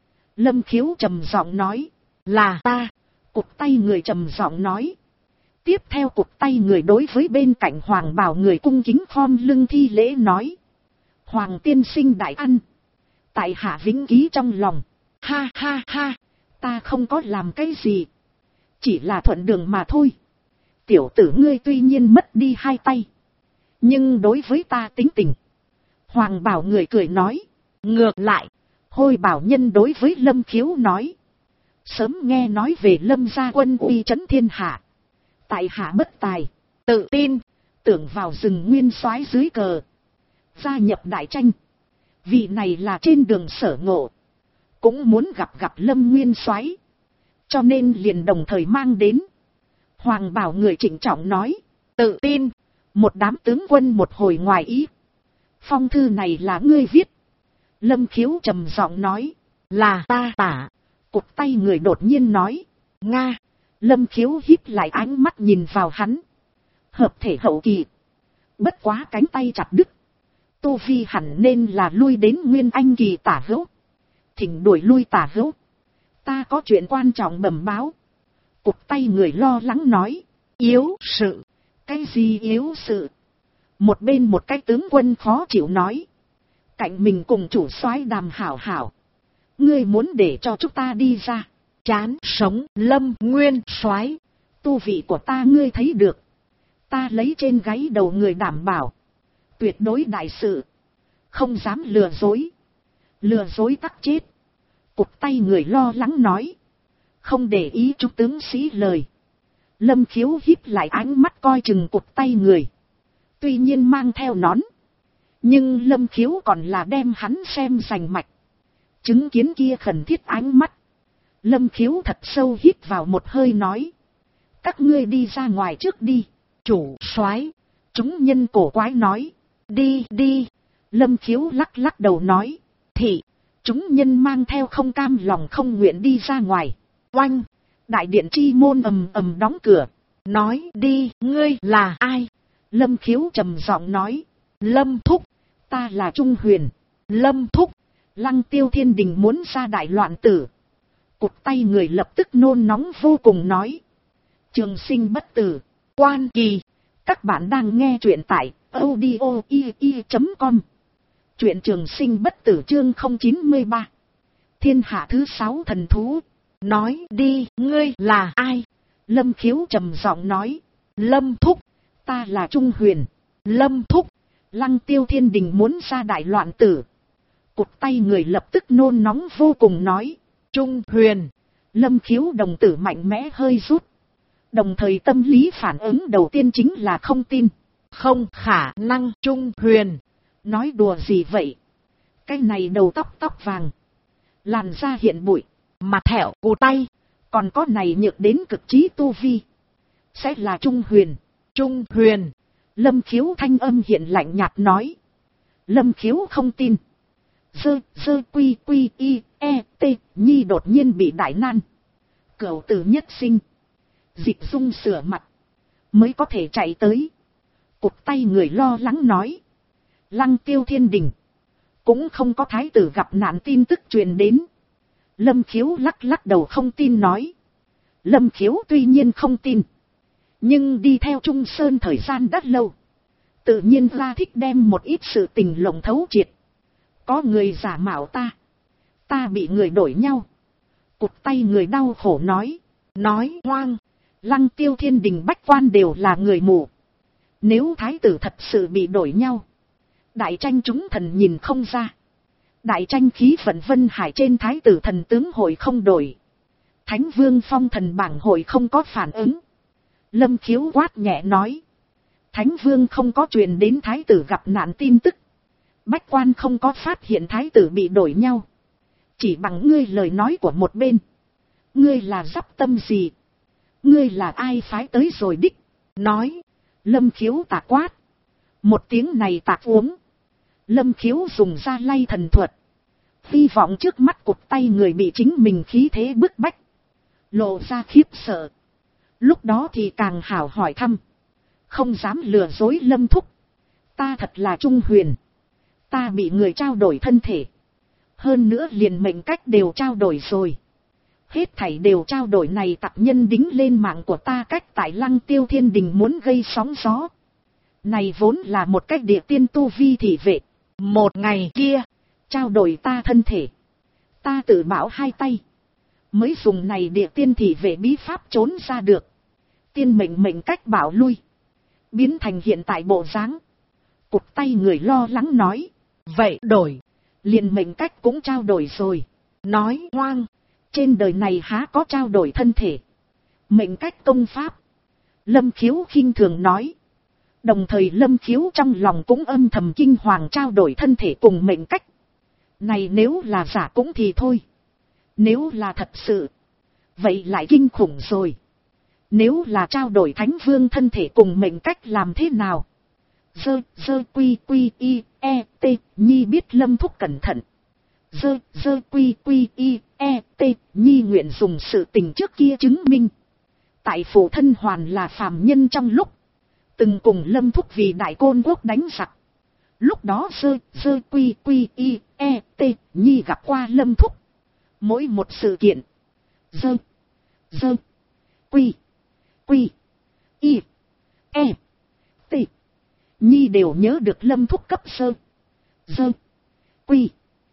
A: Lâm Khiếu trầm giọng nói. Là ta. Cụt tay người trầm giọng nói. Tiếp theo cụt tay người đối với bên cạnh hoàng bào người cung kính khom lưng thi lễ nói. Hoàng tiên sinh đại ăn. Tại hạ vĩnh ký trong lòng. Ha ha ha. Ta không có làm cái gì. Chỉ là thuận đường mà thôi. Tiểu tử ngươi tuy nhiên mất đi 2 tay. Nhưng đối với ta tính tình. Hoàng bảo người cười nói. Ngược lại. Hôi bảo nhân đối với Lâm Khiếu nói. Sớm nghe nói về Lâm gia quân uy trấn thiên hạ. Tại hạ bất tài. Tự tin. Tưởng vào rừng nguyên soái dưới cờ. Gia nhập đại tranh. Vị này là trên đường sở ngộ. Cũng muốn gặp Lâm nguyên soái. Cho nên liền đồng thời mang đến. Hoàng bảo người trịnh trọng nói. Tự tin. Một đám tướng quân một hồi ngoài ý. Phong thư này là ngươi viết. Lâm Khiếu trầm giọng nói. Là ta tả. Cụt tay người đột nhiên nói. Nga. Lâm Khiếu híp lại ánh mắt nhìn vào hắn. Hợp thể hậu kỳ. Bất quá cánh tay chặt đứt. Tô Vi hẳn nên là lui đến Nguyên Anh kỳ tả hữu. Thỉnh đuổi lui tả hữu. Ta có chuyện quan trọng bẩm báo. Cụt tay người lo lắng nói. Yếu sự. Cái gì yếu sự? Một bên một cái tướng quân khó chịu nói. Cạnh mình cùng chủ soái đàm hảo hảo. Ngươi muốn để cho chúng ta đi ra. Chán sống Lâm nguyên soái. Tu vị của ta ngươi thấy được. Ta lấy trên gáy đầu người đảm bảo. Tuyệt đối đại sự. Không dám lừa dối. Lừa dối tắc chết. Cụt tay người lo lắng nói. Không để ý chúng tướng sĩ lời. Lâm Khiếu híp lại ánh mắt coi chừng cụt tay người. Tuy nhiên mang theo nón. Nhưng Lâm Khiếu còn là đem hắn xem rành mạch. Chứng kiến kia khẩn thiết ánh mắt. Lâm Khiếu thật sâu hít vào một hơi nói. Các ngươi đi ra ngoài trước đi.
B: Chủ soái.
A: Chúng nhân cổ quái nói. Đi đi. Lâm Khiếu lắc lắc đầu nói. Thị. Chúng nhân mang theo không cam lòng không nguyện đi ra ngoài.
B: Oanh.
A: Đại điện chi môn ầm ầm đóng cửa.
B: Nói đi, ngươi là ai?
A: Lâm Khiếu trầm giọng nói.
B: Lâm Thúc.
A: Ta là Trung Huyền.
B: Lâm Thúc.
A: Lăng Tiêu Thiên Đình muốn ra đại loạn tử. Cụt tay người lập tức nôn nóng vô cùng nói. Trường sinh bất tử.
B: Quan Kỳ.
A: Các bạn đang nghe truyện tại audio.com. Truyện Trường Sinh bất tử chương 093. Thiên hạ thứ 6 thần thú.
B: Nói đi, ngươi là ai?
A: Lâm Khiếu trầm giọng nói.
B: Lâm Thúc.
A: Ta là Trung Huyền.
B: Lâm Thúc.
A: Lăng Tiêu Thiên Đình muốn ra đại loạn tử. Cụt tay người lập tức nôn nóng vô cùng nói.
B: Trung Huyền.
A: Lâm Khiếu đồng tử mạnh mẽ hơi rút. Đồng thời tâm lý phản ứng đầu tiên chính là không tin.
B: Không khả năng. Trung Huyền.
A: Nói đùa gì vậy? Cái này đầu tóc vàng. Làn da hiện bụi.
B: Mặt thẹo cụt tay.
A: Còn có này nhược đến cực trí tu vi. Sẽ là Trung Huyền.
B: Trung Huyền.
A: Lâm Khiếu thanh âm hiện lạnh nhạt nói. Lâm Khiếu không tin. Dơ quy y e t nhi đột nhiên bị đại nan. Cửu tử nhất sinh. Dịch dung sửa mặt. Mới có thể chạy tới. Cụt tay người lo lắng nói. Lăng Tiêu Thiên Đình. Cũng không có thái tử gặp nạn tin tức truyền đến. Lâm Khiếu lắc lắc đầu không tin nói. Lâm Khiếu tuy nhiên không tin. Nhưng đi theo Trung Sơn thời gian rất lâu. Tự nhiên ra thích đem một ít sự tình lộng thấu triệt. Có người giả mạo ta. Ta bị người đổi nhau. Cụt tay người đau khổ nói. Nói hoang. Lăng Tiêu Thiên Đình bách quan đều là người mù. Nếu thái tử thật sự bị đổi nhau. Đại tranh chúng thần nhìn không ra. Đại tranh khí vận Vân Hải trên thái tử thần tướng hội không đổi. Thánh Vương Phong thần bảng hội không có phản ứng. Lâm Khiếu quát nhẹ nói. Thánh Vương không có truyền đến thái tử gặp nạn tin tức. Bách quan không có phát hiện thái tử bị đổi nhau. Chỉ bằng ngươi lời nói của một bên. Ngươi là dắp tâm gì? Ngươi là ai phái tới rồi đích? Nói. Lâm Khiếu tà quát. Một tiếng này tạc uống. Lâm Khiếu dùng ra lay thần thuật. Hy vọng trước mắt cụt tay người bị chính mình khí thế bức bách. Lộ ra khiếp sợ. Lúc đó thì càng hảo hỏi thăm. Không dám lừa dối Lâm Thúc. Ta thật là Trung Huyền. Ta bị người trao đổi thân thể. Hơn nữa liền mệnh cách đều trao đổi rồi. Hết thảy đều trao đổi này tặc nhân đính lên mạng của ta cách tại Lăng Tiêu Thiên Đình muốn gây sóng gió. Này vốn là một cách địa tiên tu vi thị vệ. Một ngày kia, trao đổi ta thân thể. Ta tự bảo hai tay. Mới dùng này địa tiên thị vệ bí pháp trốn ra được. Tiên mệnh cách bảo lui. Biến thành hiện tại bộ dáng. Cụt tay người lo lắng nói. Vậy đổi. Liền mệnh cách cũng trao đổi rồi. Nói hoang. Trên đời này há có trao đổi thân thể. Mệnh cách công pháp. Lâm Khiếu khinh thường nói. Đồng thời Lâm Khiếu trong lòng cũng âm thầm kinh hoàng trao đổi thân thể cùng mệnh cách. Này nếu là giả cũng thì thôi. Nếu là thật sự. Vậy lại kinh khủng rồi. Nếu là trao đổi Thánh Vương thân thể cùng mệnh cách làm thế nào? Dơ quy y e t nhi biết Lâm Thúc cẩn thận. Dơ quy y e t nhi nguyện dùng sự tình trước kia chứng minh. Tại phụ thân hoàn là phàm nhân trong lúc. Từng cùng Lâm Thúc vì đại côn quốc đánh giặc. Lúc đó dơ quy y e t nhi gặp qua Lâm Thúc. Mỗi một sự kiện. Dơ quy y e t nhi đều nhớ được Lâm Thúc cấp dơ quy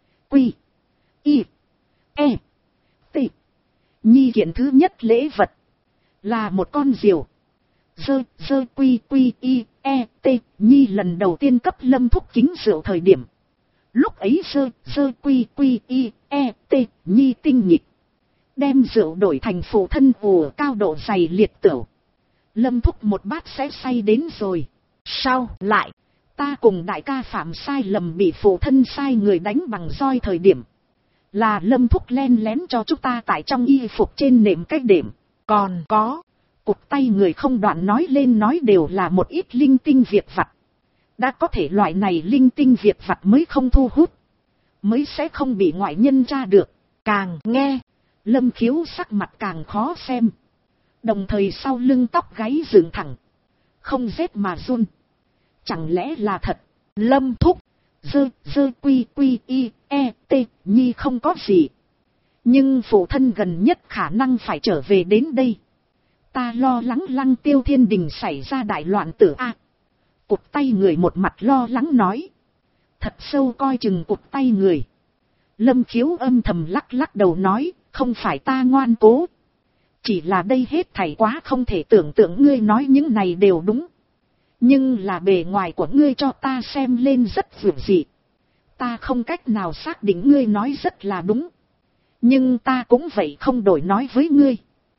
A: y e t nhi kiện thứ nhất lễ vật là một con diều. Dơ quy y e t nhi lần đầu tiên cấp Lâm Thúc kính rượu thời điểm. Lúc ấy dơ quy y e t nhi tinh nhịp. Đem rượu đổi thành phụ thân ùa cao độ dày liệt tửu. Lâm Thúc một bát sẽ say đến rồi.
B: Sao lại?
A: Ta cùng đại ca phạm sai lầm bị phụ thân sai người đánh bằng roi thời điểm. Là Lâm Thúc len lén cho chúng ta tại trong y phục trên nệm cách đệm.
B: Còn có.
A: Cụt tay người không đoạn nói lên nói đều là một ít linh tinh việc vặt. Đã có thể loại này linh tinh việc vặt mới không thu hút. Mới sẽ không bị ngoại nhân tra được.
B: Càng nghe.
A: Lâm Khiếu sắc mặt càng khó xem. Đồng thời sau lưng tóc gáy dựng thẳng. Không rét mà run. Chẳng lẽ là thật?
B: Lâm Thúc.
A: Dơ quy y e t nhi không có gì. Nhưng phụ thân gần nhất khả năng phải trở về đến đây. Ta lo lắng Lăng Tiêu Thiên Đình xảy ra đại loạn tử a. Cụt tay người một mặt lo lắng nói. Thật sâu coi chừng cụt tay người. Lâm Khiếu âm thầm lắc lắc đầu nói. Không phải ta ngoan cố. Chỉ là đây hết thảy quá không thể tưởng tượng, ngươi nói những này đều đúng. Nhưng là bề ngoài của ngươi cho ta xem lên rất vượt dị. Ta không cách nào xác định ngươi nói rất là đúng. Nhưng ta cũng vậy không đổi nói với ngươi.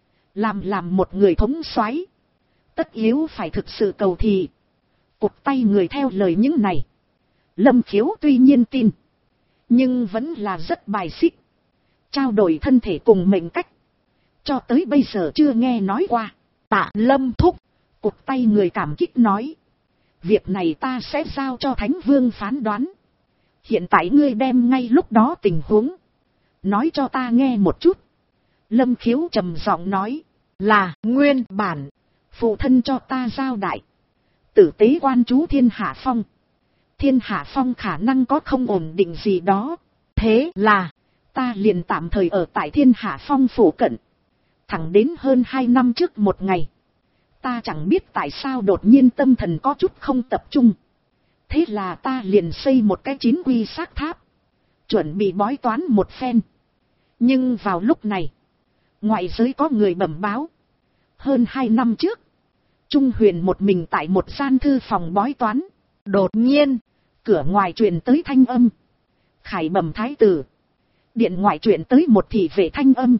A: Làm một người thống soái, tất yếu phải thực sự cầu thị. Cụt tay người theo lời những này. Lâm Khiếu tuy nhiên tin. Nhưng vẫn là rất bài xích. Trao đổi thân thể cùng mệnh cách. Cho tới bây giờ chưa nghe nói qua.
B: Tạ Lâm Thúc.
A: Cụt tay người cảm kích nói. Việc này ta sẽ giao cho Thánh Vương phán đoán. Hiện tại ngươi đem ngay lúc đó tình huống. Nói cho ta nghe một chút. Lâm Khiếu trầm giọng nói.
B: Là nguyên bản.
A: Phụ thân cho ta giao đại. Tử tế quan chú Thiên Hạ Phong. Thiên Hạ Phong khả năng có không ổn định gì đó.
B: Thế là.
A: Ta liền tạm thời ở tại Thiên Hạ Phong phủ cận. Thẳng đến hơn 2 năm trước một ngày. Ta chẳng biết tại sao đột nhiên tâm thần có chút không tập trung. Thế là ta liền xây một cái 9 quy xác tháp. Chuẩn bị bói toán một phen. Nhưng vào lúc này. Ngoại giới có người bẩm báo. Hơn 2 năm trước. Trung Huyền một mình tại một gian thư phòng bói toán.
B: Đột nhiên.
A: Cửa ngoài truyền tới thanh âm. Khải bẩm thái tử. Điện ngoại truyền tới một thị vệ thanh âm.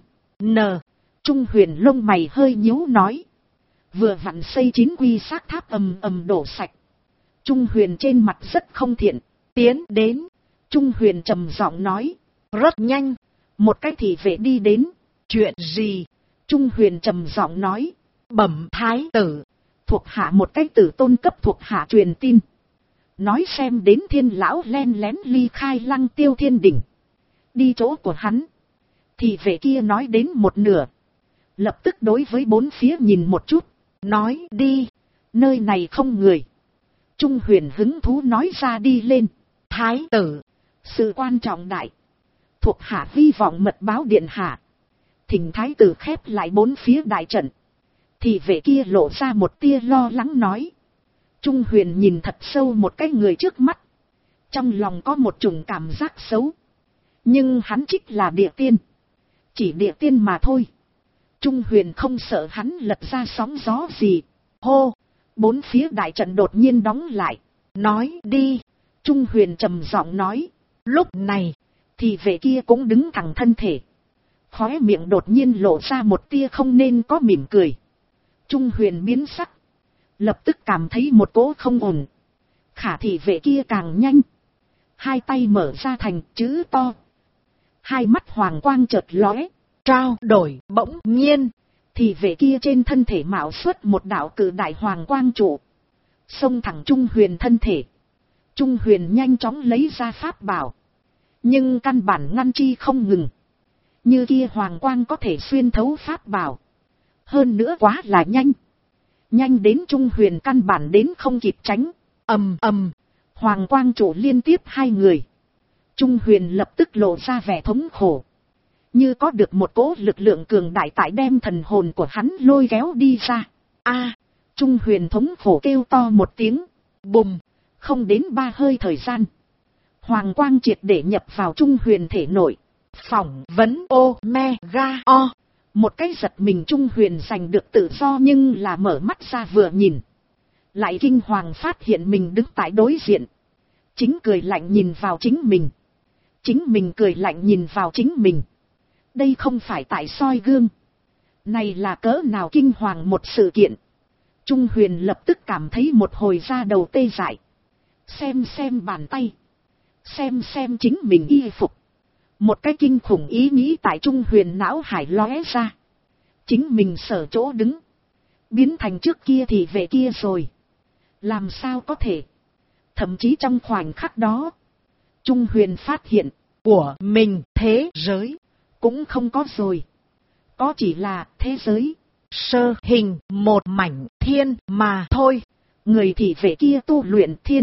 A: Trung Huyền lông mày hơi nhíu nói. Vừa vặn xây 9 quy xác tháp ầm ầm đổ sạch. Trung Huyền trên mặt rất không thiện. Tiến đến. Trung Huyền trầm giọng nói.
B: Rất nhanh.
A: Một cái thị vệ đi đến.
B: Chuyện gì?
A: Trung Huyền trầm giọng nói.
B: Bẩm thái tử.
A: Thuộc hạ một cái tử tôn cấp thuộc hạ truyền tin. Nói xem đến Thiên lão len lén ly khai Lăng Tiêu Thiên Đình. Đi chỗ của hắn. Thị vệ kia nói đến một nửa. Lập tức đối với bốn phía nhìn một chút. Nói đi. Nơi này không người. Trung Huyền hứng thú nói ra đi lên. Thái tử. Sự quan trọng đại. Thuộc hạ hy vọng mật báo điện hạ. Thỉnh thái tử khép lại bốn phía đại trận. Thì vệ kia lộ ra một tia lo lắng nói. Trung Huyền nhìn thật sâu một cái người trước mắt. Trong lòng có một chủng cảm giác xấu. Nhưng hắn trích là địa tiên. Chỉ địa tiên mà thôi. Trung Huyền không sợ hắn lật ra sóng gió gì. Hô! Bốn phía đại trận đột nhiên đóng lại. Nói đi! Trung Huyền trầm giọng nói. Lúc này, thì vệ kia cũng đứng thẳng thân thể. Khóe miệng đột nhiên lộ ra một tia không nên có mỉm cười. Trung Huyền biến sắc. Lập tức cảm thấy một cỗ không ổn. Khả thị vệ kia càng nhanh. Hai tay mở ra thành chữ to. Hai mắt hoàng quang chợt lóe.
B: Trao đổi bỗng nhiên.
A: Thì vệ kia trên thân thể mạo xuất một đạo cự đại hoàng quang trụ. Xông thẳng Trung Huyền thân thể. Trung Huyền nhanh chóng lấy ra pháp bảo. Nhưng căn bản ngăn chi không ngừng. Như kia hoàng quang có thể xuyên thấu pháp bảo. Hơn nữa quá là nhanh. Nhanh đến Trung Huyền căn bản đến không kịp tránh. Ầm ầm. Hoàng quang trụ liên tiếp hai người. Trung Huyền lập tức lộ ra vẻ thống khổ. Như có được một cỗ lực lượng cường đại tại đem thần hồn của hắn lôi kéo đi ra. A! Trung Huyền thống khổ kêu to một tiếng. Bùm! Không đến 3 hơi thời gian. Hoàng quang triệt để nhập vào Trung Huyền thể nội. Phỏng vấn Omega O. Một cái giật mình Trung Huyền giành được tự do nhưng là mở mắt ra vừa nhìn. Lại kinh hoàng phát hiện mình đứng tại đối diện. Chính cười lạnh nhìn vào chính mình. Chính mình cười lạnh nhìn vào chính mình. Đây không phải tại soi gương. Này là cỡ nào kinh hoàng một sự kiện. Trung Huyền lập tức cảm thấy một hồi da đầu tê dại. Xem bàn tay. Xem chính mình y phục. Một cái kinh khủng ý nghĩ tại Trung Huyền não hải lóe ra. Chính mình sở chỗ đứng. Biến thành trước kia thì về kia rồi. Làm sao có thể. Thậm chí trong khoảnh khắc đó. Trung Huyền phát hiện. Của mình thế giới. Cũng không có rồi. Có chỉ là thế giới. Sơ hình một mảnh thiên mà thôi. Người thì về kia tu luyện thiên.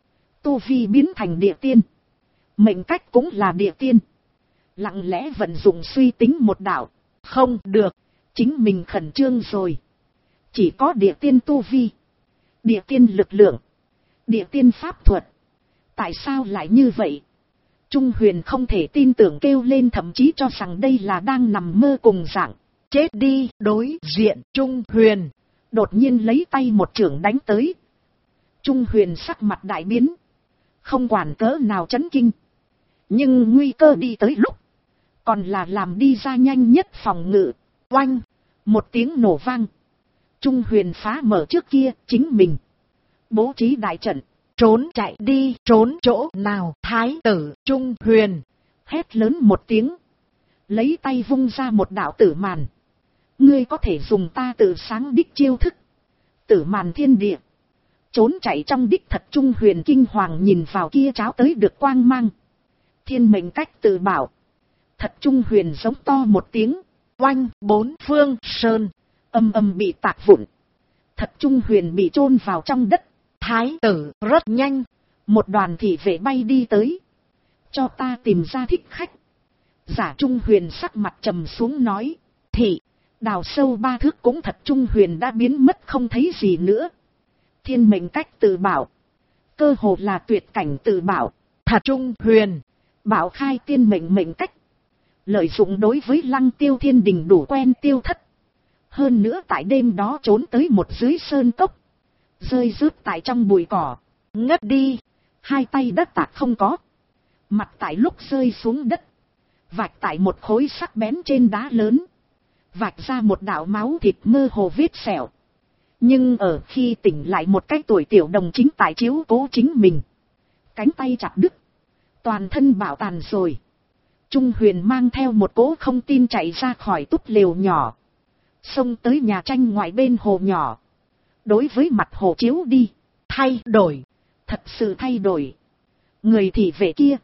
A: Tu vi biến thành địa tiên. Mệnh cách cũng là địa tiên. Lặng lẽ vận dụng suy tính một đạo. Không được. Chính mình khẩn trương rồi. Chỉ có địa tiên tu vi. Địa tiên lực lượng. Địa tiên pháp thuật. Tại sao lại như vậy? Trung Huyền không thể tin tưởng kêu lên, thậm chí cho rằng đây là đang nằm mơ cùng dạng. Chết đi. Đối diện Trung Huyền. Đột nhiên lấy tay một chưởng đánh tới. Trung Huyền sắc mặt đại biến. Không quản cỡ nào chấn kinh. Nhưng nguy cơ đi tới lúc. Còn là làm đi ra nhanh nhất phòng ngự. Oanh. Một tiếng nổ vang. Trung Huyền phá mở trước kia chính mình. Bố trí đại trận. Trốn chạy đi. Trốn chỗ nào? Thái tử Trung Huyền. Hét lớn một tiếng. Lấy tay vung ra một đạo tử màn. Ngươi có thể dùng ta tự sáng đích chiêu thức. Tử màn thiên địa. Trốn chạy trong đích thật. Trung Huyền kinh hoàng nhìn vào kia cháo tới được quang mang. Thiên mệnh cách tự bảo. Thật. Trung Huyền giống to một tiếng. Oanh. Bốn phương sơn. Âm bị tạc vụn. Thật. Trung Huyền bị chôn vào trong đất. Thái tử rất nhanh. Một đoàn thị vệ bay đi tới. Cho ta tìm ra thích khách. Giả Trung Huyền sắc mặt trầm xuống nói. Thị. Đào sâu 3 thước cũng thật. Trung Huyền đã biến mất không thấy gì nữa. Thiên mệnh cách tự bảo. Cơ hồ là tuyệt cảnh tự bảo. Thật. Trung Huyền. Bảo khai tiên mệnh cách. Lợi dụng đối với Lăng Tiêu Thiên Đình đủ quen tiêu thất. Hơn nữa tại đêm đó trốn tới một dưới sơn cốc. Rơi rớt tại trong bụi cỏ. Ngất đi. Hai tay đất tạc không có. Mặt tại lúc rơi xuống đất. Vạch tại một khối sắc bén trên đá lớn. Vạch ra một đạo máu thịt mơ hồ vết sẹo. Nhưng ở khi tỉnh lại một cái tuổi tiểu đồng chính tại chiếu cố chính mình. Cánh tay chặt đứt. Toàn thân bảo tàn rồi. Trung Huyền mang theo một cỗ không tin chạy ra khỏi túp lều nhỏ. Xông tới nhà tranh ngoài bên hồ nhỏ. Đối với mặt hồ chiếu đi. Thay đổi. Thật sự thay đổi. Người thị vệ kia.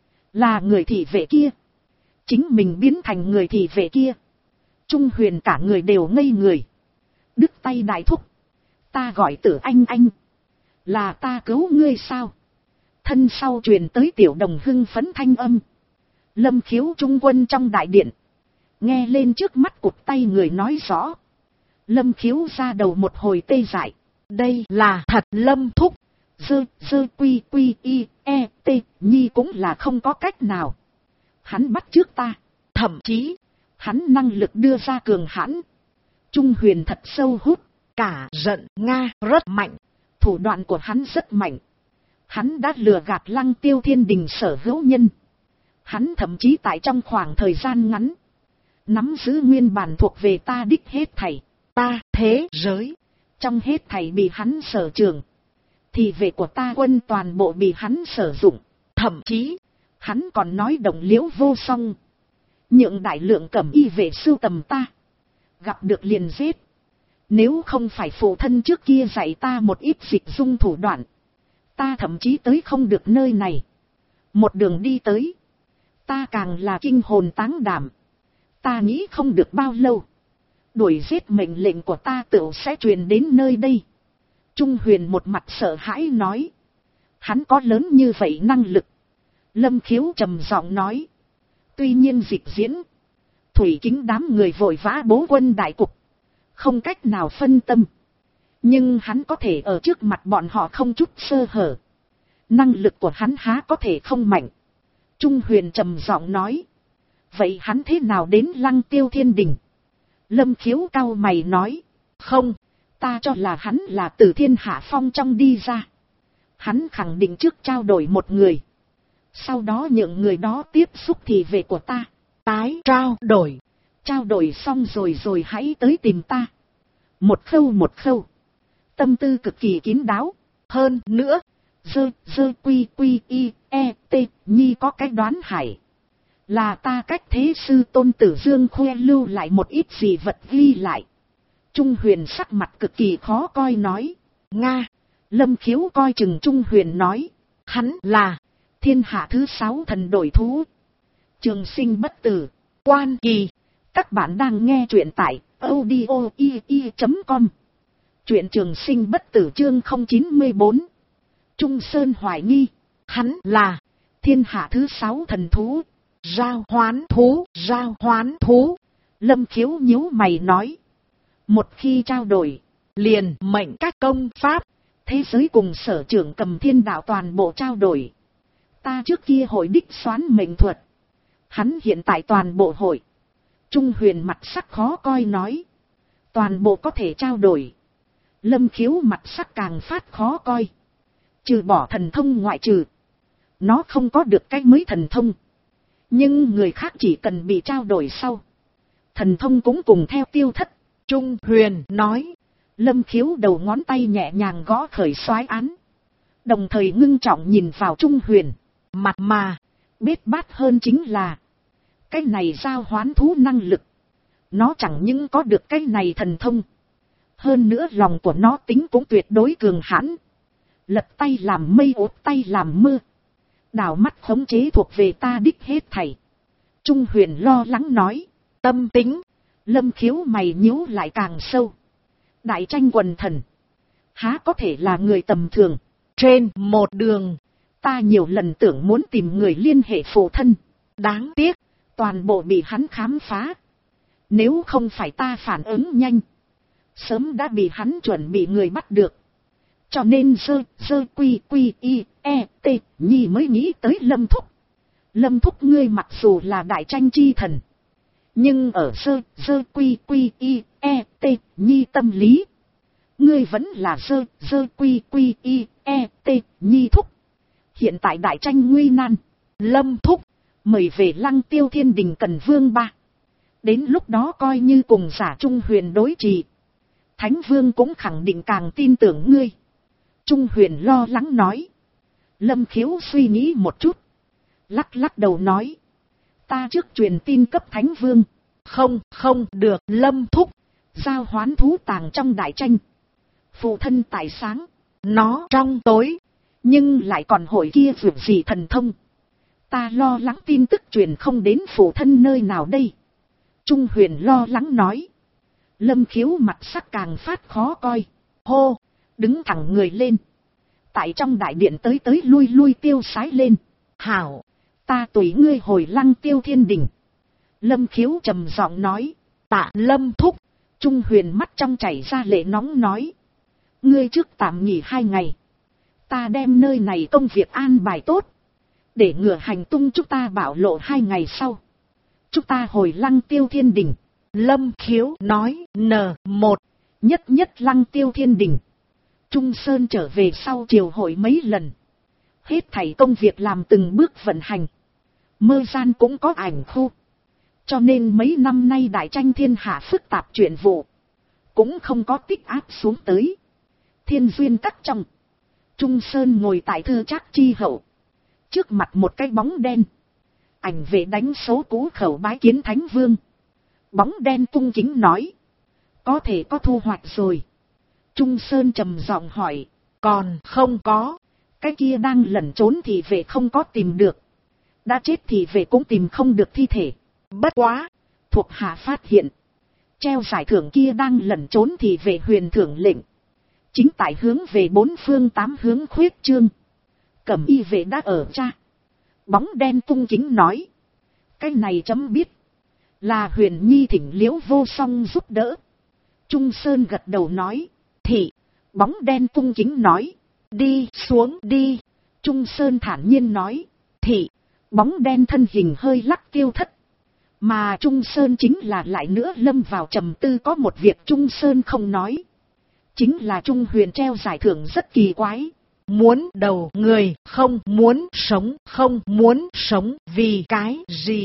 A: Là người thị vệ kia. Chính mình biến thành người thị vệ kia. Trung Huyền cả người đều ngây người. Đứt tay đại thúc. Ta gọi Tử Anh. Là ta cứu ngươi sao? Thân sau truyền tới tiểu đồng hưng phấn thanh âm. Lâm Khiếu trung quân trong đại điện. Nghe lên trước mắt cụt tay người nói rõ. Lâm Khiếu ra đầu một hồi tê dại. Đây là thật Lâm thúc. Dơ quy y e t nhi cũng là không có cách nào. Hắn bắt trước ta. Thậm chí. Hắn năng lực đưa ra cường hãn. Trung Huyền thật sâu hút. Cả giận Nga rất mạnh. Thủ đoạn của hắn rất mạnh. Hắn đã lừa gạt Lăng Tiêu Thiên Đình sở hữu nhân. Hắn thậm chí tại trong khoảng thời gian ngắn. Nắm giữ nguyên bản thuộc về ta đích hết thảy. Ta thế giới. Trong hết thảy bị hắn sở trường. Thì về của ta quân toàn bộ bị hắn sử dụng. Thậm chí. Hắn còn nói đồng liễu vô song. Nhượng đại lượng cẩm y về sưu tầm ta. Gặp được liền giết. Nếu không phải phụ thân trước kia dạy ta một ít dịch dung thủ đoạn. Ta thậm chí tới không được nơi này. Một đường đi tới. Ta càng là kinh hồn táng đảm. Ta nghĩ không được bao lâu. Đuổi giết mệnh lệnh của ta tựu sẽ truyền đến nơi đây. Trung Huyền một mặt sợ hãi nói. Hắn có lớn như vậy năng lực. Lâm Khiếu trầm giọng nói. Tuy nhiên dịch diễn. Thủy Kính đám người vội vã bố quân đại cục. Không cách nào phân tâm. Nhưng hắn có thể ở trước mặt bọn họ không chút sơ hở. Năng lực của hắn há có thể không mạnh. Trung Huyền trầm giọng nói. Vậy hắn thế nào đến Lăng Tiêu Thiên Đình? Lâm Khiếu cau mày nói. Không, ta cho là hắn là từ Thiên Hạ Phong trong đi ra. Hắn khẳng định trước trao đổi một người. Sau đó những người đó tiếp xúc thì về của ta.
B: tái trao đổi.
A: Trao đổi xong rồi hãy tới tìm ta. Một khâu. Tâm tư cực kỳ kín đáo.
B: Hơn nữa,
A: Quy y e t nhi có cái đoán hải. Là ta cách thế sư Tôn Tử Dương khoe lưu lại một ít gì vật ghi lại. Trung Huyền sắc mặt cực kỳ khó coi nói.
B: Nga.
A: Lâm Khiếu coi chừng Trung Huyền nói.
B: Hắn là
A: thiên hạ thứ 6 thần đổi thú. Trường sinh bất tử.
B: Quan Kỳ.
A: Các bạn đang nghe truyện tại audio.com. Truyện trường sinh bất tử chương 094. Trung Sơn hoài nghi.
B: Hắn là
A: thiên hạ thứ 6 thần thú.
B: Giao hoán thú.
A: Lâm Khiếu nhíu mày nói. Một khi trao đổi,
B: liền mệnh các công pháp.
A: Thế giới cùng sở trưởng Cầm Thiên Đạo toàn bộ trao đổi. Ta trước kia hội đích xoán mệnh thuật. Hắn hiện tại toàn bộ hội. Trung Huyền mặt sắc khó coi nói. Toàn bộ có thể trao đổi. Lâm Khiếu mặt sắc càng phát khó coi. Trừ bỏ thần thông ngoại trừ. Nó không có được cái mới thần thông. Nhưng người khác chỉ cần bị trao đổi sau. Thần thông cũng cùng theo tiêu thất.
B: Trung Huyền nói.
A: Lâm Khiếu đầu ngón tay nhẹ nhàng gõ khởi soái án. Đồng thời ngưng trọng nhìn vào Trung Huyền.
B: Mặt mà.
A: Bết bát hơn chính là. Cái này giao hoán thú năng lực. Nó chẳng những có được cái này thần thông. Hơn nữa lòng của nó tính cũng tuyệt đối cường hãn. Lật tay làm mây ốt tay làm mưa. Đảo mắt khống chế thuộc về ta đích hết thảy. Trung Huyền lo lắng nói.
B: Tâm tính.
A: Lâm Khiếu mày nhíu lại càng sâu. Đại tranh quần thần. Há có thể là người tầm thường.
B: Trên một đường.
A: Ta nhiều lần tưởng muốn tìm người liên hệ phụ thân.
B: Đáng tiếc.
A: Toàn bộ bị hắn khám phá. Nếu không phải ta phản ứng nhanh. Sớm đã bị hắn chuẩn bị người bắt được. Cho nên quy y e t nhi mới nghĩ tới Lâm Thúc. Lâm Thúc ngươi mặc dù là đại tranh chi thần. Nhưng ở quy y e t nhi tâm lý. Ngươi vẫn là quy y e t nhi thúc. Hiện tại đại tranh nguy nan. Lâm Thúc. Mời về Lăng Tiêu Thiên Đình Cần Vương 3. Đến lúc đó coi như cùng giả Trung Huyền đối trị. Thánh Vương cũng khẳng định càng tin tưởng ngươi. Trung Huyền lo lắng nói. Lâm Khiếu suy nghĩ một chút. Lắc đầu nói. Ta trước truyền tin cấp Thánh Vương.
B: Không được Lâm Thúc.
A: Giao hoán thú tàng trong đại tranh. Phụ thân tại sáng.
B: Nó trong tối.
A: Nhưng lại còn hội kia vượt gì thần thông. Ta lo lắng tin tức truyền không đến phụ thân nơi nào đây. Trung Huyền lo lắng nói. Lâm Khiếu mặt sắc càng phát khó coi. Hô, đứng thẳng người lên. Tại trong đại điện tới lui tiêu sái lên. Hảo, ta tùy ngươi hồi Lăng Tiêu Thiên Đình. Lâm Khiếu trầm giọng nói. Tạ Lâm Thúc. Trung Huyền mắt trong chảy ra lệ nóng nói. Ngươi trước tạm nghỉ 2 ngày. Ta đem nơi này công việc an bài tốt. Để ngừa hành tung chúng ta bảo lộ 2 ngày sau. Chúng ta hồi Lăng Tiêu Thiên Đình.
B: Lâm Khiếu nói N1.
A: Nhất Lăng Tiêu Thiên Đình. Trung Sơn trở về sau triều hội mấy lần. Hết thảy công việc làm từng bước vận hành. Mơ gian cũng có ảnh khu. Cho nên mấy năm nay đại tranh thiên hạ phức tạp chuyện vụ. Cũng không có tích áp xuống tới. Thiên duyên cắt trong. Trung Sơn ngồi tại thư trác chi hậu. Trước mặt một cái bóng đen. Ảnh vệ đánh số cú khẩu bái kiến Thánh Vương. Bóng đen cung kính nói. Có thể có thu hoạch rồi. Trung Sơn trầm giọng hỏi.
B: Còn không có.
A: Cái kia đang lẩn trốn thì về không có tìm được. Đã chết thì về cũng tìm không được thi thể.
B: Bất quá.
A: Thuộc hạ phát hiện. Treo giải thưởng kia đang lẩn trốn thì về huyền thưởng lệnh. Chính tại hướng về 4 phương 8 hướng khuyết trương. Cẩm y vệ đã ở cha. Bóng đen cung kính nói. Cái này chấm biết. Là Huyền Nhi thỉnh Liễu Vô Song giúp đỡ. Trung Sơn gật đầu nói. Thị. Bóng đen cung kính nói. Đi xuống đi. Trung Sơn thản nhiên nói. Thị. Bóng đen thân hình hơi lắc tiêu thất. Mà Trung Sơn chính là lại nữa lâm vào trầm tư. Có một việc Trung Sơn không nói. Chính là Trung Huyền treo giải thưởng rất kỳ quái.
B: Muốn đầu người, không muốn sống vì cái gì?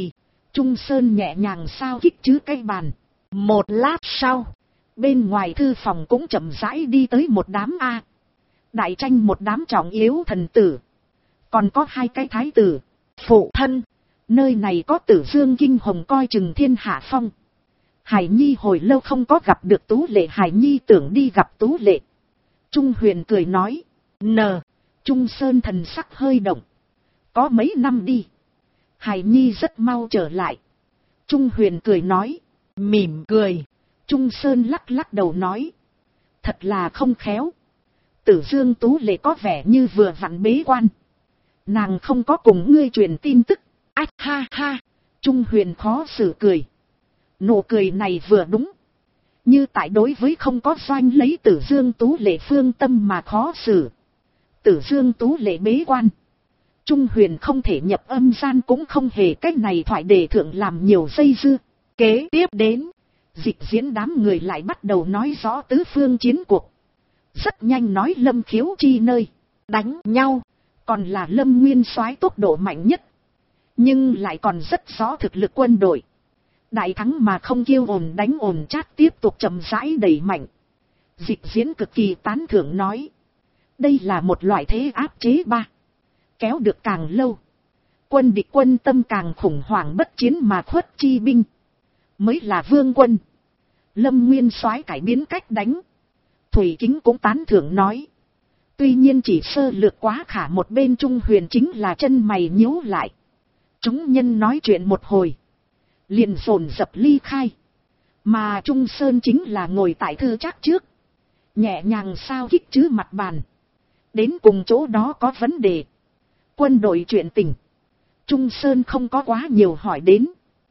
A: Trung Sơn nhẹ nhàng sao kích chứ cái bàn.
B: Một lát sau,
A: bên ngoài thư phòng cũng chậm rãi đi tới một đám đại tranh, một đám trọng yếu thần tử. Còn có 2 cái thái tử.
B: phụ thân,
A: nơi này có Tử Dương Kinh Hồng coi chừng thiên hạ phong. Hải Nhi hồi lâu không có gặp được Tú Lệ, Hải Nhi tưởng đi gặp Tú Lệ. Trung Huyền cười nói. Trung Sơn thần sắc hơi động. Có mấy năm đi. Hải Nhi rất mau trở lại. Trung Huyền cười nói.
B: mỉm cười.
A: Trung Sơn lắc lắc đầu nói. Thật là không khéo. Tử Dương Tú Lệ có vẻ như vừa vặn bế quan. Nàng không có cùng ngươi truyền tin tức.
B: Ách ha ha.
A: Trung Huyền khó xử cười. Nụ cười này vừa đúng. Như tại đối với không có doanh lấy Tử Dương Tú Lệ phương tâm mà khó xử. Tử Dương Tú Lệ bế quan. Trung Huyền không thể nhập âm gian, cũng không hề cách này thoại đề thượng làm nhiều dây dưa.
B: Kế tiếp đến,
A: dịch diễn đám người lại bắt đầu nói rõ tứ phương chiến cuộc. Rất nhanh nói Lâm Khiếu chi nơi
B: đánh nhau,
A: còn là Lâm Nguyên Soái tốc độ mạnh nhất. Nhưng lại còn rất rõ thực lực quân đội. Đại thắng mà không kêu ồn đánh ồn chát, tiếp tục chậm rãi đẩy mạnh. Dịch diễn cực kỳ tán thưởng nói. Đây là một loại thế áp chế kéo được càng lâu. Quân địch quân tâm càng khủng hoảng, bất chiến mà khuất chi binh. Mới là vương quân. Lâm Nguyên Soái cải biến cách đánh. Thủy Kính cũng tán thưởng nói. Tuy nhiên chỉ sơ lược quá khả, một bên Trung Huyền chính là chân mày nhíu lại. Chúng nhân nói chuyện một hồi. Liền dồn dập ly khai. Mà Trung Sơn chính là ngồi tại thư trác trước. Nhẹ nhàng sao kích chứ mặt bàn. Đến cùng chỗ đó có vấn đề. Quân đội chuyện tình. Trung Sơn không có quá nhiều hỏi đến.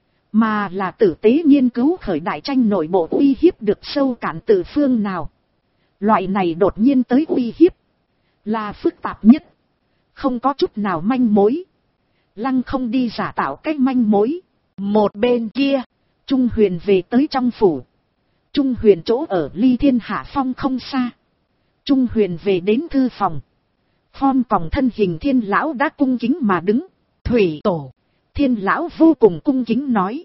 A: Mà là tử tế nghiên cứu khởi đại tranh nội bộ uy hiếp được sâu cạn từ phương nào. Loại này đột nhiên tới uy hiếp. Là phức tạp nhất. Không có chút nào manh mối. Lăng không đi giả tạo cái manh mối.
B: Một bên kia,
A: Trung Huyền về tới trong phủ. Trung Huyền chỗ ở ly Thiên Hạ Phong không xa. Trung Huyền về đến thư phòng. Phong còng thân hình Thiên Lão đã cung kính mà đứng.
B: Thủy Tổ.
A: Thiên Lão vô cùng cung kính nói.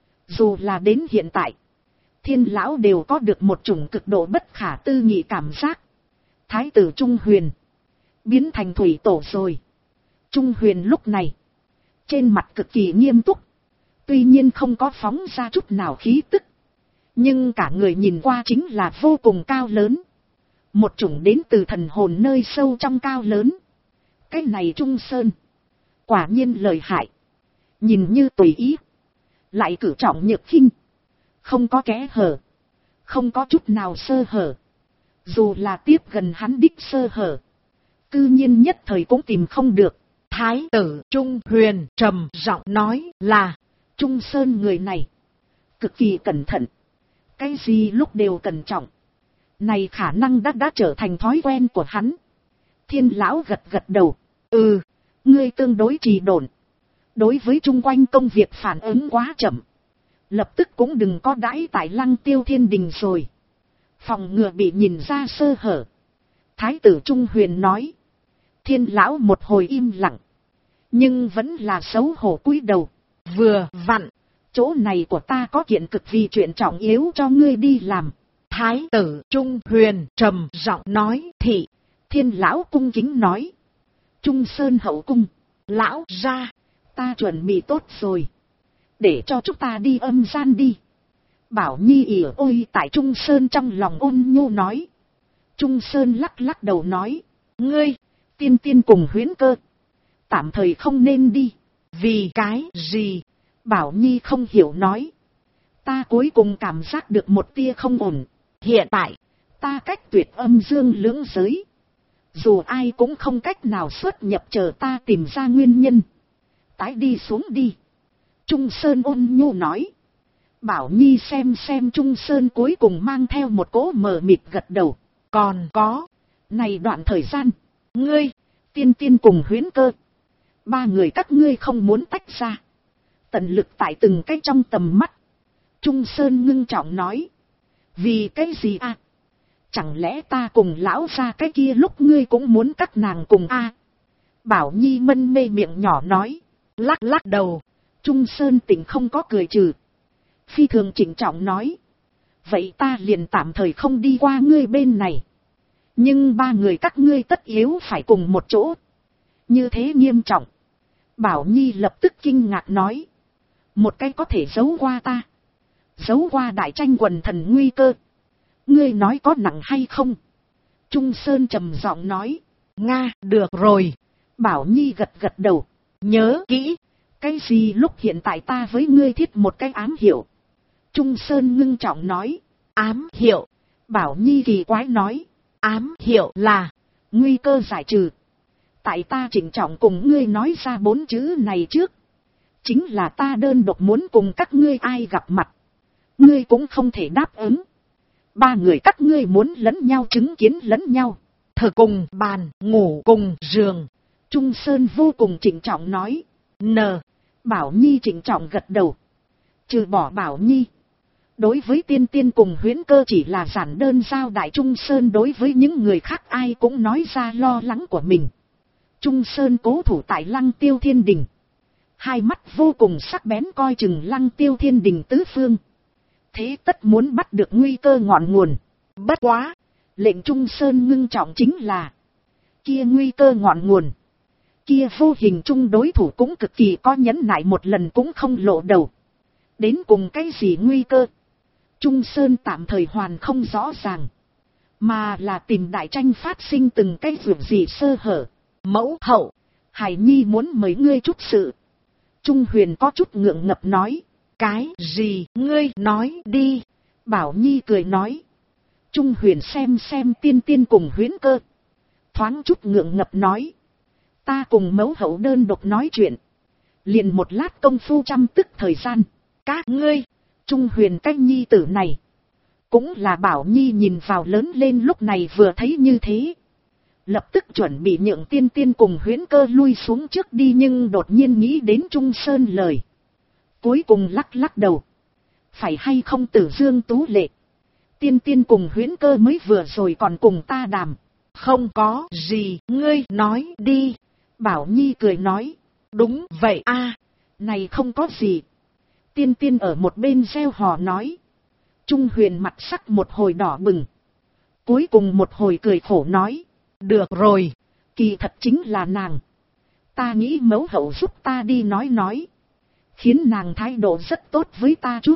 A: Dù là đến hiện tại, Thiên Lão đều có được một chủng cực độ bất khả tư nghị cảm giác. Thái tử Trung Huyền biến thành Thủy Tổ rồi. Trung Huyền lúc này trên mặt cực kỳ nghiêm túc. Tuy nhiên không có phóng ra chút nào khí tức. Nhưng cả người nhìn qua chính là vô cùng cao lớn. Một chủng đến từ thần hồn nơi sâu trong cao lớn. Cái này Trung Sơn quả nhiên lợi hại. Nhìn như tùy ý, lại cử trọng nhược khinh. Không có kẽ hở, không có chút nào sơ hở. Dù là tiếp gần hắn đích sơ hở, cư nhiên nhất thời cũng tìm không được.
B: Thái tử Trung Huyền trầm giọng nói là.
A: Trung Sơn người này cực kỳ cẩn thận. Cái gì lúc đều cẩn trọng. Này khả năng đã trở thành thói quen của hắn. Thiên Lão gật gật đầu. Ngươi tương đối trì độn. Đối với chung quanh công việc phản ứng quá chậm. Lập tức cũng đừng có đãi tại Lăng Tiêu Thiên Đình rồi. Phòng ngừa bị nhìn ra sơ hở. Thái tử Trung Huyền nói. Thiên Lão một hồi im lặng. Nhưng vẫn là xấu hổ cúi đầu.
B: Vừa vặn,
A: chỗ này của ta có kiện cực vì chuyện trọng yếu cho ngươi đi làm.
B: Thái tử Trung Huyền trầm giọng nói. Thị.
A: Thiên Lão cung kính nói. Trung Sơn hậu cung.
B: Lão ra.
A: Ta chuẩn bị tốt rồi. Để cho chúng ta đi âm gian đi. Bảo Nhi ỉa ôi tại Trung Sơn trong lòng ôn nhu nói. Trung Sơn lắc lắc đầu nói. Ngươi, tiên tiên cùng Huyễn Cơ. Tạm thời không nên đi.
B: Vì cái gì?
A: Bảo Nhi không hiểu nói. Ta cuối cùng cảm giác được một tia không ổn.
B: Hiện tại,
A: ta cách tuyệt âm dương lưỡng giới. Dù ai cũng không cách nào xuất nhập, chờ ta tìm ra nguyên nhân. Tái đi xuống đi. Trung Sơn ôn nhu nói. Bảo Nhi xem Trung Sơn cuối cùng mang theo một cỗ mờ mịt gật đầu.
B: Còn có.
A: Này đoạn thời gian. Ngươi, tiên tiên cùng Huyễn Cơ. Ba người các ngươi không muốn tách ra. Tận lực tại từng cái trong tầm mắt. Trung Sơn ngưng trọng nói. Vì cái gì à? Chẳng lẽ ta cùng lão ra cái kia lúc ngươi cũng muốn các nàng cùng à? Bảo Nhi mân mê miệng nhỏ nói.
B: Lắc lắc đầu.
A: Trung Sơn Tịnh không có cười trừ. Phi thường trịnh trọng nói. Vậy ta liền tạm thời không đi qua ngươi bên này. Nhưng ba người các ngươi tất yếu phải cùng một chỗ. Như thế nghiêm trọng. Bảo Nhi lập tức kinh ngạc nói. Một cái có thể giấu qua ta. Giấu qua đại tranh quần thần nguy cơ. Ngươi nói có nặng hay không? Trung Sơn trầm giọng nói.
B: Nga, được rồi.
A: Bảo Nhi gật gật đầu.
B: Nhớ kỹ.
A: Cái gì lúc hiện tại ta với ngươi thiết một cái ám hiệu? Trung Sơn ngưng trọng nói.
B: Ám hiệu.
A: Bảo Nhi kỳ quái nói.
B: Ám hiệu là
A: nguy cơ giải trừ. Tại ta trịnh trọng cùng ngươi nói ra 4 chữ này trước. Chính là ta đơn độc muốn cùng các ngươi ai gặp mặt. Ngươi cũng không thể đáp ứng. Ba người các ngươi muốn lẫn nhau chứng kiến lẫn nhau.
B: thờ cùng bàn, ngủ cùng giường.
A: Trung Sơn vô cùng trịnh trọng nói.
B: N.
A: Bảo Nhi trịnh trọng gật đầu. Trừ bỏ Bảo Nhi. Đối với Tiên Tiên cùng Huyễn Cơ chỉ là giản đơn giao đại. Trung Sơn đối với những người khác ai cũng nói ra lo lắng của mình. Trung Sơn cố thủ tại Lăng Tiêu Thiên Đình. Hai mắt vô cùng sắc bén coi chừng Lăng Tiêu Thiên Đình tứ phương. Thế tất muốn bắt được nguy cơ ngọn nguồn. Bất quá, lệnh Trung Sơn ngưng trọng chính là kia nguy cơ ngọn nguồn. Kia vô hình chung đối thủ cũng cực kỳ có nhẫn nại, một lần cũng không lộ đầu. Đến cùng cái gì nguy cơ? Trung Sơn tạm thời hoàn không rõ ràng. Mà là tìm đại tranh phát sinh từng cái việc gì sơ hở.
B: Mẫu hậu,
A: Hải Nhi muốn mời ngươi chút sự. Trung Huyền có chút ngượng ngập nói.
B: Cái gì ngươi nói đi.
A: Bảo Nhi cười nói. Trung Huyền xem Tiên Tiên cùng Huyễn Cơ. Thoáng chút ngượng ngập nói. Ta cùng mẫu hậu đơn độc nói chuyện. Liền một lát công phu trăm tức thời gian.
B: Các ngươi,
A: Trung Huyền cái nhi tử này. Cũng là Bảo Nhi nhìn vào lớn lên lúc này vừa thấy như thế. Lập tức chuẩn bị nhượng Tiên Tiên cùng Huyễn Cơ lui xuống trước đi, nhưng đột nhiên nghĩ đến Trung Sơn lời. Cuối cùng lắc đầu. Phải hay không Tử Dương tú lệ. Tiên Tiên cùng Huyễn Cơ mới vừa rồi còn cùng ta đàm.
B: Không có gì, ngươi nói đi.
A: Bảo Nhi cười nói.
B: Đúng vậy a.
A: Này không có gì. Tiên Tiên ở một bên reo hò nói. Trung Huyền mặt sắc một hồi đỏ bừng. Cuối cùng một hồi cười khổ nói.
B: Được rồi.
A: Kỳ thật chính là nàng. Ta nghĩ mẫu hậu giúp ta đi nói. Khiến nàng thái độ rất tốt với ta chút.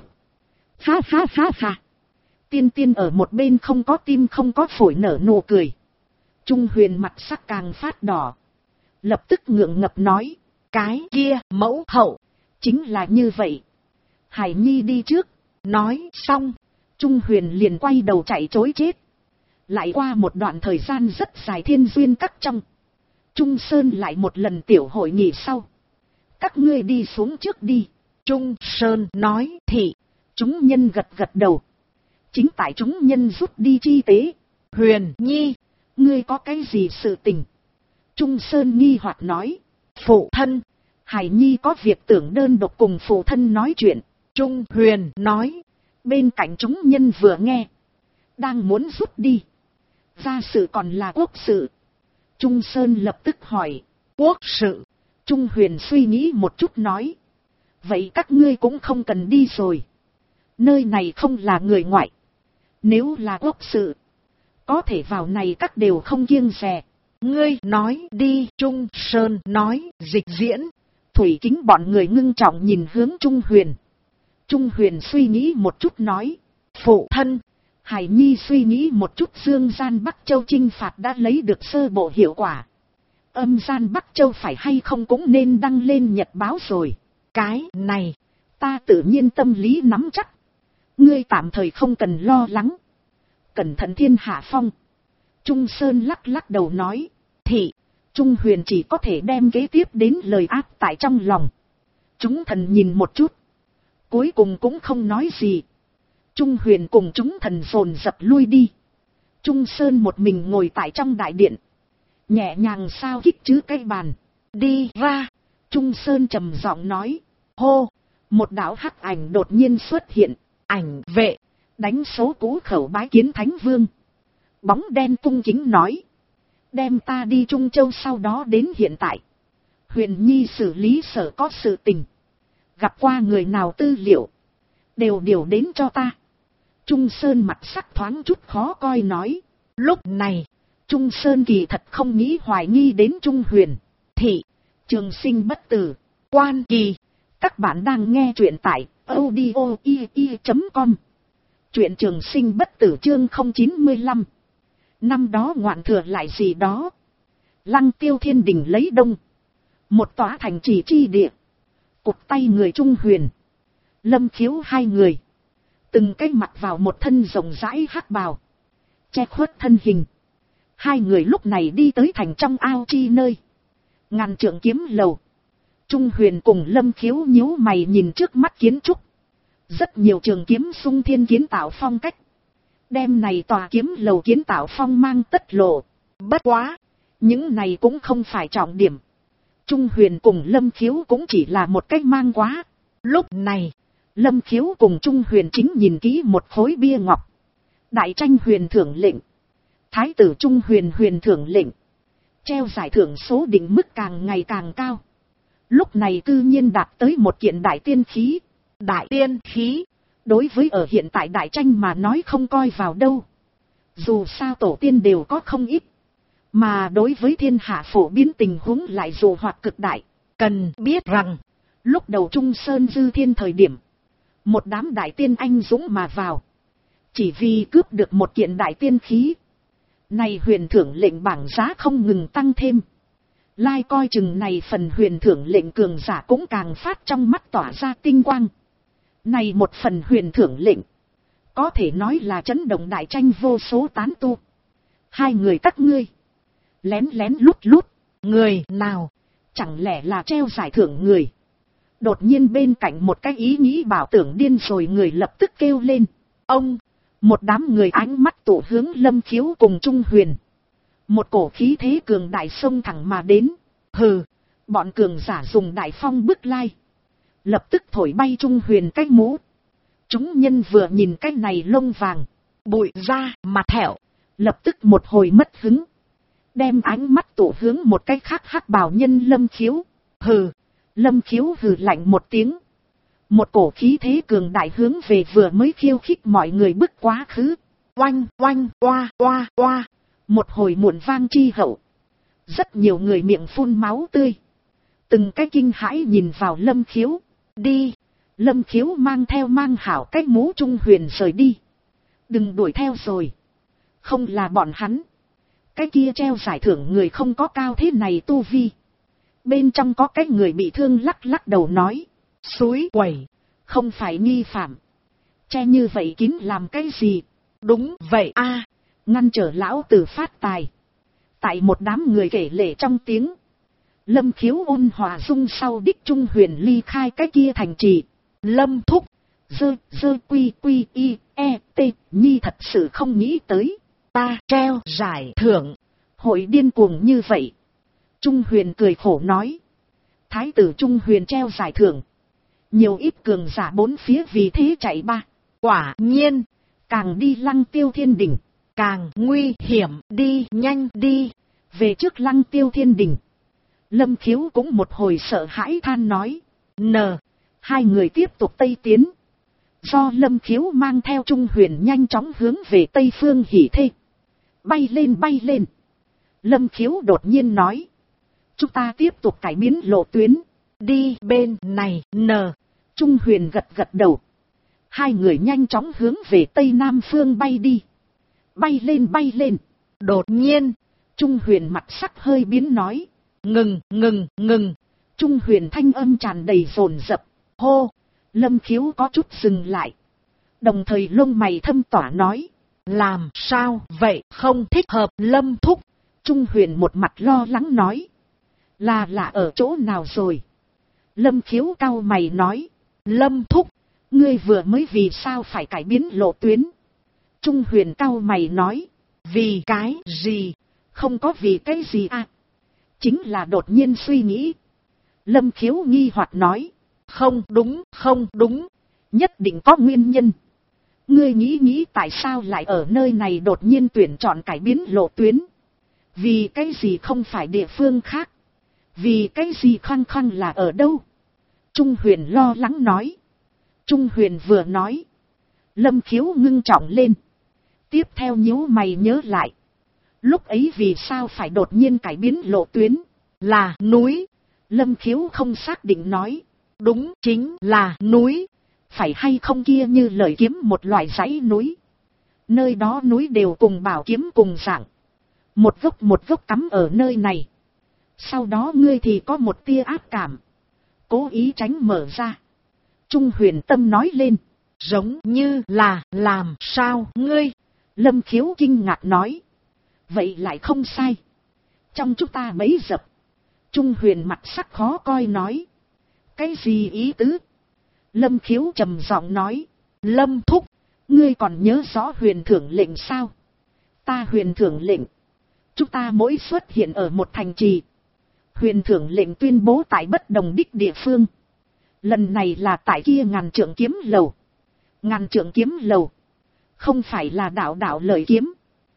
A: Ha ha ha ha. Tiên Tiên ở một bên không có tim không có phổi nở nụ cười. Trung Huyền mặt sắc càng phát đỏ. Lập tức ngượng ngập nói.
B: Cái kia mẫu hậu.
A: Chính là như vậy. Hải Nhi đi trước.
B: Nói xong.
A: Trung Huyền liền quay đầu chạy trối chết. Lại qua một đoạn thời gian rất dài thiên duyên các trong. Trung Sơn lại một lần tiểu hội nghị sau. Các ngươi đi xuống trước đi.
B: Trung Sơn nói thị.
A: Chúng nhân gật đầu. Chính tại chúng nhân rút đi chi tế.
B: Huyền Nhi.
A: Ngươi có cái gì sự tình? Trung Sơn nghi hoặc nói.
B: Phụ thân.
A: Hải Nhi có việc tưởng đơn độc cùng phụ thân nói chuyện.
B: Trung Huyền nói.
A: Bên cạnh chúng nhân vừa nghe. Đang muốn rút đi. Gia sự còn là quốc sự. Trung Sơn lập tức hỏi.
B: Quốc sự.
A: Trung Huyền suy nghĩ một chút nói. Vậy các ngươi cũng không cần đi rồi. Nơi này không là người ngoại. Nếu là quốc sự. Có thể vào này các đều không kiêng dè.
B: Ngươi nói đi. Trung Sơn nói dịch diễn.
A: Thủy Kính bọn người ngưng trọng nhìn hướng Trung Huyền. Trung Huyền suy nghĩ một chút nói. Phụ thân. Hải Nhi suy nghĩ một chút, Dương gian Bắc Châu chinh phạt đã lấy được sơ bộ hiệu quả. Âm gian Bắc Châu phải hay không cũng nên đăng lên nhật báo rồi.
B: Cái này,
A: ta tự nhiên tâm lý nắm chắc. Ngươi tạm thời không cần lo lắng. Cẩn thận thiên hạ phong. Trung Sơn lắc đầu nói. Thị, Trung Huyền chỉ có thể đem kế tiếp đến lời áp tại trong lòng. Chúng thần nhìn một chút. Cuối cùng cũng không nói gì. Trung Huyền cùng chúng thần dồn dập lui đi. Trung Sơn một mình ngồi tại trong đại điện. Nhẹ nhàng sao kích chứ cái bàn. Đi ra. Trung Sơn trầm giọng nói. Hô. Một đạo hắc ảnh đột nhiên xuất hiện. Ảnh vệ. Đánh số cũ khẩu bái kiến Thánh Vương. Bóng đen cung kính nói. Đem ta đi Trung Châu, sau đó đến hiện tại. Huyền Nhi xử lý sở có sự tình. Gặp qua người nào tư liệu, đều điều đến cho ta. Trung Sơn mặt sắc thoáng chút khó coi nói.
B: Lúc này,
A: Trung Sơn kỳ thật không nghĩ hoài nghi đến Trung Huyền.
B: Thị,
A: Trường sinh bất tử.
B: Quan Kỳ.
A: Các bạn đang nghe truyện tại audio.com. Truyện Trường sinh bất tử chương 095. Năm đó ngoạn thừa lại gì đó. Lăng Tiêu Thiên Đình lấy đông. Một tòa thành trì chi địa. Cụt tay người Trung Huyền, Lâm Khiếu hai người. Từng cái mặc vào một thân rộng rãi hắc bào, che khuất thân hình. Hai người lúc này đi tới thành trong ao chi nơi. Ngàn trượng kiếm lầu. Trung Huyền cùng Lâm Khiếu nhíu mày nhìn trước mắt kiến trúc. Rất nhiều trường kiếm sung thiên kiến tạo phong cách. Đêm này tòa kiếm lầu kiến tạo phong mang tất lộ. Bất quá, những này cũng không phải trọng điểm. Trung Huyền cùng Lâm Khiếu cũng chỉ là một cách mang quá. Lúc này, Lâm Khiếu cùng Trung Huyền chính nhìn kỹ một khối bia ngọc. Đại tranh huyền thưởng lệnh. Thái tử Trung Huyền huyền thưởng lệnh. Treo giải thưởng số định mức càng ngày càng cao. Lúc này tự nhiên đạt tới một kiện đại tiên khí. Đại tiên khí, đối với ở hiện tại đại tranh mà nói không coi vào đâu. Dù sao tổ tiên đều có không ít. Mà đối với thiên hạ phổ biến tình huống lại dù hoặc cực đại.
B: cần biết rằng,
A: lúc đầu Trung Sơn Dư Thiên thời điểm, một đám đại tiên anh dũng mà vào. Chỉ vì cướp được một kiện đại tiên khí. Này huyền thưởng lệnh bảng giá không ngừng tăng thêm. Lai coi chừng này phần huyền thưởng lệnh cường giả cũng càng phát trong mắt tỏa ra tinh quang. Này một phần huyền thưởng lệnh, có thể nói là chấn động đại tranh vô số tán tu. Hai người các ngươi, lén lén lút lút,
B: người nào,
A: chẳng lẽ là treo giải thưởng người. Đột nhiên bên cạnh một cái ý nghĩ bảo tưởng điên rồi người lập tức kêu lên. Ông, một đám người ánh mắt tụ hướng Lâm Khiếu cùng Trung Huyền. Một cổ khí thế cường đại xông thẳng mà đến. Hừ, bọn cường giả dùng đại phong bức lai. Lập tức thổi bay Trung Huyền cái mũ. Chúng nhân vừa nhìn cái này lông vàng, bụi ra, mặt thẹo. Lập tức một hồi mất hứng. Đem ánh mắt tụ hướng một cái khác hắc bào nhân Lâm Khiếu. Hừ, Lâm Khiếu hừ lạnh một tiếng. Một cổ khí thế cường đại hướng về vừa mới khiêu khích mọi người bước quá khứ. Oanh, oanh, oa, oa, oa. Một hồi muộn vang chi hậu. Rất nhiều người miệng phun máu tươi. Từng cái kinh hãi nhìn vào Lâm Khiếu. Đi. Lâm Khiếu mang hảo cái mũ Trung Huyền rời đi. Đừng đuổi theo rồi. Không là bọn hắn. Cái kia treo giải thưởng người không có cao thế này tu vi. Bên trong có cái người bị thương lắc lắc đầu nói. Suối quẩy. Không phải nghi phạm. Che như vậy kín làm cái gì? Đúng vậy a, ngăn trở lão tử phát tài. Tại một đám người kể lể trong tiếng. Lâm Khiếu ôn hòa dung sau đích Trung Huyền ly khai cái kia thành trì. Lâm thúc. Dơ quy quy y e t nhi thật sự không nghĩ tới. Ta treo giải thưởng. Hội điên cuồng như vậy. Trung Huyền cười khổ nói. Thái tử Trung Huyền treo giải thưởng. Nhiều ít cường giả bốn phía vì thế chạy ba. Quả nhiên. Càng đi Lăng Tiêu Thiên Đình, càng nguy hiểm, đi nhanh đi. Về trước Lăng Tiêu Thiên Đình. Lâm Khiếu cũng một hồi sợ hãi than nói. Hai người tiếp tục tây tiến. Do Lâm Khiếu mang theo Trung Huyền nhanh chóng hướng về Tây Phương Hỷ Thê. Bay lên. Lâm Khiếu đột nhiên nói. Chúng ta tiếp tục cải biến lộ tuyến. Đi bên này. Trung Huyền gật đầu. Hai người nhanh chóng hướng về Tây Nam Phương bay đi. Bay lên. Đột nhiên, Trung Huyền mặt sắc hơi biến nói. Ngừng. Trung Huyền thanh âm tràn đầy dồn dập. Hô, Lâm Khiếu có chút dừng lại. Đồng thời lông mày thâm tỏa nói. Làm sao vậy không thích hợp Lâm thúc. Trung Huyền một mặt lo lắng nói. Là ở chỗ nào rồi? Lâm Khiếu cau mày nói. Lâm thúc. Ngươi vừa mới vì sao phải cải biến lộ tuyến? Trung Huyền cau mày nói. Vì cái gì? Không có vì cái gì à? Chính là đột nhiên suy nghĩ. Lâm Khiếu nghi hoặc nói. Không đúng. Nhất định có nguyên nhân. Ngươi nghĩ tại sao lại ở nơi này đột nhiên tuyển chọn cải biến lộ tuyến? Vì cái gì không phải địa phương khác? Vì cái gì khăng là ở đâu? Trung Huyền lo lắng nói. Trung Huyền vừa nói. Lâm Khiếu ngưng trọng lên. Tiếp theo nhíu mày nhớ lại. Lúc ấy vì sao phải đột nhiên cải biến lộ tuyến?
B: Là núi.
A: Lâm Khiếu không xác định nói.
B: Đúng, chính là núi.
A: Phải hay không kia như lời kiếm một loại dãy núi. Nơi đó núi đều cùng bảo kiếm cùng dạng. Một gốc cắm ở nơi này. Sau đó ngươi thì có một tia ác cảm. Cố ý tránh mở ra. Trung Huyền Tâm nói lên.
B: Giống như là làm sao ngươi?
A: Lâm Khiếu kinh ngạc nói. Vậy lại không sai. Trong chúng ta bấy dập. Trung Huyền mặt sắc khó coi nói. Cái gì ý tứ? Lâm Khiếu trầm giọng nói. Lâm thúc, ngươi còn nhớ rõ huyền thưởng lệnh sao? Ta huyền thưởng lệnh. Chúng ta mỗi xuất hiện ở một thành trì. Huyền thưởng lệnh tuyên bố tại bất đồng đích địa phương. Lần này là tại kia Ngàn Trượng Kiếm Lầu. Ngàn Trượng Kiếm Lầu. Không phải là đạo lợi kiếm.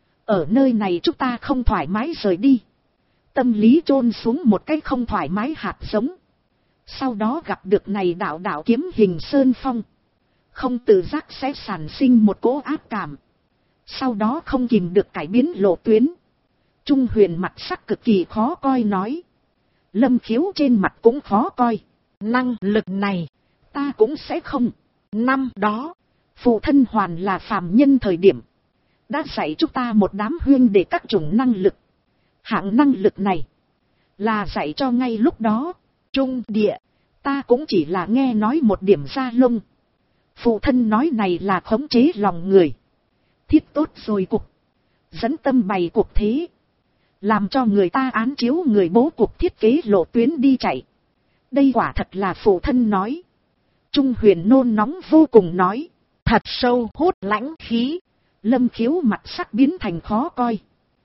A: Ở nơi này chúng ta không thoải mái rời đi. Tâm lý chôn xuống một cái không thoải mái hạt giống. Sau đó gặp được này đạo kiếm hình sơn phong. Không tự giác sẽ sản sinh một cỗ ác cảm. Sau đó không kìm được cải biến lộ tuyến. Trung Huyền mặt sắc cực kỳ khó coi nói. Lâm Khiếu trên mặt cũng khó coi.
B: Năng lực này,
A: ta cũng sẽ không.
B: Năm đó,
A: phụ thân hoàn là phàm nhân thời điểm. Đã dạy chúng ta một đám huyên để các chủng năng lực. Hạng năng lực này, là dạy cho ngay lúc đó. Trung địa, ta cũng chỉ là nghe nói một điểm ra lông. Phụ thân nói này là khống chế lòng người. Thiết tốt rồi cục. Dẫn tâm bày cuộc thế. Làm cho người ta án chiếu người bố cục thiết kế lộ tuyến đi chạy. Đây quả thật là phụ thân nói. Trung Huyền nôn nóng vô cùng nói.
B: Thật sâu hút lãnh khí.
A: Lâm Khiếu mặt sắc biến thành khó coi.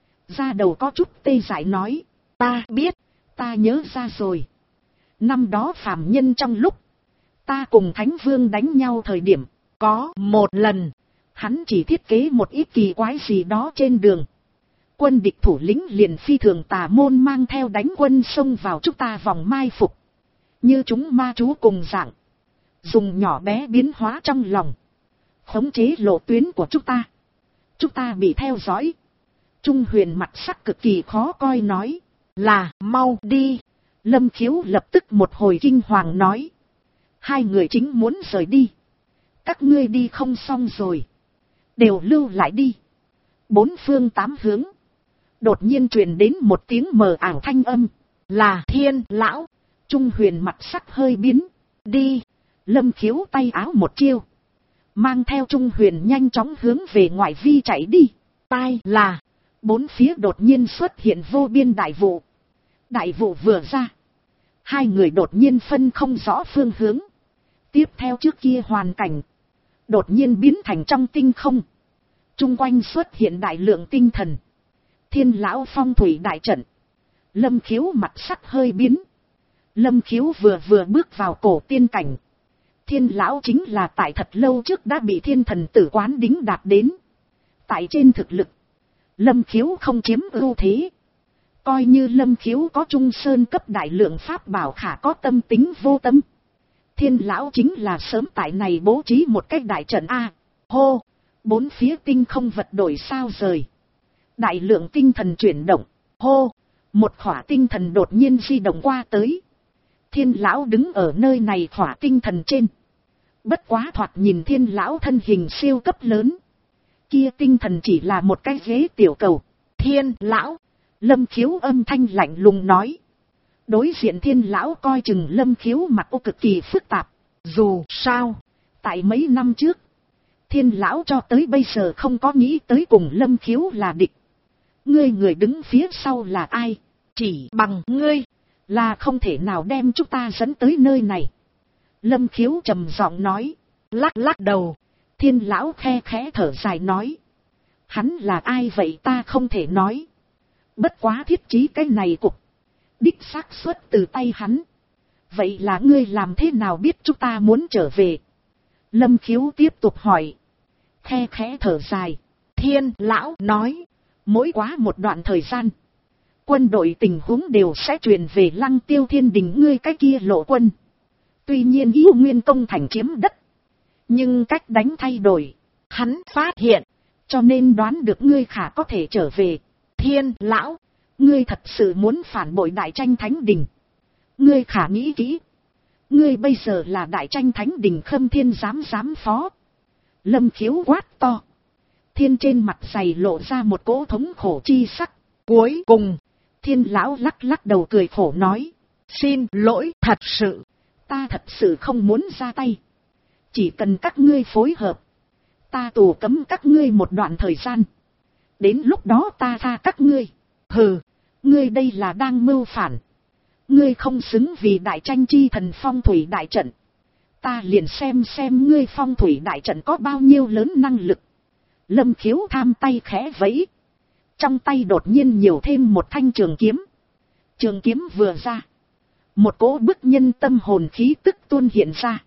A: Da đầu có chút tê dại nói.
B: Ta biết,
A: ta nhớ ra rồi. Năm đó phàm nhân trong lúc ta cùng Thánh Vương đánh nhau thời điểm,
B: có một lần,
A: hắn chỉ thiết kế một ít kỳ quái gì đó trên đường. Quân địch thủ lĩnh liền phi thường tà môn mang theo đánh quân xông vào chúng ta vòng mai phục. Như chúng ma chú cùng dạng. Dùng nhỏ bé biến hóa trong lòng. Khống chế lộ tuyến của chúng ta. Chúng ta bị theo dõi. Trung Huyền mặt sắc cực kỳ khó coi nói.
B: Là mau đi.
A: Lâm Khiếu lập tức một hồi kinh hoàng nói. Hai người chính muốn rời đi. Các ngươi đi không xong rồi. Đều lưu lại đi. Bốn phương tám hướng. Đột nhiên truyền đến một tiếng mờ ảo thanh âm.
B: Là Thiên lão.
A: Trung Huyền mặt sắc hơi biến.
B: Đi.
A: Lâm Khiếu tay áo một chiêu. Mang theo Trung Huyền nhanh chóng hướng về ngoại vi chạy đi.
B: Tai là.
A: Bốn phía đột nhiên xuất hiện vô biên đại vụ. Đại vụ vừa ra. Hai người đột nhiên phân không rõ phương hướng. Tiếp theo trước kia hoàn cảnh. Đột nhiên biến thành trong tinh không. Trung quanh xuất hiện đại lượng tinh thần. Thiên lão phong thủy đại trận. Lâm Khiếu mặt sắc hơi biến. Lâm Khiếu vừa bước vào cổ tiên cảnh. Thiên lão chính là tại thật lâu trước đã bị thiên thần tử quán đính đạt đến. Tại trên thực lực, Lâm Khiếu không chiếm ưu thế. Coi như Lâm Khiếu có trung sơn cấp đại lượng pháp bảo khả có tâm tính vô tâm. Thiên lão chính là sớm tại này bố trí một cách đại trận A. Hô, bốn phía tinh không vật đổi sao rời. Đại lượng tinh thần chuyển động. Hô, một khỏa tinh thần đột nhiên di động qua tới. Thiên lão đứng ở nơi này khỏa tinh thần trên. Bất quá thoạt nhìn thiên lão thân hình siêu cấp lớn. Kia tinh thần chỉ là một cái ghế tiểu cầu.
B: Thiên lão.
A: Lâm Khiếu âm thanh lạnh lùng nói. Đối diện thiên lão coi chừng Lâm Khiếu mặt ô cực kỳ phức tạp. Dù sao, tại mấy năm trước, thiên lão cho tới bây giờ không có nghĩ tới cùng Lâm Khiếu là địch. Ngươi người đứng phía sau là ai?
B: Chỉ bằng ngươi
A: là không thể nào đem chúng ta dẫn tới nơi này. Lâm Khiếu trầm giọng nói.
B: Lắc đầu.
A: Thiên lão khe khẽ thở dài nói. Hắn là ai vậy ta không thể nói. Bất quá thiết trí cái này cục. Đích xác xuất từ tay hắn. Vậy là ngươi làm thế nào biết chúng ta muốn trở về? Lâm Khiếu tiếp tục hỏi. Khe khẽ thở dài.
B: Thiên lão nói.
A: Mỗi quá một đoạn thời gian, quân đội tình huống đều sẽ truyền về Lăng Tiêu Thiên Đình ngươi cái kia lộ quân. Tuy nhiên Yêu Nguyên công thành chiếm đất, nhưng cách đánh thay đổi.
B: Hắn phát hiện,
A: cho nên đoán được ngươi khả có thể trở về.
B: Thiên lão,
A: ngươi thật sự muốn phản bội Đại Tranh Thánh Đình. Ngươi khả nghĩ kỹ. Ngươi bây giờ là Đại Tranh Thánh Đình Khâm Thiên giám phó. Lâm Khiếu quát to. Thiên trên mặt dày lộ ra một cỗ thống khổ chi sắc.
B: Cuối cùng,
A: Thiên lão lắc lắc đầu cười khổ nói.
B: Xin lỗi, thật sự.
A: Ta thật sự không muốn ra tay. Chỉ cần các ngươi phối hợp. Ta tù cấm các ngươi một đoạn thời gian. Đến lúc đó ta tha các ngươi.
B: Hừ,
A: ngươi đây là đang mưu phản. Ngươi không xứng vì Đại Tranh chi thần phong thủy đại trận. Ta liền xem ngươi phong thủy đại trận có bao nhiêu lớn năng lực. Lâm Khiếu tham tay khẽ vẫy. Trong tay đột nhiên nhiều thêm một thanh trường kiếm. Trường kiếm vừa ra. Một cỗ bức nhân tâm hồn khí tức tuôn hiện ra.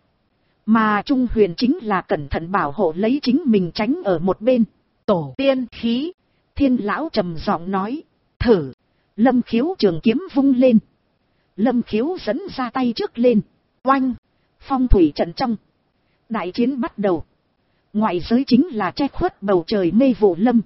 A: Mà Trung Huyền chính là cẩn thận bảo hộ lấy chính mình tránh ở một bên.
B: Tổ tiên khí.
A: Thiên lão trầm giọng nói.
B: Thử.
A: Lâm Khiếu trường kiếm vung lên. Lâm Khiếu dẫn ra tay trước lên.
B: Oanh.
A: Phong thủy trận trong. Đại chiến bắt đầu. Ngoại giới chính là che khuất bầu trời mê vụ lâm.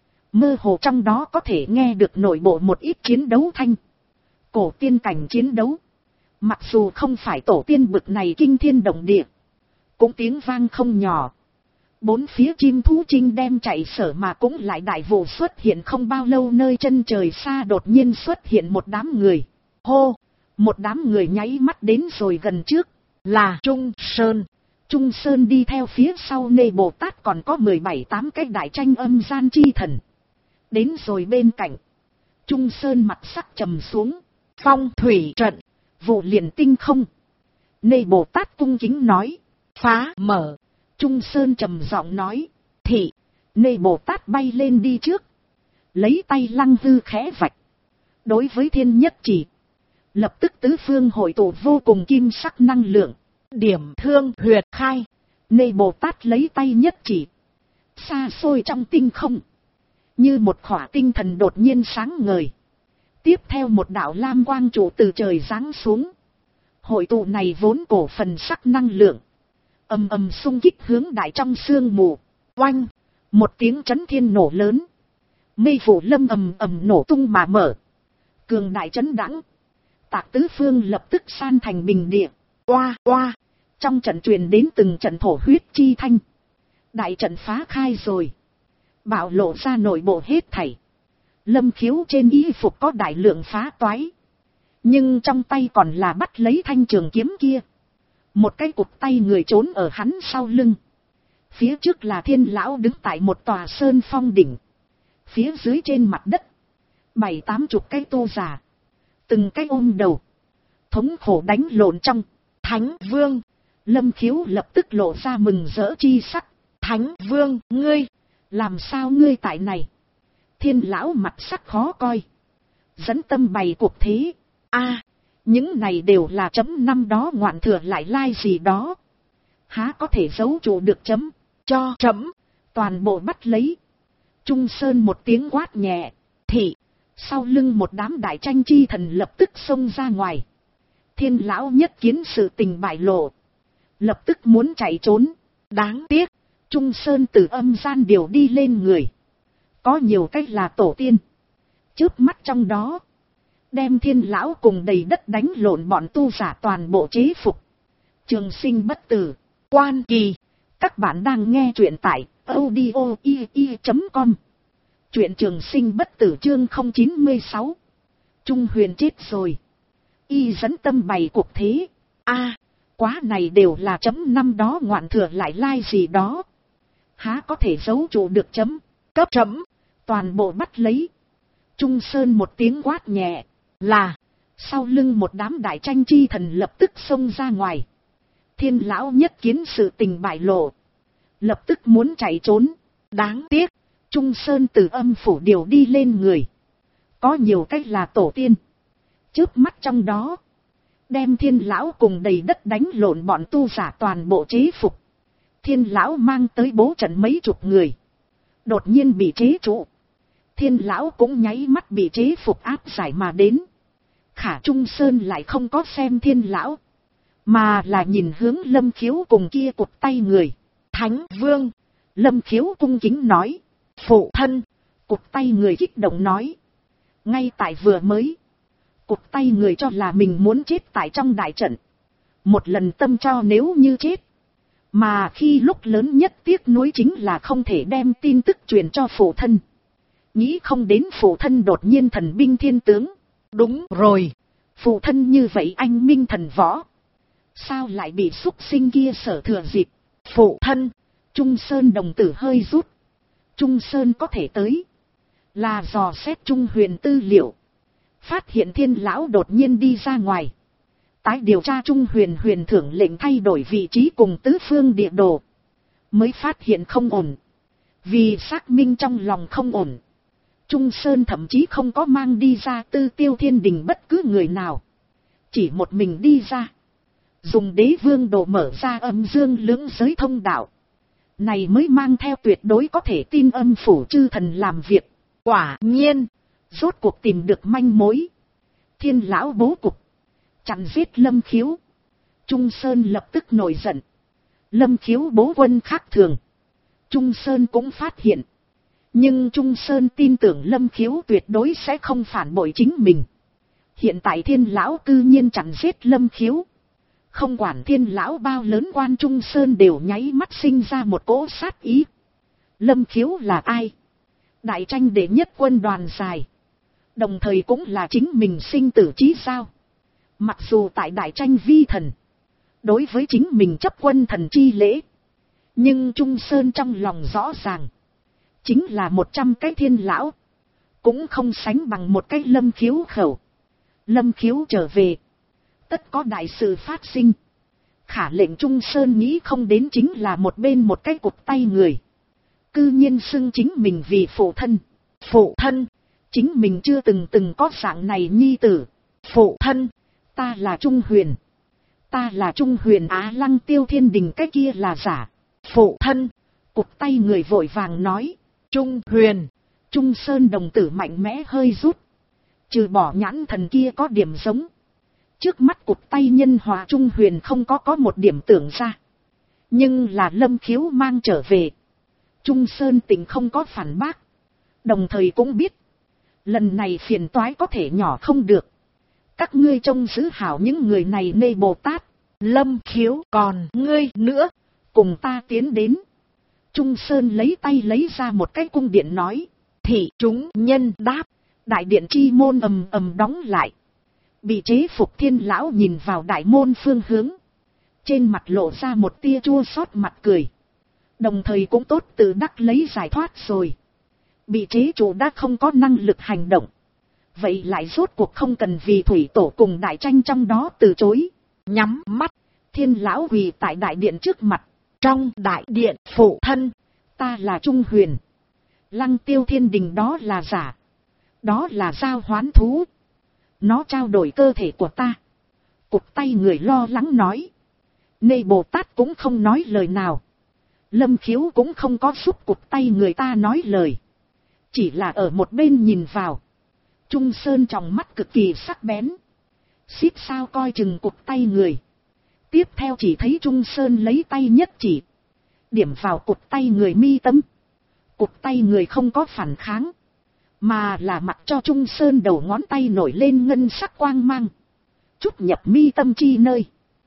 A: Mơ hồ trong đó có thể nghe được nội bộ một ít chiến đấu thanh. Cổ tiên cảnh chiến đấu. Mặc dù không phải tổ tiên bực này kinh thiên động địa. Cũng tiếng vang không nhỏ. Bốn phía chim thú chinh đem chạy sở mà cũng lại đại vụ xuất hiện không bao lâu nơi chân trời xa đột nhiên xuất hiện một đám người. Hô! Một đám người nháy mắt đến rồi gần trước.
B: Là Trung Sơn.
A: Trung Sơn đi theo phía sau Nê Bồ Tát còn có 17-8 cái Đại Tranh âm gian chi thần. Đến rồi bên cạnh. Trung Sơn mặt sắc trầm xuống.
B: Phong thủy trận.
A: Vụ liền tinh không. Nê Bồ Tát cung kính nói.
B: Phá mở.
A: Trung Sơn trầm giọng nói.
B: Thị.
A: Nê Bồ Tát bay lên đi trước. Lấy tay lăng hư khẽ vạch. Đối với thiên nhất chỉ. Lập tức tứ phương hội tụ vô cùng kim sắc năng lượng.
B: Điểm thương huyệt khai.
A: Nê Bồ Tát lấy tay nhất chỉ. Xa xôi trong tinh không. Như một khỏa tinh thần đột nhiên sáng ngời. Tiếp theo một đạo lam quang trụ từ trời giáng xuống. Hội tụ này vốn cổ phần sắc năng lượng. Ầm ầm xung kích hướng đại trong sương mù. Oanh. Một tiếng chấn thiên nổ lớn. Mây vụ lâm ầm ầm nổ tung mà mở. Cường đại chấn đãng. Tạc tứ phương lập tức san thành bình địa. Oa oa. Trong trận truyền đến từng trận thổ huyết chi thanh. Đại trận phá khai rồi. Bạo lộ ra nội bộ hết thảy. Lâm Khiếu trên y phục có đại lượng phá toái. Nhưng trong tay còn là bắt lấy thanh trường kiếm kia. Một cái cụt tay người trốn ở hắn sau lưng. Phía trước là Thiên lão đứng tại một tòa sơn phong đỉnh. Phía dưới trên mặt đất. 7-80 cái tu già. Từng cái ôm đầu. Thống khổ đánh lộn trong.
B: Thánh Vương.
A: Lâm Khiếu lập tức lộ ra mừng rỡ chi sắc.
B: Thánh Vương, ngươi.
A: Làm sao ngươi tại này? Thiên lão mặt sắc khó coi. Dẫn tâm bày cuộc thế. A, những này đều là chấm năm đó ngoạn thừa lại lai gì đó. Há có thể giấu trụ được chấm. Cho chấm. Toàn bộ bắt lấy. Trung Sơn một tiếng quát nhẹ. Thị. Sau lưng một đám đại tranh chi thần lập tức xông ra ngoài. Thiên lão nhất kiến sự tình bại lộ. Lập tức muốn chạy trốn. Đáng tiếc. Trung Sơn từ âm gian điều đi lên người. Có nhiều cách là tổ tiên. Chớp mắt trong đó. Đem Thiên lão cùng đầy đất đánh lộn bọn tu giả toàn bộ chế phục. Trường sinh bất tử. Quan kỳ. Các bạn đang nghe truyện tại audio.com. Truyện trường sinh bất tử chương 096. Trung Huyền chết rồi. Y dẫn tâm bày cuộc thế. A, quá này đều là chấm năm đó ngoạn thừa lại lai gì đó. Há có thể giấu trụ được chấm. Cấp chấm. Toàn bộ bắt lấy. Trung Sơn một tiếng quát nhẹ. Là. Sau lưng một đám đại tranh chi thần lập tức xông ra ngoài. Thiên lão nhất kiến sự tình bại lộ. Lập tức muốn chạy trốn. Đáng tiếc. Trung Sơn từ âm phủ điều đi lên người. Có nhiều cách là tổ tiên. Chớp mắt trong đó. Đem Thiên lão cùng đầy đất đánh lộn bọn tu giả toàn bộ chế phục. Thiên lão mang tới bố trận mấy chục người. Đột nhiên bị chế trụ. Thiên lão cũng nháy mắt bị chế phục áp giải mà đến. Khả Trung Sơn lại không có xem Thiên lão. mà là nhìn hướng Lâm Khiếu cùng kia cụt tay người.
B: Thánh Vương.
A: Lâm Khiếu cung kính nói.
B: Phụ thân.
A: Cụt tay người kích động nói. Ngay tại vừa mới. Cụt tay người cho là mình muốn chết tại trong đại trận. Một lần tâm cho nếu như chết. Mà khi lúc lớn nhất tiếc nuối chính là không thể đem tin tức truyền cho phụ thân. Nghĩ không đến phụ thân đột nhiên thần binh thiên tướng.
B: Đúng rồi.
A: Phụ thân như vậy anh minh thần võ. Sao lại bị súc sinh kia sở thừa dịp.
B: Phụ thân.
A: Trung Sơn đồng tử hơi rút. Trung Sơn có thể tới. Là dò xét Trung Huyền tư liệu. Phát hiện Thiên lão đột nhiên đi ra ngoài. Tái điều tra Trung Huyền huyền thưởng lệnh thay đổi vị trí cùng tứ phương địa đồ. Mới phát hiện không ổn. Vì xác minh trong lòng không ổn. Trung Sơn thậm chí không có mang đi ra Tư Tiêu Thiên Đình bất cứ người nào. Chỉ một mình đi ra. Dùng đế vương đồ mở ra âm dương lưỡng giới thông đạo. Này mới mang theo tuyệt đối có thể tin âm phủ chư thần làm việc.
B: Quả nhiên.
A: Rốt cuộc tìm được manh mối. Thiên lão bố cục. Chặn giết Lâm Khiếu. Trung Sơn lập tức nổi giận. Lâm Khiếu bố quân khác thường. Trung Sơn cũng phát hiện. Nhưng Trung Sơn tin tưởng Lâm Khiếu tuyệt đối sẽ không phản bội chính mình. Hiện tại Thiên lão cư nhiên chặn giết Lâm Khiếu. Không quản Thiên lão bao lớn quan, Trung Sơn đều nháy mắt sinh ra một cỗ sát ý. Lâm Khiếu là ai? Đại tranh đệ nhất quân đoàn dài. Đồng thời cũng là chính mình sinh tử chí sao. Mặc dù tại đại tranh vi thần. Đối với chính mình chấp quân thần chi lễ. Nhưng Trung Sơn trong lòng rõ ràng. Chính là 100 cái Thiên lão. Cũng không sánh bằng một cái Lâm Khiếu khẩu. Lâm Khiếu trở về. Tất có đại sự phát sinh. Khả lệnh Trung Sơn nghĩ không đến chính là một bên một cái cụt tay người. Cư nhiên xưng chính mình vì phụ thân. Phụ thân. Chính mình chưa từng có dạng này nhi tử. Phụ thân. Ta là Trung Huyền. Ta là Trung Huyền Á Lăng Tiêu Thiên Đình, cái kia là giả. Phụ thân. Cụt tay người vội vàng nói.
B: Trung Huyền.
A: Trung Sơn đồng tử mạnh mẽ hơi rút. Trừ bỏ nhãn thần kia có điểm giống. Trước mắt cụt tay nhân hòa Trung Huyền không có một điểm tưởng ra. Nhưng là Lâm Khiếu mang trở về. Trung Sơn tình không có phản bác. Đồng thời cũng biết. Lần này phiền toái có thể nhỏ không được. Các ngươi trông giữ hảo những người này nê Bồ Tát.
B: Lâm Khiếu còn ngươi nữa.
A: Cùng ta tiến đến. Trung Sơn lấy tay lấy ra một cái cung điện nói.
B: Thị chúng nhân đáp.
A: Đại điện chi môn ầm ầm đóng lại. Bị chế phục Thiên lão nhìn vào đại môn phương hướng. Trên mặt lộ ra một tia chua xót mặt cười. Đồng thời cũng tốt tự đắc lấy giải thoát rồi. Bị chế chủ đã không có năng lực hành động. Vậy lại rốt cuộc không cần vì thủy tổ cùng đại tranh trong đó từ chối.
B: Nhắm mắt.
A: Thiên lão quỳ tại đại điện trước mặt.
B: Trong đại điện, phụ thân.
A: Ta là Trung Huyền. Lăng Tiêu Thiên Đình đó là giả. Đó là giao hoán thú. Nó trao đổi cơ thể của ta. Cụt tay người lo lắng nói. Nê Bồ Tát cũng không nói lời nào. Lâm Khiếu cũng không có giúp cụt tay người ta nói lời. Chỉ là ở một bên nhìn vào. Trung Sơn trong mắt cực kỳ sắc bén. Xít sao coi chừng cụt tay người. Tiếp theo chỉ thấy Trung Sơn lấy tay nhất chỉ. Điểm vào cụt tay người mi tâm. Cụt tay người không có phản kháng. Mà là mặc cho Trung Sơn đầu ngón tay nổi lên ngân sắc quang mang. Chút nhập mi tâm chi nơi.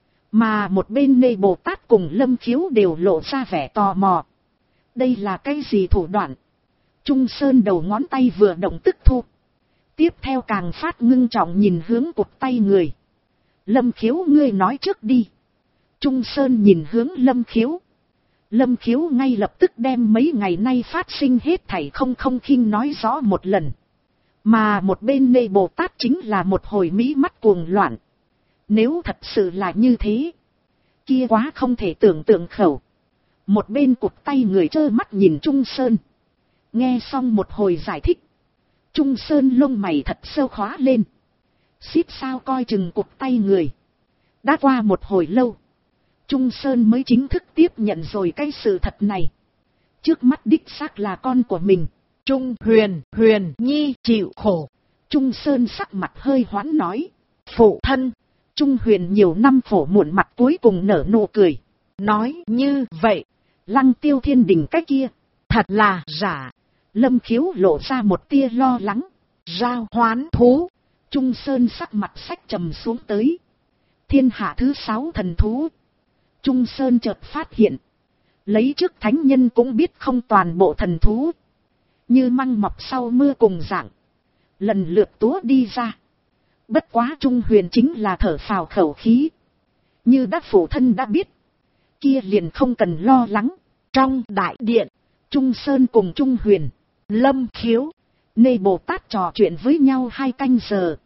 A: Mà một bên Nê Bồ Tát cùng Lâm Khiếu đều lộ ra vẻ tò mò. Đây là cái gì thủ đoạn? Trung Sơn đầu ngón tay vừa động tức thu. Tiếp theo càng phát ngưng trọng nhìn hướng cụt tay người. Lâm Khiếu ngươi nói trước đi. Trung Sơn nhìn hướng Lâm Khiếu. Lâm Khiếu ngay lập tức đem mấy ngày nay phát sinh hết thảy không khinh nói rõ một lần. Mà một bên Nê Bồ Tát chính là một hồi mỹ mắt cuồng loạn. Nếu thật sự là như thế. Kia quá không thể tưởng tượng khẩu. Một bên cụt tay người trơ mắt nhìn Trung Sơn. Nghe xong một hồi giải thích. Trung Sơn lông mày thật sâu khóa lên. Xít sao coi chừng cụt tay người. Đã qua một hồi lâu. Trung Sơn mới chính thức tiếp nhận rồi cái sự thật này. Trước mắt đích xác là con của mình.
B: Trung Huyền, Huyền Nhi chịu khổ.
A: Trung Sơn sắc mặt hơi hoãn nói.
B: Phụ thân.
A: Trung Huyền nhiều năm phổ muộn mặt cuối cùng nở nụ cười.
B: Nói như vậy,
A: Lăng Tiêu Thiên Đình cái kia,
B: thật là giả.
A: Lâm Khiếu lộ ra một tia lo lắng.
B: Giao hoán thú.
A: Trung Sơn sắc mặt sách trầm xuống tới. Thiên hạ thứ 6 thần thú. Trung Sơn chợt phát hiện. Lấy trước thánh nhân cũng biết không toàn bộ thần thú. Như măng mọc sau mưa cùng dạng. Lần lượt túa đi ra. Bất quá Trung Huyền chính là thở phào khẩu khí. Như đã phụ thân đã biết. Kia liền không cần lo lắng.
B: Trong đại điện,
A: Trung Sơn cùng Trung Huyền,
B: Lâm Khiếu,
A: Nê Bồ Tát trò chuyện với nhau 2 canh giờ.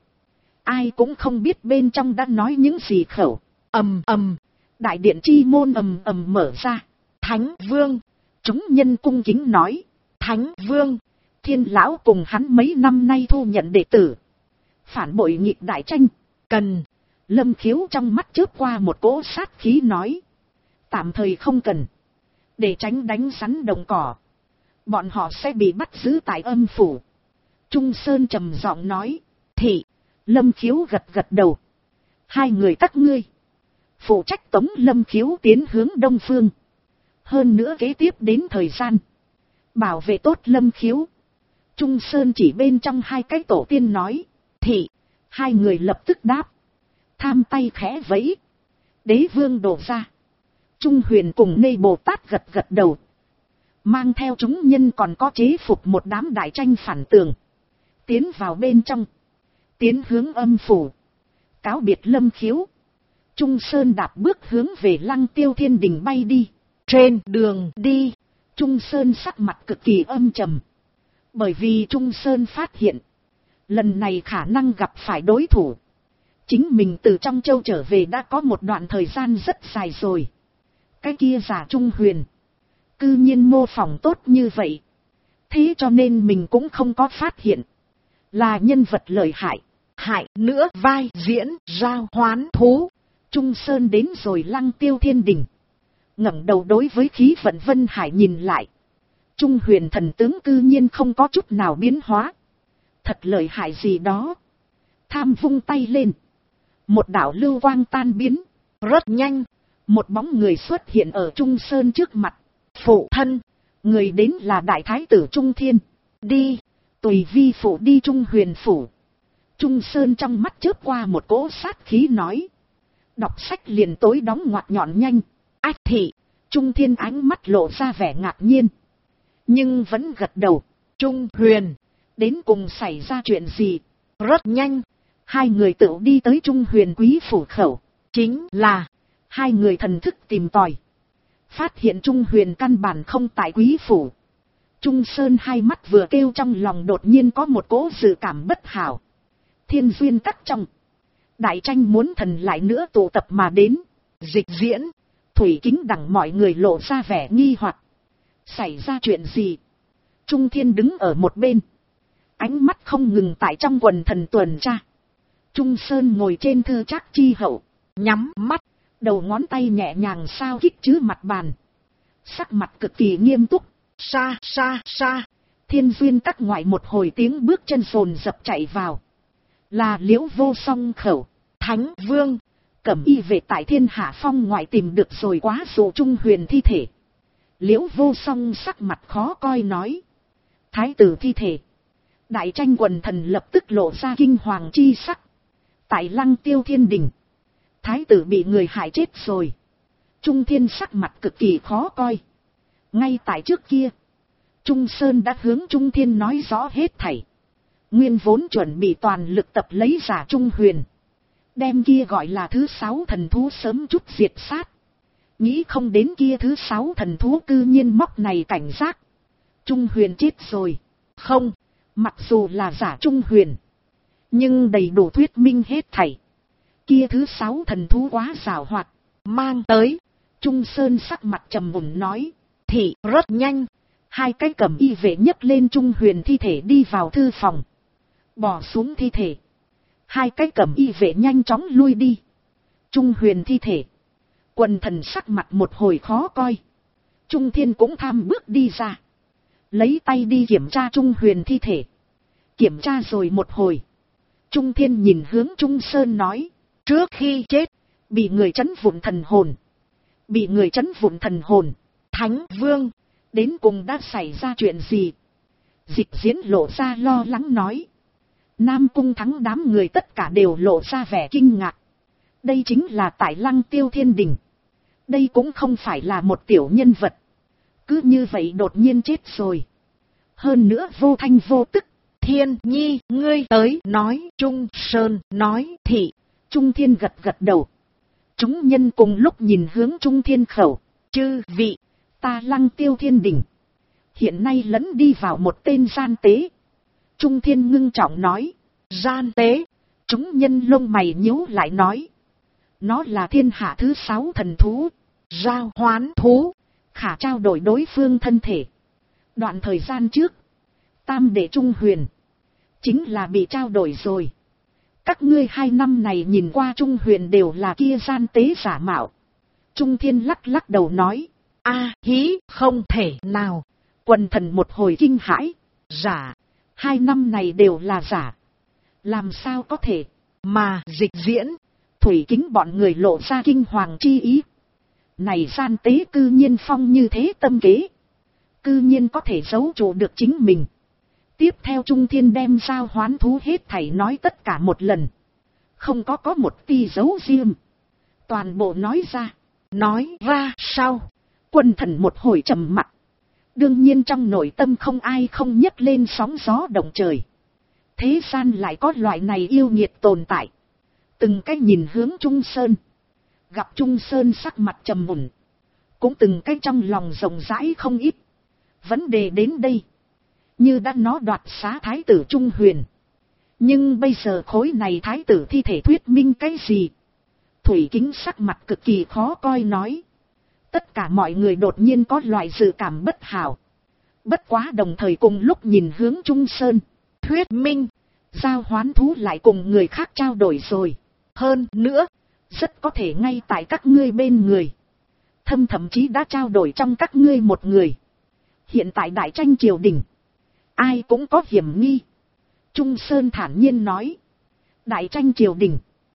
A: Ai cũng không biết bên trong đã nói những gì khẩu.
B: ầm ầm,
A: Đại điện chi môn ầm ầm mở ra.
B: Thánh Vương,
A: Chúng nhân cung kính nói.
B: Thánh Vương,
A: Thiên lão cùng hắn mấy năm nay thu nhận đệ tử. Phản bội nghịch đại tranh.
B: cần.
A: Lâm Khiếu trong mắt chớp qua một cỗ sát khí nói. Tạm thời không cần. Để tránh đánh rắn đồng cỏ. Bọn họ sẽ bị bắt giữ tại âm phủ. Trung Sơn trầm giọng nói. Thị. Lâm Khiếu gật gật đầu. 2 người các ngươi. Phụ trách tống Lâm Khiếu tiến hướng đông phương. Hơn nữa kế tiếp đến thời gian. Bảo vệ tốt Lâm Khiếu. Trung Sơn chỉ bên trong 2 cái tổ tiên nói. Thị. 2 người lập tức đáp. Tham tay khẽ vẫy. Đế vương đổ ra. Trung Huyền cùng Nê Bồ Tát gật gật đầu. Mang theo chúng nhân còn có chế phục một đám đại tranh phản tường. Tiến vào bên trong. Tiến hướng âm phủ. Cáo biệt Lâm Khiếu. Trung Sơn đạp bước hướng về Lăng Tiêu Thiên Đình bay đi.
B: Trên đường đi,
A: Trung Sơn sắc mặt cực kỳ âm trầm. Bởi vì Trung Sơn phát hiện. Lần này khả năng gặp phải đối thủ. Chính mình từ trong châu trở về đã có một đoạn thời gian rất dài rồi. Cái kia giả Trung Huyền. Cư nhiên mô phỏng tốt như vậy. Thế cho nên mình cũng không có phát hiện. Là nhân vật lợi hại.
B: hại nữa vai diễn giao hoán thú.
A: Trung Sơn đến rồi Lăng Tiêu Thiên Đình. Ngẩng đầu đối với khí vận Vân Hải nhìn lại. Trung Huyền thần tướng cư nhiên không có chút nào biến hóa. Thật lợi hại gì đó. Tham vung tay lên. Một đạo lưu quang tan biến.
B: Rất nhanh.
A: Một bóng người xuất hiện ở Trung Sơn trước mặt.
B: Phụ thân.
A: Người đến là Đại Thái tử Trung Thiên.
B: Đi.
A: Tùy vi phụ đi Trung Huyền phủ. Trung Sơn trong mắt chớp qua một cỗ sát khí nói. Đọc sách liền tối đóng ngoặt nhọn nhanh.
B: Ách thị.
A: Trung Thiên ánh mắt lộ ra vẻ ngạc nhiên. Nhưng vẫn gật đầu.
B: Trung Huyền.
A: Đến cùng xảy ra chuyện gì?
B: Rất nhanh.
A: 2 người tự đi tới Trung Huyền quý phủ khẩu.
B: Chính là.
A: 2 người thần thức tìm tòi. Phát hiện Trung Huyền căn bản không tại quý phủ. Trung Sơn hai mắt vừa kêu trong lòng đột nhiên có một cỗ dự cảm bất hảo. Thiên duyên cắt trong. Đại tranh muốn thần lại nữa tụ tập mà đến.
B: Dịch diễn.
A: Thủy Kính đẳng mọi người lộ ra vẻ nghi hoặc. Xảy ra chuyện gì? Trung Thiên đứng ở một bên. Ánh mắt không ngừng tại trong quần thần tuần tra. Trung Sơn ngồi trên thư trác chi hậu.
B: Nhắm mắt.
A: Đầu ngón tay nhẹ nhàng sao kích chứ mặt bàn. Sắc mặt cực kỳ nghiêm túc.
B: Xa xa xa.
A: Thiên duyên các ngoại một hồi tiếng bước chân sồn dập chạy vào. Là Liễu Vô Song khẩu.
B: Thánh Vương.
A: Cẩm y về tại Thiên Hạ Phong ngoại tìm được rồi quá dụ Trung Huyền thi thể. Liễu Vô Song sắc mặt khó coi nói. Thái tử thi thể. Đại tranh quần thần lập tức lộ ra kinh hoàng chi sắc. Tại Lăng Tiêu Thiên Đình. Thái tử bị người hại chết rồi. Trung Thiên sắc mặt cực kỳ khó coi. Ngay tại trước kia. Trung Sơn đã hướng Trung Thiên nói rõ hết thảy. Nguyên vốn chuẩn bị toàn lực tập lấy giả Trung Huyền. Đem kia gọi là thứ 6 thần thú sớm chút diệt sát. Nghĩ không đến kia thứ 6 thần thú cư nhiên móc này cảnh giác. Trung Huyền chết rồi. Không, mặc dù là giả Trung Huyền. Nhưng đầy đủ thuyết minh hết thảy. Kia thứ 6 thần thú quá giàu hoạt.
B: Mang tới.
A: Trung Sơn sắc mặt trầm mùn nói.
B: Thị rất nhanh.
A: 2 cái cẩm y vệ nhấc lên Trung Huyền thi thể đi vào thư phòng. Bỏ xuống thi thể. 2 cái cẩm y vệ nhanh chóng lui đi. Trung Huyền thi thể. Quần thần sắc mặt một hồi khó coi. Trung Thiên cũng tham bước đi ra. Lấy tay đi kiểm tra Trung Huyền thi thể. Kiểm tra rồi một hồi. Trung Thiên nhìn hướng Trung Sơn nói.
B: trước khi chết,
A: bị người trấn vụn thần hồn. Bị người trấn vụn thần hồn.
B: Thánh Vương,
A: đến cùng đã xảy ra chuyện gì? Dịch Diễn lộ ra lo lắng nói. Nam Cung Thắng đám người tất cả đều lộ ra vẻ kinh ngạc. Đây chính là tại Lăng Tiêu Thiên Đình. Đây cũng không phải là một tiểu nhân vật. Cứ như vậy đột nhiên chết rồi. Hơn nữa vô thanh vô tức.
B: Thiên Nhi, ngươi tới nói. Trung Sơn nói thị.
A: Trung Thiên gật gật đầu. Chúng nhân cùng lúc nhìn hướng Trung Thiên khẩu.
B: Chư vị,
A: ta Lăng Tiêu Thiên Đình hiện nay lẫn đi vào một tên gian tế. Trung Thiên ngưng trọng nói.
B: Gian tế?
A: Chúng nhân lông mày nhíu lại nói. Nó là thiên hạ thứ 6 thần thú.
B: Giao hoán thú.
A: Khả trao đổi đối phương thân thể. Đoạn thời gian trước, Tam Đệ Trung Huyền chính là bị trao đổi rồi. Các ngươi 2 năm này nhìn qua Trung Huyền đều là kia gian tế giả mạo. Trung Thiên lắc lắc đầu nói.
B: A hí, không thể nào.
A: Quần thần một hồi kinh hãi.
B: Giả?
A: 2 năm này đều là giả. Làm sao có thể?
B: Mà Dịch Diễn,
A: Thủy Kính bọn người lộ ra kinh hoàng chi ý. Này gian tế cư nhiên phong như thế tâm kế. Cư nhiên có thể giấu trụ được chính mình. Tiếp theo Trung Thiên đem giao hoán thú hết thảy nói tất cả một lần. Không có một ti giấu riêng. Toàn bộ nói ra.
B: Nói ra sao?
A: Quần thần một hồi trầm mặc. Đương nhiên trong nội tâm không ai không nhấc lên sóng gió động trời. Thế gian lại có loại này yêu nghiệt tồn tại. Từng cái nhìn hướng Trung Sơn. Gặp Trung Sơn sắc mặt trầm mùn. Cũng từng cái trong lòng rộng rãi không ít. Vấn đề đến đây. Như đã nó đoạt xá thái tử Trung Huyền. Nhưng bây giờ khối này thái tử thi thể thuyết minh cái gì? Thủy Kính sắc mặt cực kỳ khó coi nói. Tất cả mọi người đột nhiên có loại dự cảm bất hảo. Bất quá đồng thời cùng lúc nhìn hướng Trung Sơn.
B: Thuyết minh,
A: giao hoán thú lại cùng người khác trao đổi rồi.
B: Hơn nữa,
A: rất có thể ngay tại các ngươi bên người. Thậm chí đã trao đổi trong các ngươi một người. Hiện tại đại tranh triều đình. Ai cũng có hiểm nghi. Trung Sơn thản nhiên nói. Đại tranh triều đình.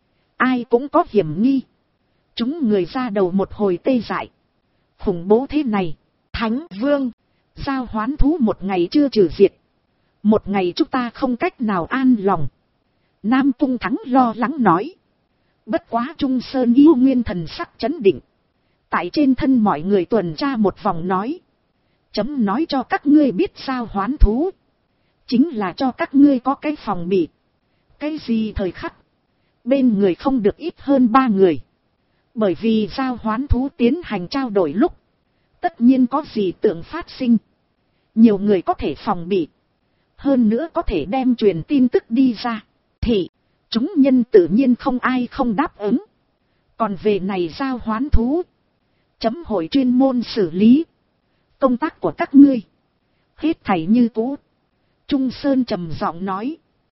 A: Ai cũng có hiểm nghi. Chúng người ra đầu một hồi tê dại. Khủng bố thế này.
B: Thánh Vương,
A: giao hoán thú một ngày chưa trừ diệt. Một ngày chúng ta không cách nào an lòng. Nam Cung Thắng lo lắng nói. Bất quá Trung Sơn yêu nguyên thần sắc chấn định. Tại trên thân mọi người tuần tra một vòng nói. Chấm nói cho các ngươi biết giao hoán thú. Chính là cho các ngươi có cái phòng bị. Cái gì thời khắc. Bên người không được ít hơn 3 người. Bởi vì giao hoán thú tiến hành trao đổi lúc. Tất nhiên có gì tượng phát sinh. Nhiều người có thể phòng bị. Hơn nữa có thể đem truyền tin tức đi ra. Thì chúng nhân tự nhiên không ai không đáp ứng. Còn về này giao hoán thú. Chấm hội chuyên môn xử lý. Công tác của các ngươi. Hết thảy như cũ. Trung Sơn trầm giọng nói.